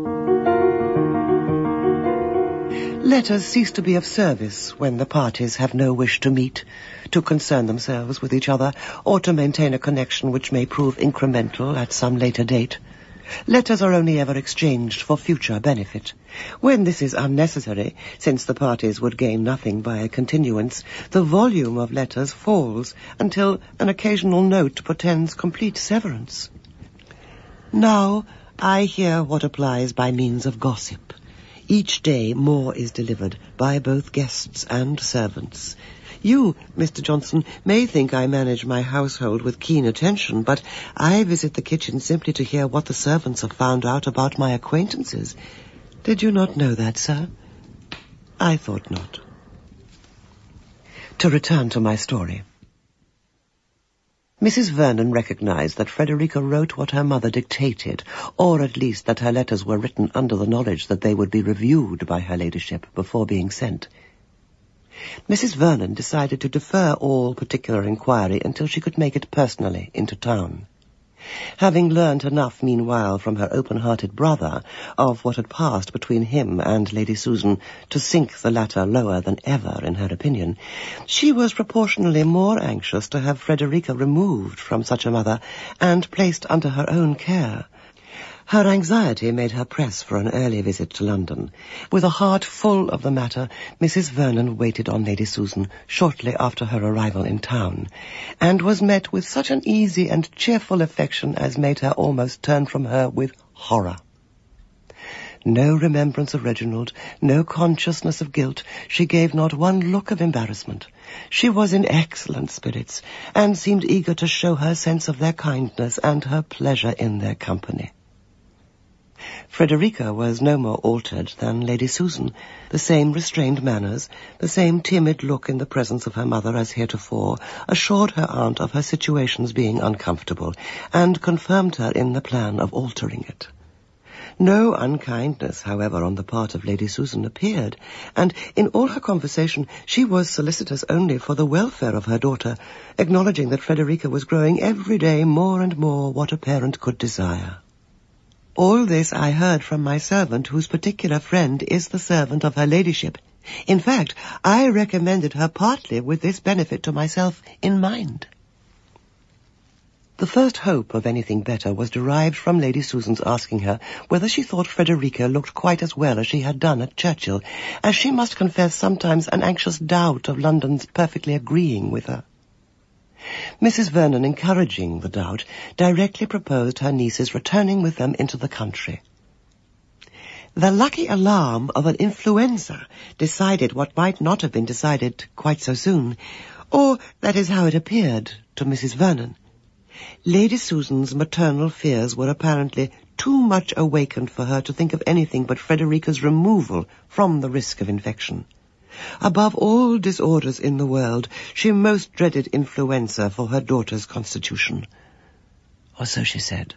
Letters cease to be of service when the parties have no wish to meet, to concern themselves with each other, or to maintain a connection which may prove incremental at some later date. Letters are only ever exchanged for future benefit. When this is unnecessary, since the parties would gain nothing by a continuance, the volume of letters falls until an occasional note portends complete severance. Now I hear what applies by means of gossip. Each day more is delivered by both guests and servants. You, Mr. Johnson, may think I manage my household with keen attention, but I visit the kitchen simply to hear what the servants have found out about my acquaintances. Did you not know that, sir? I thought not. To return to my story. Mrs. Vernon recognized that Frederica wrote what her mother dictated, or at least that her letters were written under the knowledge that they would be reviewed by her ladyship before being sent. Mrs. Vernon decided to defer all particular inquiry until she could make it personally into town. Having learnt enough meanwhile from her open-hearted brother of what had passed between him and Lady Susan to sink the latter lower than ever in her opinion, she was proportionally more anxious to have Frederica removed from such a mother and placed under her own care. Her anxiety made her press for an early visit to London. With a heart full of the matter, Mrs. Vernon waited on Lady Susan shortly after her arrival in town, and was met with such an easy and cheerful affection as made her almost turn from her with horror. No remembrance of Reginald, no consciousness of guilt, she gave not one look of embarrassment. She was in excellent spirits, and seemed eager to show her sense of their kindness and her pleasure in their company. Frederica was no more altered than Lady Susan. The same restrained manners, the same timid look in the presence of her mother as heretofore, assured her aunt of her situation's being uncomfortable, and confirmed her in the plan of altering it. No unkindness, however, on the part of Lady Susan appeared, and in all her conversation she was solicitous only for the welfare of her daughter, acknowledging that Frederica was growing every day more and more what a parent could desire. All this I heard from my servant, whose particular friend is the servant of her ladyship. In fact, I recommended her partly with this benefit to myself in mind. The first hope of anything better was derived from Lady Susan's asking her whether she thought Frederica looked quite as well as she had done at Churchill, as she must confess sometimes an anxious doubt of London's perfectly agreeing with her. Mrs. Vernon, encouraging the doubt, directly proposed her niece's returning with them into the country. The lucky alarm of an influenza decided what might not have been decided quite so soon, or that is how it appeared to Mrs. Vernon. Lady Susan's maternal fears were apparently too much awakened for her to think of anything but Frederica's removal from the risk of infection. Above all disorders in the world, she most dreaded influenza for her daughter's constitution. Or so she said.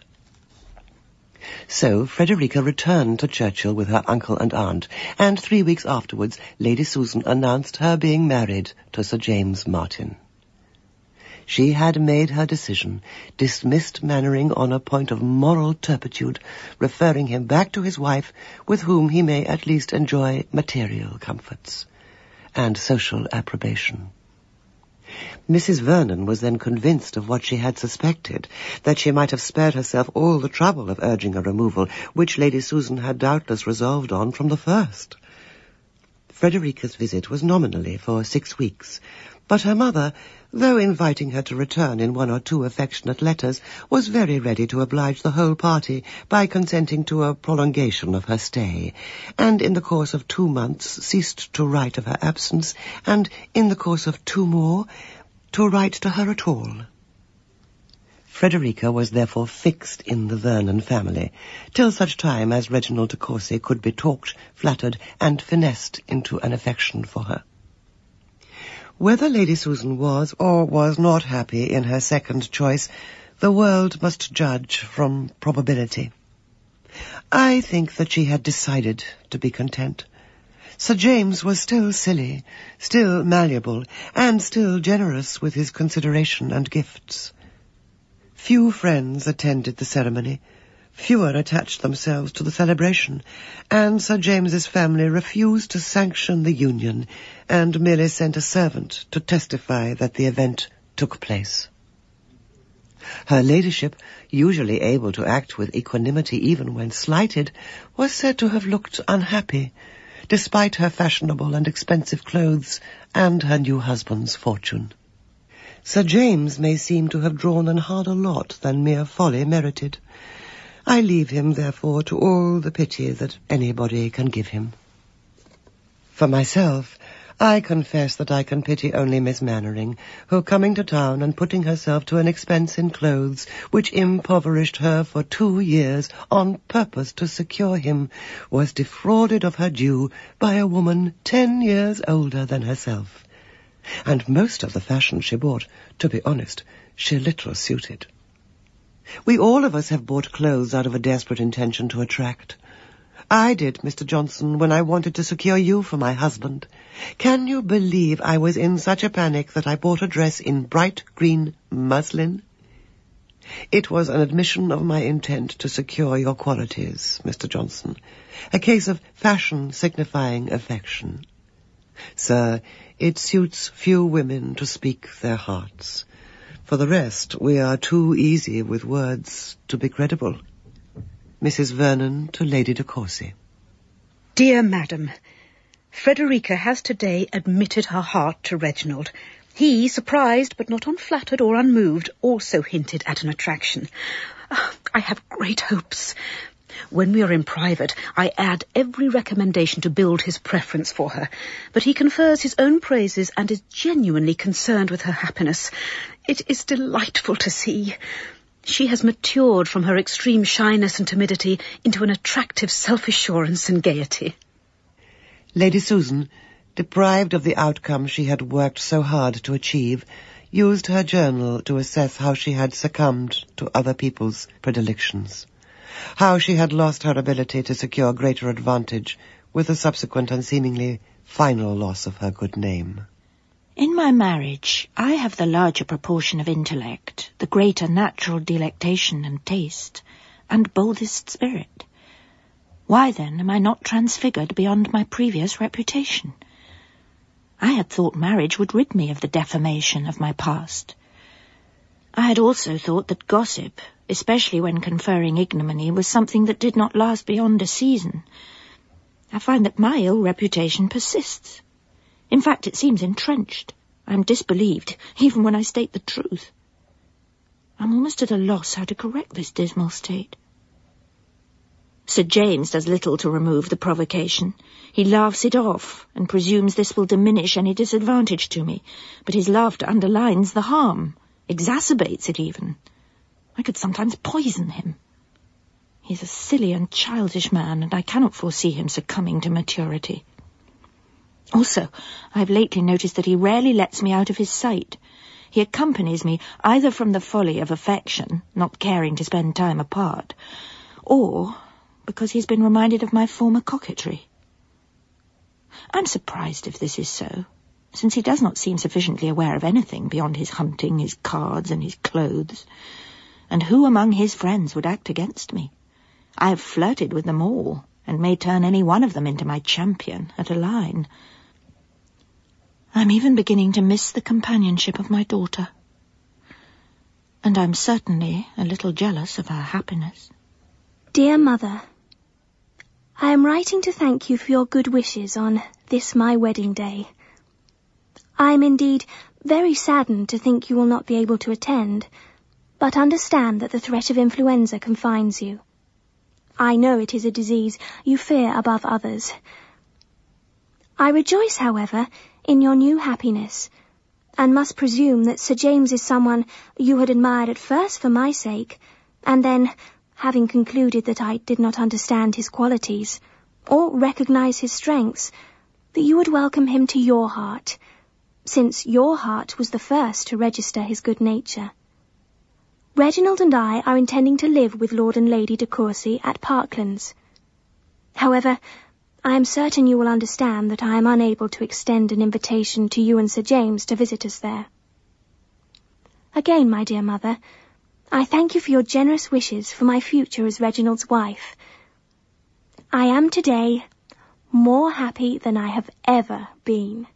So Frederica returned to Churchill with her uncle and aunt, and 3 weeks afterwards Lady Susan announced her being married to Sir James Martin. She had made her decision, dismissed Mannering on a point of moral turpitude, referring him back to his wife, with whom he may at least enjoy material comforts and social approbation. Mrs. Vernon was then convinced of what she had suspected, that she might have spared herself all the trouble of urging a removal, which Lady Susan had doubtless resolved on from the first. Frederica's visit was nominally for 6 weeks, But her mother, though inviting her to return in 1 or 2 affectionate letters, was very ready to oblige the whole party by consenting to a prolongation of her stay, and in the course of 2 months ceased to write of her absence, and in the course of 2 more to write to her at all. Frederica was therefore fixed in the Vernon family, till such time as Reginald de Courcy could be talked, flattered, and finessed into an affection for her. Whether Lady Susan was or was not happy in her second choice, the world must judge from probability. I think that she had decided to be content. Sir James was still silly, still malleable, and still generous with his consideration and gifts. Few friends attended the ceremony, fewer attached themselves to the celebration, and Sir James's family refused to sanction the union, and merely sent a servant to testify that the event took place. Her ladyship, usually able to act with equanimity even when slighted, was said to have looked unhappy, despite her fashionable and expensive clothes and her new husband's fortune. Sir James may seem to have drawn an harder lot than mere folly merited. I leave him, therefore, to all the pity that anybody can give him. For myself, I confess that I can pity only Miss Mannering, who, coming to town and putting herself to an expense in clothes which impoverished her for 2 years on purpose to secure him, was defrauded of her due by a woman 10 years older than herself. And most of the fashion she bought, to be honest, she little suited. We all of us have bought clothes out of a desperate intention to attract. I did, Mr. Johnson, when I wanted to secure you for my husband. Can you believe I was in such a panic that I bought a dress in bright green muslin? It was an admission of my intent to secure your qualities, Mr. Johnson, a case of fashion signifying affection. Sir, it suits few women to speak their hearts. For the rest, we are too easy with words to be credible. Mrs. Vernon to Lady de Courcy. Dear Madam, Frederica has today admitted her heart to Reginald. He, surprised but not unflattered or unmoved, also hinted at an attraction. I have great hopes. When we are in private, I add every recommendation to build his preference for her, but he confers his own praises and is genuinely concerned with her happiness. It is delightful to see. She has matured from her extreme shyness and timidity into an attractive self-assurance and gaiety. Lady Susan, deprived of the outcome she had worked so hard to achieve, used her journal to assess how she had succumbed to other people's predilections, how she had lost her ability to secure greater advantage, with the subsequent and seemingly final loss of her good name. In my marriage, I have the larger proportion of intellect, the greater natural delectation and taste, and boldest spirit. Why, then, am I not transfigured beyond my previous reputation? I had thought marriage would rid me of the defamation of my past. I had also thought that gossip, especially when conferring ignominy, was something that did not last beyond a season. I find that my ill reputation persists. In fact, it seems entrenched. I am disbelieved, even when I state the truth. I'm almost at a loss how to correct this dismal state. Sir James does little to remove the provocation. He laughs it off, and presumes this will diminish any disadvantage to me, but his laughter underlines the harm, exacerbates it even. I could sometimes poison him. He's a silly and childish man, and I cannot foresee him succumbing to maturity. Also, I have lately noticed that he rarely lets me out of his sight. He accompanies me either from the folly of affection, not caring to spend time apart, or because he's been reminded of my former coquetry. I'm surprised if this is so, since he does not seem sufficiently aware of anything beyond his hunting, his cards, and his clothes. And who among his friends would act against me? I have flirted with them all, and may turn any one of them into my champion at a line. I'm even beginning to miss the companionship of my daughter. And I'm certainly a little jealous of her happiness. Dear Mother, I am writing to thank you for your good wishes on this my wedding day. I am indeed very saddened to think you will not be able to attend, but understand that the threat of influenza confines you. I know it is a disease you fear above others. I rejoice, however, in your new happiness, and must presume that Sir James is someone you had admired at first for my sake, and then, having concluded that I did not understand his qualities, or recognize his strengths, that you would welcome him to your heart, since your heart was the first to register his good nature. Reginald and I are intending to live with Lord and Lady de Courcy at Parklands. However, I am certain you will understand that I am unable to extend an invitation to you and Sir James to visit us there. Again, my dear mother, I thank you for your generous wishes for my future as Reginald's wife. I am today more happy than I have ever been.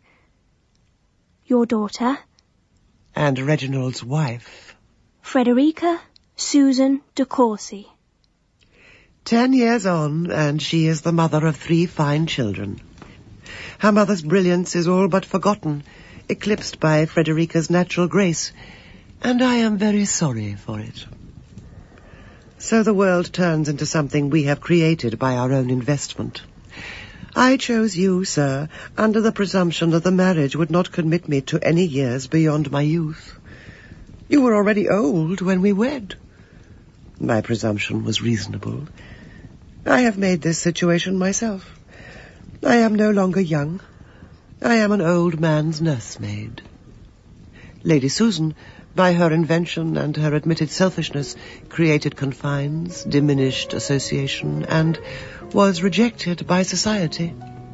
Your daughter, And Reginald's wife, Frederica Susan de Courcy. 10 years on, and she is the mother of 3 fine children. Her mother's brilliance is all but forgotten, eclipsed by Frederica's natural grace, and I am very sorry for it. So the world turns into something we have created by our own investment. I chose you, sir, under the presumption that the marriage would not commit me to any years beyond my youth. You were already old when we wed. My presumption was reasonable. I have made this situation myself. I am no longer young. I am an old man's nursemaid. Lady Susan, by her invention and her admitted selfishness, created confines, diminished association, and was rejected by society.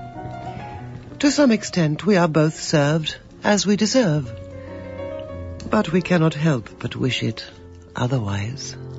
To some extent, we are both served as we deserve. But we cannot help but wish it otherwise.